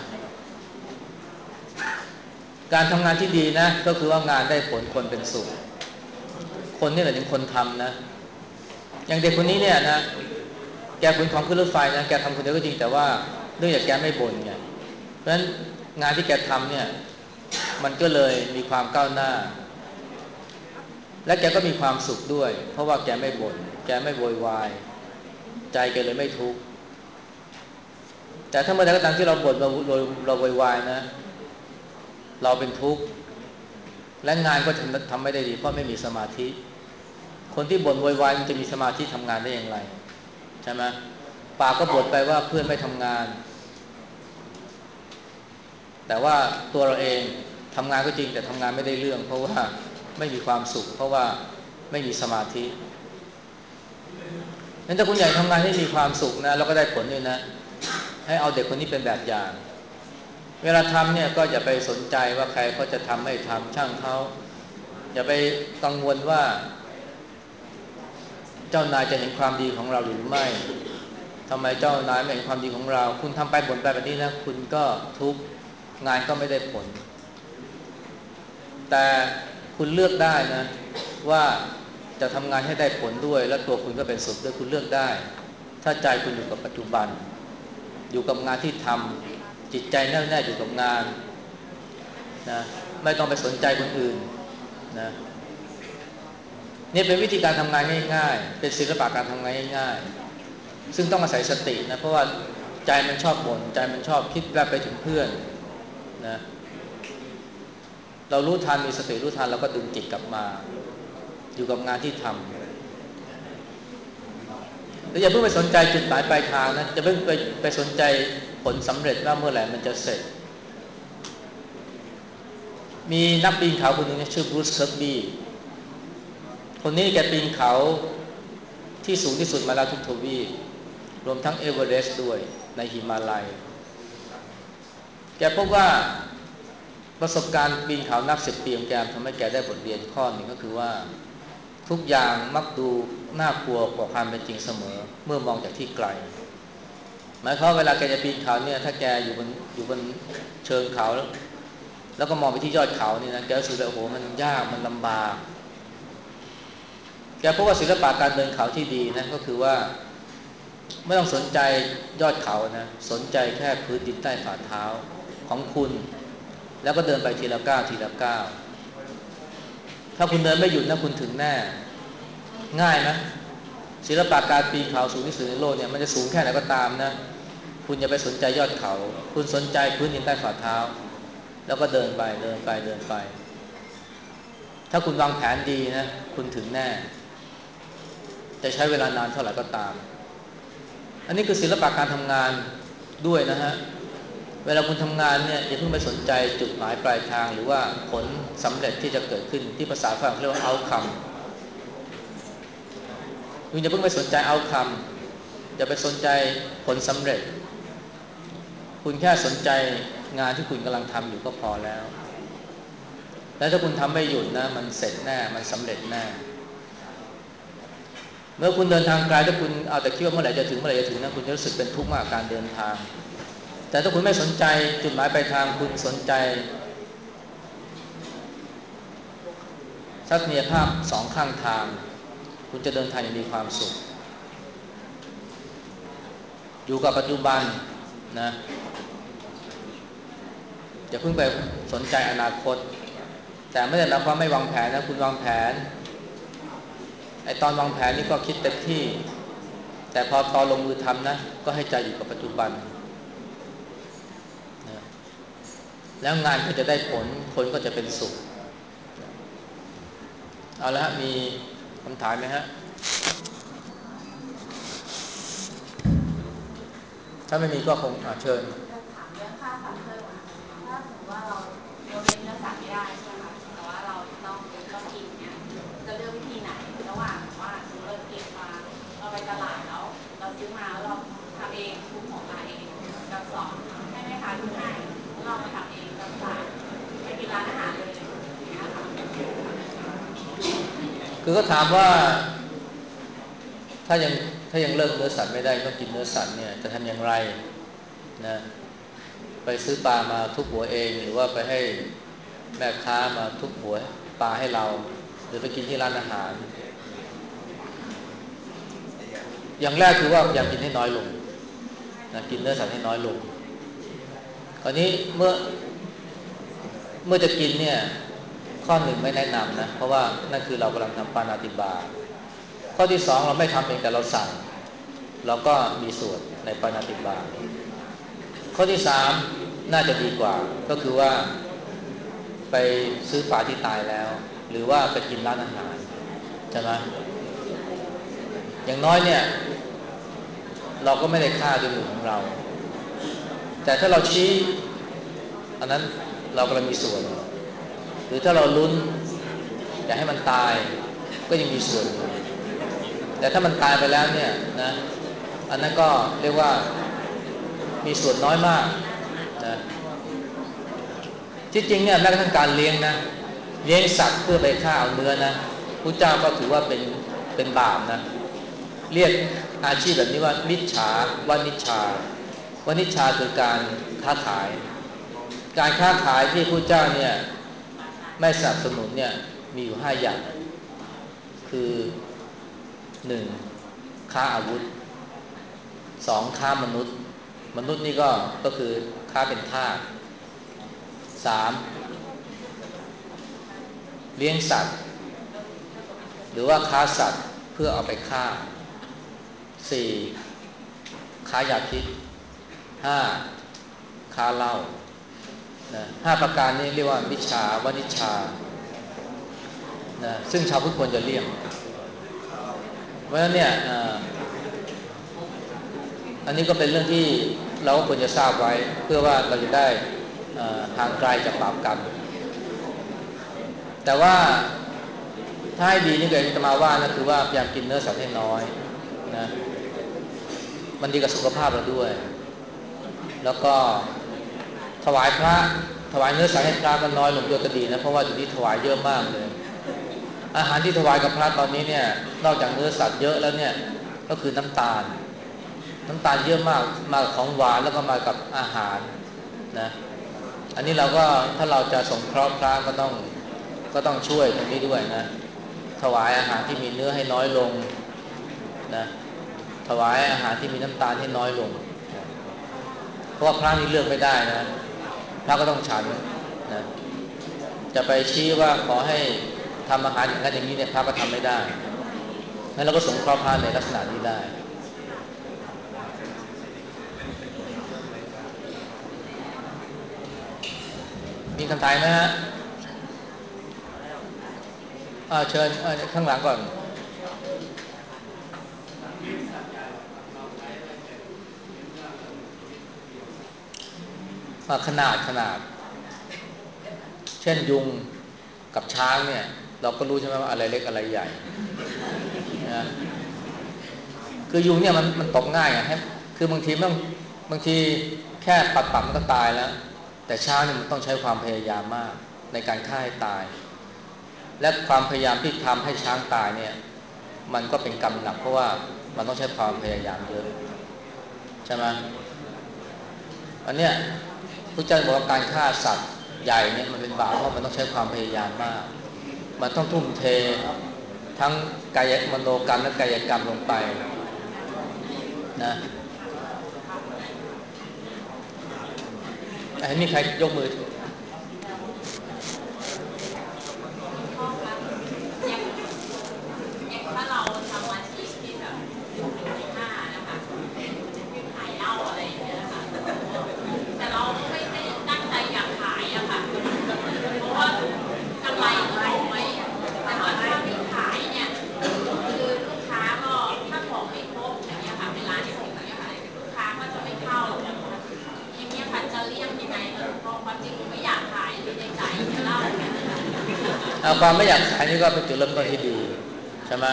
การทำงานที่ดีนะก็คือว่างานได้ผลคนเป็นสุขคนนี่แหละถึงคนทำนะอย่างเด็กคนนี้เนี่ยนะแกขนของขึ้นรถไฟนะแกทำคนเดียวก็จริงแต่ว่าเนื่องจากแกไม่บ่นไงเพราะฉะนั้นงานที่แกทำเนี่ยมันก็เลยมีความก้าวหน้าและแกก็มีความสุขด้วยเพราะว่าแกไม่บ่นแกไม่โวยวายใจแกเลยไม่ทุกข์แต่ถ้าเมื่อใดก็ตามที่เราบ่นเราเราโวยวายนะเราเป็นทุกข์และงานก็ทำทำไม่ได้ดีเพราะไม่มีสมาธิคนที่บ่นโวยวายมันจะมีสมาธิทำงานได้อย่างไรใช่ไหมปากก็บ่นไปว่าเพื่อนไม่ทำงานแต่ว่าตัวเราเองทำงานก็จริงแต่ทำงานไม่ได้เรื่องเพราะว่าไม่มีความสุขเพราะว่าไม่มีสมาธินั้นถ้าคุณอยากทำงานให้มีความสุขนะแล้วก็ได้ผลด้วยนะให้เอาเด็กคนนี้เป็นแบบอย่างเวลาทำเนี่ยก็อย่าไปสนใจว่าใครเขาจะทำไม่ทำช่างเขาอย่าไปกังวลว่าเจ้านายจะเห็นความดีของเราหรือไม่ทำไมเจ้านายไม่เห็นความดีของเราคุณทำไปบ่นไปแบบนี้นะคุณก็ทุกข์งานก็ไม่ได้ผลแต่คุณเลือกได้นะว่าจะทำงานให้ได้ผลด้วยและตัวคุณก็เป็นสุขด้วยคุณเลือกได้ถ้าใจคุณอยู่กับปัจจุบันอยู่กับงานที่ทำจิตใจแน่วแน่อยู่กับงานนะไม่ต้องไปสนใจคนอื่นนะนี่เป็นวิธีการทำงานง่ายๆเป็นศิลปะการทำงานง่ายๆซึ่งต้องอาศัยสตินะเพราะว่าใจมันชอบบ่นใจมันชอบคิดแวบไปถึงเพื่อนนะเรารู้ทันมีสติรู้ทันเราก็ดึงจิตกลับมาอยู่กับงานที่ทำแล้วอย่าเพิ่งไปสนใจจุดหมายปลายทางนะอย่าเพิ่งไปไปสนใจผลสำเร็จว่าเมื่อไหร่มันจะเสร็จมีนักปีนเขาคนหนึ่งชื่อบรูซเคิร์กบี้คนนี้แกปีนเขาที่สูงที่สุดมาแล้วทุกทวีปรวมทั้งเอเวอเรสต์ด้วยในหิมาลัยแกพบว่าประสบการณ์ปีนเขานับสิบปีของแกทำให้แกได้บทเรียนข้อหนึ่งก็คือว่าทุกอย่างมักดูน่ากลัวกว่าความเป็นจริงเสมอเมื่อมองจากที่ไกลหมายความว่าเวลาแกจะปีนเขาเนี่ยถ้าแกอยู่บนอยู่บนเชิงเขาแล้วแล้วก็มองไปที่ยอดเขานี่นะแกรู้สึกว่าโอ้โหมันยากมันลำบากแกพบว่าศิลปะการเดินเขาที่ดีนะก็คือว่าไม่ต้องสนใจยอดเขานะสนใจแค่พื้นดินใต้ฝ่าเท้าของคุณแล้วก็เดินไปทีละก้าวทีละก้าวถ้าคุณเดินไม่หยุดนะคุณถึงแน่ง่ายไหมศิลปะการปีนเขาสูงที่สุดในโลกเนี่ยมันจะสูงแค่ไหนก็ตามนะคุณอย่าไปสนใจยอดเขาคุณสนใจพื้นดินใต้ฝ่าเท้าแล้วก็เดินไปเดินไปเดินไปถ้าคุณวางแผนดีนะคุณถึงแน่จะใช้เวลานานเท่าไหร่ก็ตามอันนี้คือศิลปะการทำงานด้วยนะฮะเวลาคุณทำงานเนี่ยอย่าเพิ่งไปสนใจจุดหมายปลายทางหรือว่าผลสำเร็จที่จะเกิดขึ้นที่ภาษาฝรั่งเรียกว่า outcome คุณอย่าเพิ่งไปสนใจ outcome อย่าไปสนใจผลสำเร็จคุณแค่สนใจงานที่คุณกำลังทำอยู่ก็พอแล้วแล้วถ้าคุณทำไม่หยุดนะมันเสร็จแน่มันสำเร็จแน่เมื่อคุณเดินทางไกลถ้าคุณเอาแต่คิดว่าเมื่อไหร่จะถึงเมื่อไหร่จะถึงนะคุณจะรู้สึกเป็นทุกข์มากกับการเดินทางแต่ถ้าคุณไม่สนใจจุดหมายปลายทางคุณสนใจทัศนียภาพสองข้างทางคุณจะเดินทางอย่างมีความสุขอยู่กับปัจจุบันนะอย่าเพิ่งไปสนใจอนาคตแต่ไม่ได้หมายความไม่วางแผนนะคุณวางแผนไอตอนวางแผนนี่ก็คิดเต็มที่แต่พอตอนลงมือทำนะก็ให้ใจอยู่กับปัจจุบันนะแล้วงานก็จะได้ผลคนก็จะเป็นสุขเอาละมีคำถามไหมฮะถ้าไม่มีก็คงเชิญจะถามเรื่องค่าสัตว์เพิ่มอ่ะถ้าสมมติว่าเราเราเลี้ยงเนื้อสัตว์ไม่ได้ใช่ไหมคะแต่ว่าเราต้องต้องกินเนี่ยจะเลือกวิธีไหนระหว่างว่าสมมติเราเก็บมาเราไปตลาดแล้วเราซื้อมาแล้วเราทำเองทุบหัวปลาเองกับสองให้แม่ค้าทุบให้แล้วเรามาทำเองกับสามไปกินร้านอาหารเลยอย่างเงี้ยค่ะคือก็ถามว่าถ้ายังถ้ายังเลิกเนื้อสัตว์ไม่ได้ต้องกินเนื้อสัตว์เนี่ยจะทำอย่างไรนะไปซื้อปลามาทุบหัวเองหรือว่าไปให้แม่ค้ามาทุบหัวปลาให้เราหรือไปกินที่ร้านอาหารอย่างแรกคือว่าพยายามกินให้น้อยลงนะกินเนื้อสัตว์ให้น้อยลงคราวนี้เมื่อเมื่อจะกินเนี่ยข้อหนึ่งไม่แนะนำนะเพราะว่านั่นคือเรากำลังทำปาณาติบาตข้อที่สองเราไม่ทำเองแต่เราสั่งเราก็มีส่วนในปาณาติบาตข้อที่สามน่าจะดีกว่าก็คือว่าไปซื้อปลาที่ตายแล้วหรือว่าไปกินร้านอาหารใช่ไหมอย่างน้อยเนี่ยเราก็ไม่ได้ฆ่าด้วยมือของเราแต่ถ้าเราชี้อันนั้นเรากำลังมีส่วนหรือถ้าเราลุ้นอยากให้มันตายก็ยังมีส่วนอยู่แต่ถ้ามันตายไปแล้วเนี่ยนะอันนั้นก็เรียกว่ามีส่วนน้อยมากนะที่จริงเนี่ยแม้กระทั่งการเลี้ยงนะเลี้ยงสัตว์เพื่อไปฆ่าเอาเนื้อนะพุทธเจ้าก็ถือว่าเป็นเป็นบาปนะเรียกอาชีพแบบนี้ว่ามิจฉาวานิชชาวานิชชาคือการค้าขายการค้าขายที่พุทธเจ้าเนี่ยไม่สนับสนุนเนี่ยมีอยู่ห้าอย่างคือหนึ่งค้าอาวุธสองค้ามนุษย์มนุษย์นี่ก็ก็คือค้าเป็นทาสสามเลี้ยงสัตว์หรือว่าค้าสัตว์เพื่อเอาไปฆ่าสี่ค้ายาพิษห้าค้าเหล้านะห้าประการนี้เรียกว่ามิจฉาวานิชชานะซึ่งชาวพุทธควรจะเลี่ยงเพราะฉะนั้นเนี่ยอันนี้ก็เป็นเรื่องที่เราก็ควรจะทราบไว้เพื่อว่าเราจะได้ห่างไกลจากบาปกรรมแต่ว่าถ้าให้ดีนี่เกิดจะมาว่านะคือว่าพยายามกินเนื้อสัตว์ให้น้อยนะมันดีกับสุขภาพเราด้วยแล้วก็ถวายพระถวายเนื้อสัตว์ให้พระก็น้อยลงด้วยก็ดีนะเพราะว่าอยู่ที่ถวายเยอะมากเลยอาหารที่ถวายกับพระตอนนี้เนี่ยนอกจากเนื้อสัตว์เยอะแล้วเนี่ยก็คือน้ำตาลน้ำตาลเยอะมากมากับของหวานแล้วก็มากับอาหารนะอันนี้เราก็ถ้าเราจะสงเคราะห์พระก็ต้องก็ต้องช่วยตรงนี้ด้วยนะถวายอาหารที่มีเนื้อให้น้อยลงนะถวายอาหารที่มีน้ำตาลให้น้อยลงนะเพราะว่าพระนี่เลือกไม่ได้นะพระก็ต้องฉันนะจะไปชี้ว่าขอให้ทำอาหารอย่างนั้นอย่างนี้เนี่ยพระก็ทำไม่ได้งั้นเราก็สงเคราะห์พระในลักษณะนี้ได้มีคำถามไหมฮะอ่าเชิญข้างหลังก่อนขนาดขนาดเช่นยุงกับช้างเนี่ยเราก็รู้ใช่ไหมว่าอะไรเล็กอะไรใหญ่นะคือยุงเนี่ยมันมันตกง่ายอ่ะคือบางทีมันบางทีแค่ปัดปัดมันก็ตายแล้วแต่ช้างเนี่ยมันต้องใช้ความพยายามมากในการฆ่าให้ตายและความพยายามที่ทำให้ช้างตายเนี่ยมันก็เป็นกรรมหนักเพราะว่ามันต้องใช้ความพยายามเยอะใช่ไหมอันเนี้ยพระเจ้าบอกว่าการฆ่าสัตว์ใหญ่เนี่ยมันเป็นบาปเพราะมันต้องใช้ความพยายามมากมันต้องทุ่มเททั้งกายมโนกรรมและกายกรรมลงไปนะเห็นมีใครยกมือถ้าเราทำอาชีพที่แบบในห้านะคะขายเหล้าอะไรอย่างเงี้ยค่ะแต่เราไม่ได้ตั้งใจอยากขายอะค่ะเพราะว่ากำไรก็น้อยแต่ว่าถ้าไม่ขายเนี่ยคือลูกค้าก็ถ้าของไม่ครบอย่างเงี้ยค่ะเป็นร้านส่งอย่างเงี้ยค่ะลูกค้าก็จะไม่เข้าอย่างเงี้ยค่ะจะเลี่ยงยังไงเพราะความจริงไม่อยากขายในใจจะเล่าแค่นั้นความไม่อยากขายนี่ก็เป็นจุดเริ่มต้นที่ดีใช่ไหม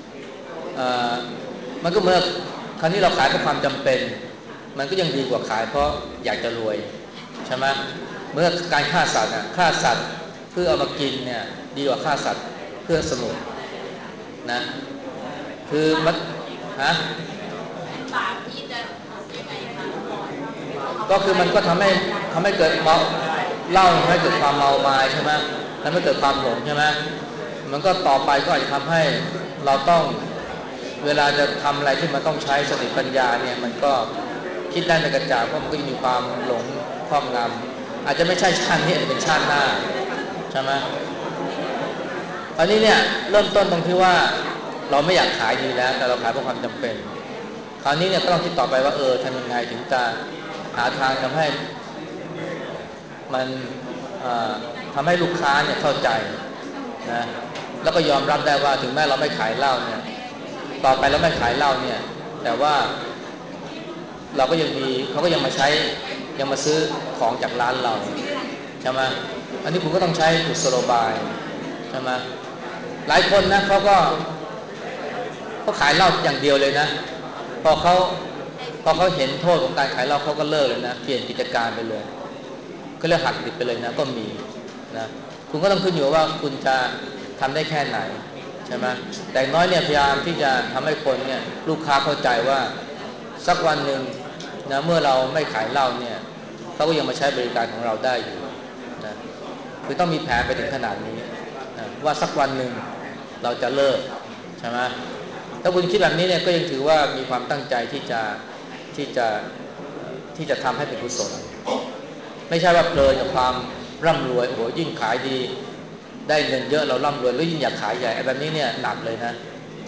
มันก็เมื่อครั้นี้เราขายเพราะความจำเป็นมันก็ยังดีกว่าขายเพราะอยากจะรวยใช่ไหมเมื่อการฆ่าสัตว์อ่ะฆ่าสัตว์เพื่อเอามากินเนี่ยดีกว่าฆ่าสัตว์เพื่อสนุกนะคือมันฮะบาปที่จะยังไงคะก็คือมันก็ทำให้ทำให้เกิดเมาเหล้าทำให้เกิดความเมามายใช่ไหมทำให้เกิดความหลงใช่ไหมมันก็ต่อไปก็อาจจะทำให้เราต้องเวลาจะทำอะไรที่มันต้องใช้สติปัญญาเนี่ยมันก็คิดได้ไม่กระจ่างเพราะมันก็มีความหลงครอบงำอาจจะไม่ใช่ชาตินี้อาจจะเป็นชาติหน้าใช่ไหมอันนี้เนี่ยเริ่มต้นตรงที่ว่าเราไม่อยากขายดีแล้วแต่เราขายเพราะความจำเป็นคราวนี้เนี่ยก็ต้องคิดต่อไปว่าเออทำยังไงถึงจะหาทางทำให้มันทำให้ลูกค้าเนี่ยเข้าใจนะแล้วก็ยอมรับได้ว่าถึงแม้เราไม่ขายเหล้าเนี่ยต่อไปเราไม่ขายเหล้าเนี่ยแต่ว่าเราก็ยังมีเขาก็ยังมาใช้ยังมาซื้อของจากร้านเราใช่ไหมอันนี้คุณก็ต้องใช้กุศโลบายใช่ไหมหลายคนนะเขาก็เขาขายเหล้าอย่างเดียวเลยนะพอเขาพอเขาเห็นโทษของการขายเหล้าเขาก็เลิกเลยนะเปลี่ยนกิจการไปเลยก็เรียกหักดิบไปเลยนะก็มีนะคุณก็ต้องขึ้นอยู่ว่าคุณจะทำได้แค่ไหนใช่ไหมแต่น้อยเนี่ยพยายามที่จะทำให้คนเนี่ยลูกค้าเข้าใจว่าสักวันหนึ่งนะเมื่อเราไม่ขายเหล้าเนี่ยเขาก็ยังมาใช้บริการของเราได้อยู่นะคือต้องมีแผนไปถึงขนาดนี้นะว่าสักวันหนึ่งเราจะเลิกใช่ไหมถ้าคุณคิดแบบนี้เนี่ยก็ยังถือว่ามีความตั้งใจที่จะที่จะที่จะทำให้เป็นกุศลไม่ใช่ว่าเพลินกับความร่ำรวยโอ้โหยิ่งขายดีได้เงินเยอะเราร่ำรวยแล้วยิ่งอยากขายใหญ่แบบนี้เนี่ยหนักเลยนะ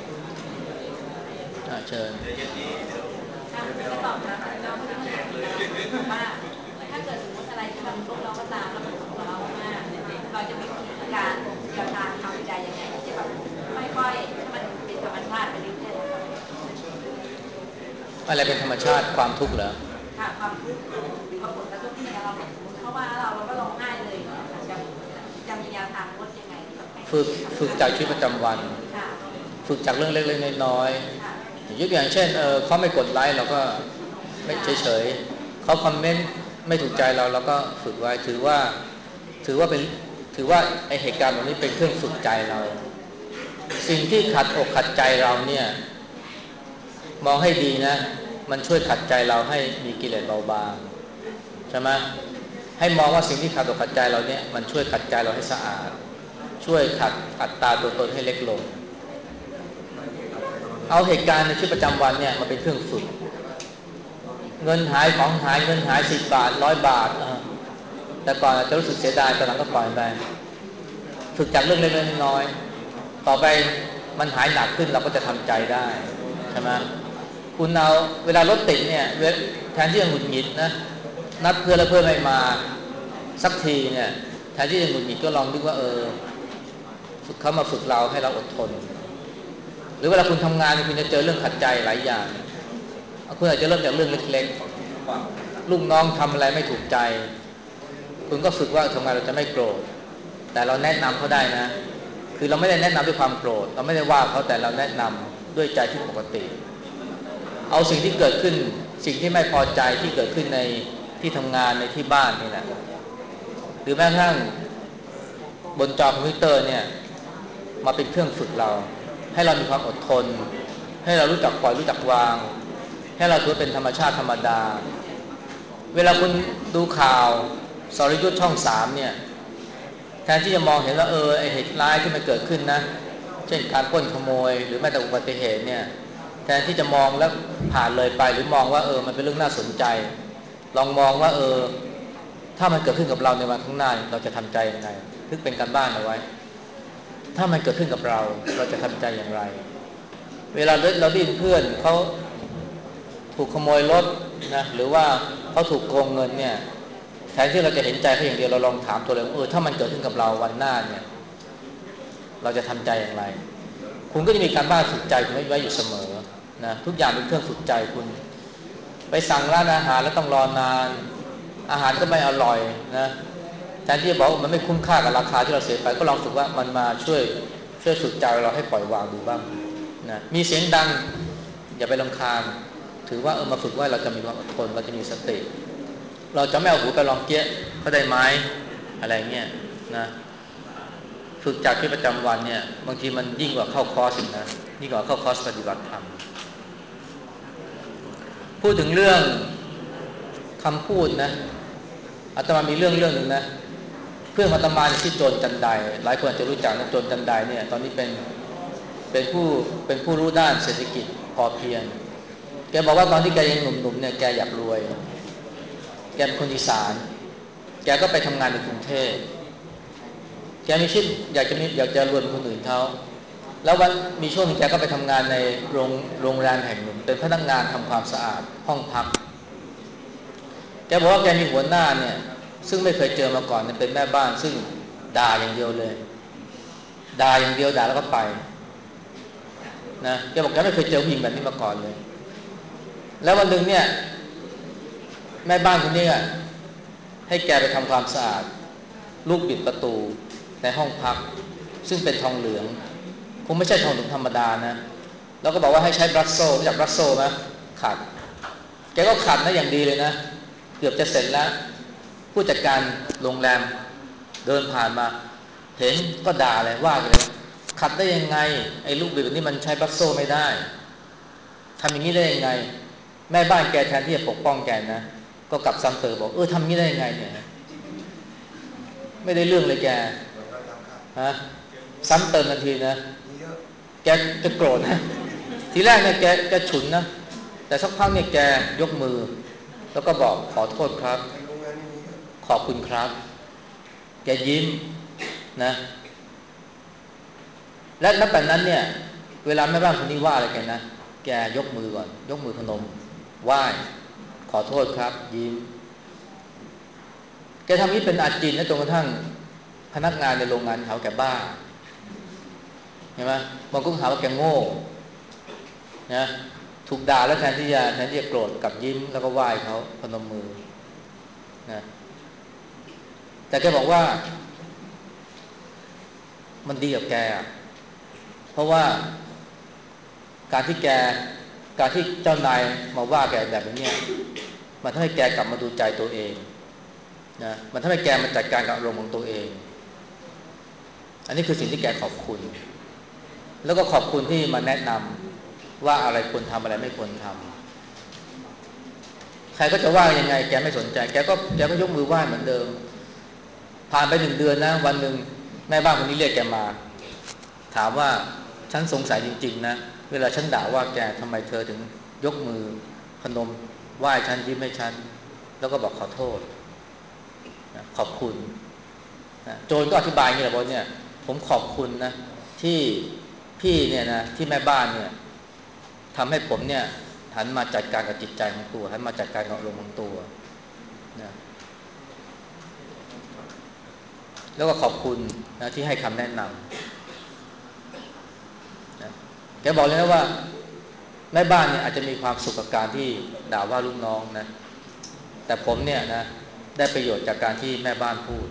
เชิญจะตอบคำถามน้องที่เมื่อกี้ว่าถ้าเกิดสมมติอะไรที่มันทุกข์เราก็ตามแล้วมันทุกข์เรามากเราจะมีวิธีการกับทางทำใจยังไงที่จะแบบค่อยๆให้มันเป็นธรรมชาติไปเรื่อยๆอะไรเป็นธรรมชาติความทุกข์เหรอค่ะความทุกข์หรือว่าผลกระทบที่เราเพราะว่าเราเราก็ร้องไห้เลยจะจะมีแนวทางลดยังไงฝึกฝึกจากชีวิตประจำวันฝึกจากเรื่องเล็กๆน้อยๆยกอย่างเช่นเออเขาไม่กดไลค์เราก็ไม่เฉยๆเขาคอมเมนต์ไม่ถูกใจเราเราก็ฝึกไว้ถือว่าถือว่าเป็นถือว่าไอเหตุการณ์แบบนี้เป็นเครื่องฝึกใจเราสิ่งที่ขัดอกขัดใจเราเนี่ยมองให้ดีนะมันช่วยขัดใจเราให้มีกิเลสเบาบางใช่ไหมให้มองว่าสิ่งที่ขัดอกขัดใจเราเนี่ยมันช่วยขัดใจเราให้สะอาดช่วยขัดอัตตาตัวตนให้เล็กลงเอาเหตุการณ์ในชีวิตประจำวันเนี่ยมาเป็นเครื่องฝึกเงินหายของหายเงินหายสิบบาทร้อยบาทแต่ก่อนจะรู้สึกเสียดายตอนหลังก็ปล่อยไปฝึกจากเรื่องเล็กๆน้อยๆต่อไปมันหายหนักขึ้นเราก็จะทำใจได้ใช่ไหมคุณเอาเวลารถติดเนี่ยแทนที่จะหงุดหงิดนะนัดเพื่อนแล้วเพื่อนไม่มาสักทีเนี่ยแทนที่จะหงุดหงิดก็ลองนึกว่าเออเขามาฝึกเราให้เราอดทนหรือเวลาคุณทำงานคุณจะเจอเรื่องขัดใจหลายอย่างคุณอาจจะเริ่มจากเรื่องเล็กๆลูกน้องทำอะไรไม่ถูกใจคุณก็ฝึกว่าทำงานเราจะไม่โกรธแต่เราแนะนำเขาได้นะคือเราไม่ได้แนะนำด้วยความโกรธเราไม่ได้ว่าเขาแต่เราแนะนำด้วยใจที่ปกติเอาสิ่งที่เกิดขึ้นสิ่งที่ไม่พอใจที่เกิดขึ้นในที่ทำงานในที่บ้านนี่แหละหรือแม้กระทั่งบนจอคอมพิวเตอร์เนี่ยมาเป็นเครื่องฝึกเราให้เรามีความอดทนให้เรารู้จักปล่อยรู้จักวางให้เราถือเป็นธรรมชาติธรรมดาเวลาคุณดูข่าวสรยุทธ์ช่องสามเนี่ยแทนที่จะมองเห็นว่าเออไอเหตุร้ายที่มันเกิดขึ้นนะเช่นการปล้นขโมยหรือแม้แต่อุบัติเหตุเนี่ยแทนที่จะมองแล้วผ่านเลยไปหรือมองว่าเออมันเป็นเรื่องน่าสนใจลองมองว่าเออถ้ามันเกิดขึ้นกับเราในวันข้างหน้าเราจะทำใจยังไงทึกเป็นการบ้านเอาไว้ถ้ามันเกิดขึ้นกับเราเราจะทำใจอย่างไรเวลาเราได้ยินเพื่อนเขาถูกขโมยรถนะหรือว่าเขาถูกโกงเงินเนี่ยแทนที่เราจะเห็นใจเขาอย่างเดียวเราลองถามตัวเราเออถ้ามันเกิดขึ้นกับเราวันหน้าเนี่ยเราจะทำใจอย่างไรคุณก็จะมีการบ้านฝึกใจคุณไว้อยู่เสมอนะทุกอย่างเป็นเครื่องฝึกใจคุณไปสั่งร้านอาหารแล้วต้องรอนานอาหารก็ไม่อร่อยนะแทนที่จะบอกว่ามันไม่คุ้มค่ากับราคาที่เราเสียไปก็ลองฝึกว่ามันมาช่วยช่วยฝึกใจเราให้ปล่อยวางดูบ้างนะมีเสียงดังอย่าไปรำคาญถือว่าเออมาฝึกว่าเราจะมีความอดทนเราจะมีสติเราจะไม่เอาหูไปลองเกี้ยเขาได้ไหมอะไรเงี้ยนะฝึกจากชีวิตประจำวันเนี่ยบางทีมันยิ่งกว่าเข้าคอร์สนะยิ่งกว่าเข้าคอร์สปฏิบัติธรรมพูดถึงเรื่องคำพูดนะอาตมามีเรื่องเรื่องหนึ่งนะเพื่อนอาตมาที่โจรจันไดหลายคนจะรู้จักนะโจรจันไดเนี่ยตอนนี้เป็นเป็นผู้เป็นผู้รู้ด้านเศรษฐกิจพอเพียงแกบอกว่าตอนที่แกยังหนุ่มๆเนี่ยแกอยากรวยแกเป็นคนอีสานแกก็ไปทำงานในกรุงเทพแกมีชีวิตอยากจะมีอยากจะรวยเหมือนคนอื่นเขาแล้ววันมีช่วงนึงแกก็ไปทำงานในโรงโรงแรมแห่งหนึ่งเป็นพนักงานทำความสะอาดห้องพักแกบอกว่าแกมีหัวหน้าเนี่ยซึ่งไม่เคยเจอมาก่อนเนี่ยเป็นแม่บ้านซึ่งด่าอย่างเดียวเลยด่าอย่างเดียวด่าแล้วก็ไปนะแกบอกแกไม่เคยเจอผู้หญิงแบบนี้มาก่อนเลยแล้ววันหนึ่งเนี่ยแม่บ้านคนนี้ให้แกไปทำความสะอาดลูกบิดประตูในห้องพักซึ่งเป็นทองเหลืองคงไม่ใช่ทองเหลืองธรรมดานะแล้วก็บอกว่าให้ใช้บรัสโซ่รู้จักบรัสโซ่ไหมขัดแกก็ขัดนะอย่างดีเลยนะเกือบจะเสร็จแล้วผู้จัดการโรงแรมเดินผ่านมาเห็นก็ด่าเลยว่าเลยขัดได้ยังไงไอ้ลูกบิดแบบนี้มันใช้บรัสโซ่ไม่ได้ทำอย่างนี้ได้ยังไงแม่บ้านแกแทนที่จะปกป้องแกนะก็กลับซ้ำเติมบอกเออทำอย่างนี้ได้ยังไงเนี่ยไม่ได้เรื่องเลยแกฮะซ้ำเติมทันทีนะแกจะโกรธนะทีแรกเนี่ยแกแกฉุนนะแต่สักพักเนี่ยแกยกมือแล้วก็บอกขอโทษครับขอบคุณครับแกยิ้มนะและนับแต่นั้นเนี่ยเวลาแม่บ้านคนนี้ว่าอะไรกันนะแกยกมือก่อนยกมือพนมไหว้ขอโทษครับยิ้มแกทำนี้เป็นอาจินนะจนกระทั่งพนักงานในโรงงานเขาแกบ้าเห็นไหมบางคนหาว่าแกโง่นะถูกด่าแล้วแทนที่จะแทนที่จะโกรธกับยิ้มแล้วก็ไหว้เขาพนมมือนะแต่แกบอกว่ามันดีกับแกเพราะว่าการที่แกการที่เจ้านายมาว่าแกแบบนี้มันทำให้แกกลับมาดูใจตัวเองนะมันทำให้แกมาจัดการกับอารมณ์ของตัวเองอันนี้คือสิ่งที่แกขอบคุณแล้วก็ขอบคุณที่มาแนะนำว่าอะไรควรทำอะไรไม่ควรทำใครก็จะว่ายังไงแกไม่สนใจแกก็แกก็ยกมือไหว้เหมือนเดิมผ่านไปหนึ่งเดือนนะวันหนึ่งแม่บ้านคนนี้เรียกแกมาถามว่าฉันสงสัยจริงๆนะเวลาฉันด่าว่าแกทำไมเธอถึงยกมือพนมไหว้ฉันยิ้มให้ฉันแล้วก็บอกขอโทษนะขอบคุณนะโจรก็อธิบายอย่างนี้แหละว่าเนี่ยผมขอบคุณนะที่พี่เนี่ยนะที่แม่บ้านเนี่ยทำให้ผมเนี่ยหันมาจัดการกับจิตใจของตัวหันมาจัดการกับอารมณ์ของตัวนะแล้วก็ขอบคุณนะที่ให้คำแนะนำนะแกบอกเลยนะว่าแม่บ้านเนี่ยอาจจะมีความสุขกับการที่ด่าว่าลูกน้องนะแต่ผมเนี่ยนะได้ประโยชน์จากการที่แม่บ้านพูด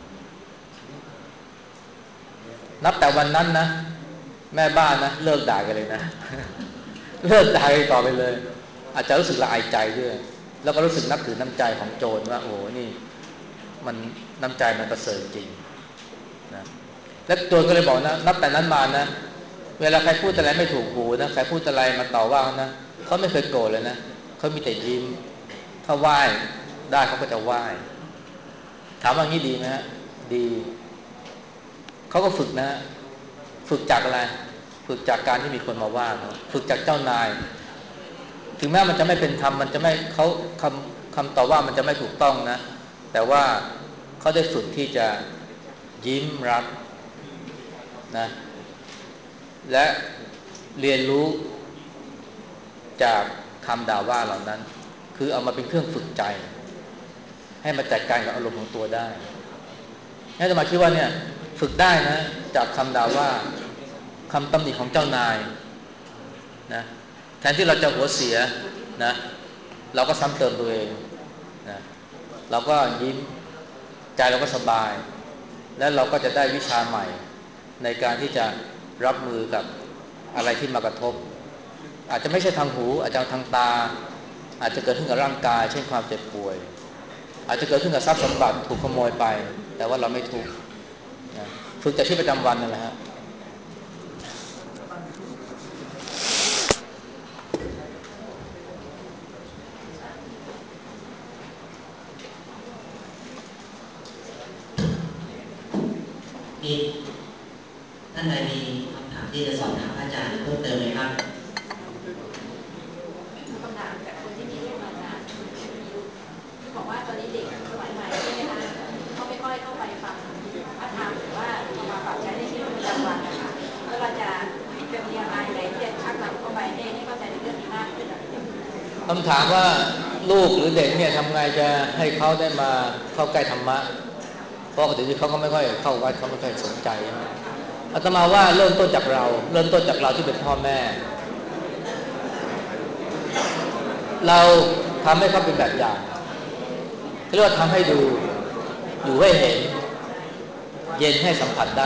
นับแต่วันนั้นนะแม่บ้านนะเลิกด่ากันเลยนะเลิกด่ากันต่อไปเลยอาจจะรู้สึกละอายใจด้วยแล้วก็รู้สึกนับถือน้ำใจของโจรว่าโอ้นี่มันน้ำใจมันประเสริฐจริงนะแล้วโจรก็เลยบอกนะนับแต่นั้นมานะเวลาใครพูดอะไรไม่ถูกหูนะใครพูดอะไรมาต่อว่านะเขาไม่เคยโกรธเลยนะเขามีแต่ยิ้มถ้าไหว้ได้เขาก็จะไหว้ถามว่างี้ดีไหมฮะดีเขาก็ฝึกนะฝึกจากอะไรฝึกจากการที่มีคนมาว่าเขาฝึกจากเจ้านายถึงแม้มันจะไม่เป็นธรรมมันจะไม่เขาคำคำต่อว่ามันจะไม่ถูกต้องนะแต่ว่าเขาได้ฝึกที่จะยิ้มรับนะและเรียนรู้จากคำด่าว่าเหล่านั้นคือเอามาเป็นเครื่องฝึกใจให้มาจัดการกับอารมณ์ของตัวได้ให้จะมาคิดว่าเนี่ยฝึกได้นะจากคำด่าว่าคำตำหนิของเจ้านายนะแทนที่เราจะหัวเสียนะเราก็ซ้ำเติมตัวเองนะเราก็ยิ้มใจเราก็สบายและเราก็จะได้วิชาใหม่ในการที่จะรับมือกับอะไรที่มากระทบอาจจะไม่ใช่ทางหูอาจจะทางตาอาจจะเกิดขึ้นกับร่างกายเช่นความเจ็บป่วยอาจจะเกิดขึ้นกับทรัพย์สมบัติถูกขโมยไปแต่ว่าเราไม่ทุกข์นะฝึกจากชีวิตประจำวันนั่นแหละฮะมีท่านใดมีคำถามที่จะสอบถามอาจารย์เพิ่มเติมไหมครับคำถามจากคนที่มีลูกอาจารย์ที่บอกว่าตอนนี้เด็กสมัยใหม่ใช่ไหมคะเขาไม่ค่อยเข้าไปฟังพระธรรมหรือว่าเอามาปรับใช้ในชีวิตประจำวันนะคะแล้วเราจะจะมีอะไรไหนที่จะชักนำเข้าไปให้ให้เข้าใจในเรื่องนี้มากขึ้นคำถามว่าลูกหรือเด็กเนี่ยทำไงจะให้เขาได้มาเข้าใกล้ธรรมะเพราะปกติเขาก็ไม่ค่อยเข้าวัดเขาไม่ค่อยสนใจอาตมาว่าเริ่มต้นจากเราเริ่มต้นจากเราที่เป็นพ่อแม่เราทำให้เขาเป็นแบบอย่างเรียกว่าทำให้ดูอยู่ให้เห็นเย็นให้สัมผัสได้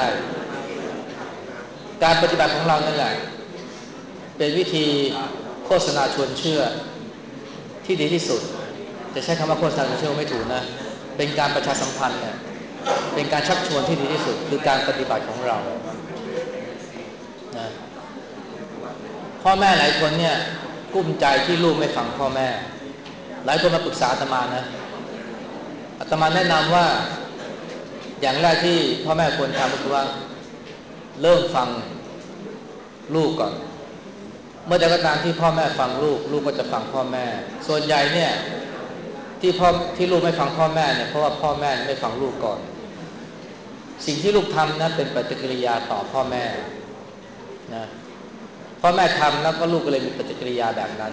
การปฏิบัติของเรานั่นแหละเป็นวิธีโฆษณาชวนเชื่อที่ดีที่สุดจะใช้คำว่าโฆษณาชวนเชื่อไม่ถูกนะเป็นการประชาสัมพันธ์เนี่ยเป็นการชักชวนที่ดีที่สุดคือการปฏิบัติของเรานะพ่อแม่หลายคนเนี่ยกุ้มใจที่ลูกไม่ฟังพ่อแม่หลายคนมาปรึกษาอาตมานะอาตมาแนะนำว่าอย่างแรกที่พ่อแม่ควรทำก็คือว่าเริ่มฟังลูกก่อนเมื่อใดก็ตามที่พ่อแม่ฟังลูกลูกก็จะฟังพ่อแม่ส่วนใหญ่เนี่ยที่พ่อที่ลูกไม่ฟังพ่อแม่เนี่ยเพราะว่าพ่อแม่ไม่ฟังลูกก่อนสิ่งที่ลูกทำนั้นเป็นปฏิกิริยาต่อพ่อแม่นะพ่อแม่ทำแล้วก็ลูกก็เลยมีปฏิกิริยาแบบนั้น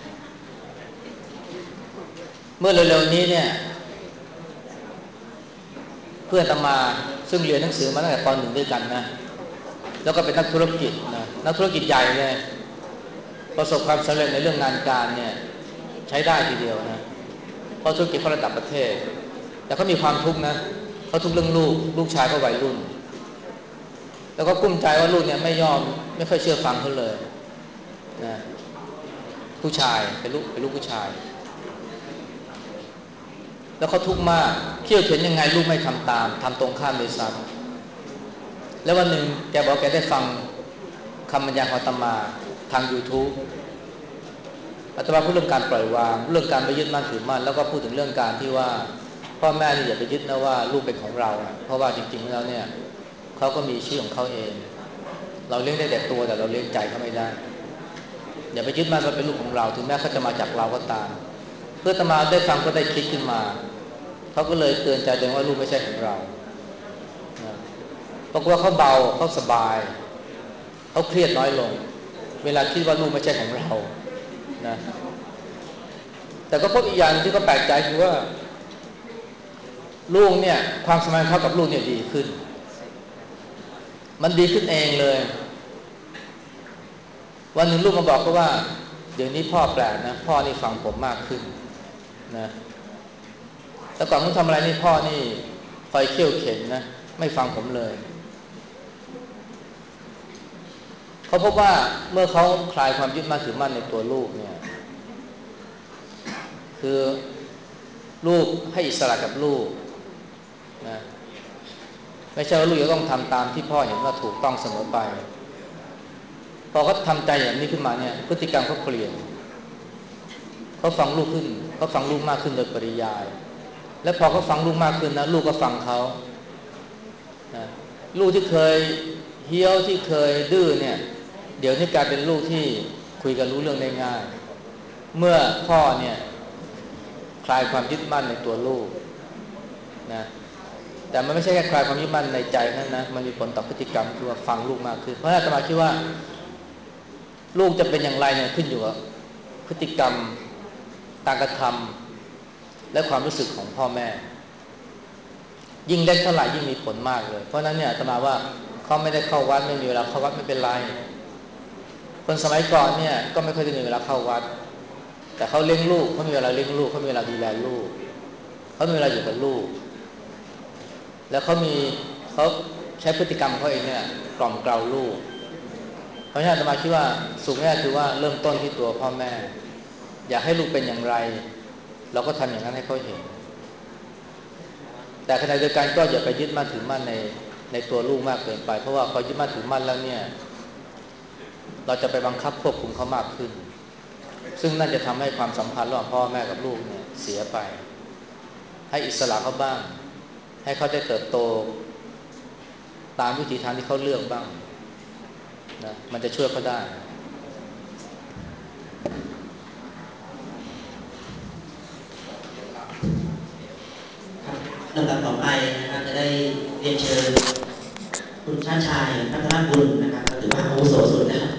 เมื่อเร็วๆนี้เนี่ยเพื่อนอาตมาซึ่งเรียนหนังสือมาตั้งแต่ป.หนึ่ง ด้วยกันนะแล้วก็เป็นนักธุรกิจนะนักธุรกิจใหญ่เลยประสบความสำเร็จในเรื่องงานการเนี่ยใช้ได้ทีเดียวนะเพราะธุรกิจเขาระดับประเทศแต่เขามีความทุกข์นะเขาทุกข์เรื่องลูกลูกชายก็วัยรุ่นแล้วก็กุ้มใจว่าลูกเนี่ยไม่ยอมไม่ค่อยเชื่อฟังเขาเลยนะผู้ชายเป็นลูกเป็นลูกผู้ชายแล้วเขาทุกข์มากเขี่ยวเข็นยังไงลูกไม่ทำตามทำตรงข้ามเลยซ้ำแล้ววันหนึ่งแกบอกแกได้ฟังคำบรรยายของอาตมาทาง YouTube อาตมาพูดเรื่องการปล่อยวางเรื่องการไม่ยึดมั่นถือมั่นแล้วก็พูดถึงเรื่องการที่ว่าพ่อแม่นี่อย่าไปยึดนะว่าลูกเป็นของเราเพราะว่าจริงๆแล้วเนี่ยเขาก็มีชีวิตของเขาเองเราเลี้ยงได้แต่ตัวแต่เราเลี้ยงใจเขาไม่ได้อย่าไปยึดมั่นว่าเป็นลูกของเราถึงแม้เขาจะมาจากเราก็ตามเพื่ออาตมาได้ฟังก็ได้คิดขึ้นมาเขาก็เลยเตือนใจตัวเองว่าลูกไม่ใช่ของเราปรากฏว่าเขาเบาเขาสบายเขาเครียดน้อยลงเวลาคิดว่าลูกไม่ใช่ของเรานะแต่ก็พบอีกอย่างที่เขาแปลกใจคือว่าลูกเนี่ยความสัมพันธ์เขากับลูกเนี่ยดีขึ้นมันดีขึ้นเองเลยวันหนึ่งลูกมาบอกเขาว่าเดี๋ยวนี้พ่อแปลกนะพ่อนี่ฟังผมมากขึ้นนะแต่ก่อนผมทำอะไรนี่พ่อนี่คอยเขี่ยวเข็นนะไม่ฟังผมเลยเขาพบว่าเมื่อเขาคลายความยึดมั่นถือมั่นในตัวลูกเนี่ยคือลูกให้อิสระกับลูกนะไม่ใช่ว่าลูกจะต้องทำตามที่พ่อเห็นว่าถูกต้องเสมอไปพอเขาทำใจอย่างนี้ขึ้นมาเนี่ยพฤติกรรมเขาเปลี่ยนเขาฟังลูกขึ้นเขาฟังลูกมากขึ้นโดยปริยายและพอเขาฟังลูกมากขึ้นนะลูกก็ฟังเขานะลูกที่เคยเฮี้ยวที่เคยดื้อเนี่ยเดี๋ยวนี้กลายเป็นลูกที่คุยกันรู้เรื่องได้ง่ายเมื่อพ่อเนี่ยคลายความยึดมั่นในตัวลูกนะแต่มันไม่ใช่แค่คลายความยึดมั่นในใจนั่นนะมันมีผลต่อพฤติกรรมคือว่าฟังลูกมากขึ้นเพราะฉะนั้นอาตมาคิดว่าลูกจะเป็นอย่างไรเนี่ยขึ้นอยู่กับพฤติกรรมการกระทำและความรู้สึกของพ่อแม่ยิ่งเล็กเท่าไหร่ยิ่งมีผลมากเลยเพราะนั้นเนี่ยอาตมาว่าเขาไม่ได้เข้าวัดไม่มีเวลาเข้าวัดไม่เป็นไรคนสมัยก่อนเนี่ยก็ไม่ค่อยได้มีเวลาเข้าวัดแต่เขาเลี้ยงลูกเขามีเวลาเลี้ยงลูกเขามีเวลาดูแลลูกเขามีเวลาอยู่กับลูกแล้วเขามีเขาใช้พฤติกรรมเขาเองเนี่ยกล่อมเกลาลูกเพราะฉะนั้นอาตมาคิดว่าสุขแรกคือว่าเริ่มต้นที่ตัวพ่อแม่อยากให้ลูกเป็นอย่างไรเราก็ทำอย่างนั้นให้เขาเห็นแต่ขณะเดียวกันก็อย่าไปยึดมั่นถือมั่นในในตัวลูกมากเกินไปเพราะว่าพอยึดมั่นถือมั่นแล้วเนี่ยเราจะไปบังคับควบคุมเขามากขึ้นซึ่งนั่นจะทำให้ความสัมพันธ์ระหว่างพ่อแม่กับลูกเนี่ยเสียไปให้อิสระเขาบ้างให้เขาได้เติบโตตามวิธีทางที่เขาเลือกบ้างนะมันจะช่วยเขาได้ลำดับต่อไปนะครับจะได้เรียนเชิญคุณชาติชายพัฒนบุญนะครับถือว่าอาวุโสสุดแล้ว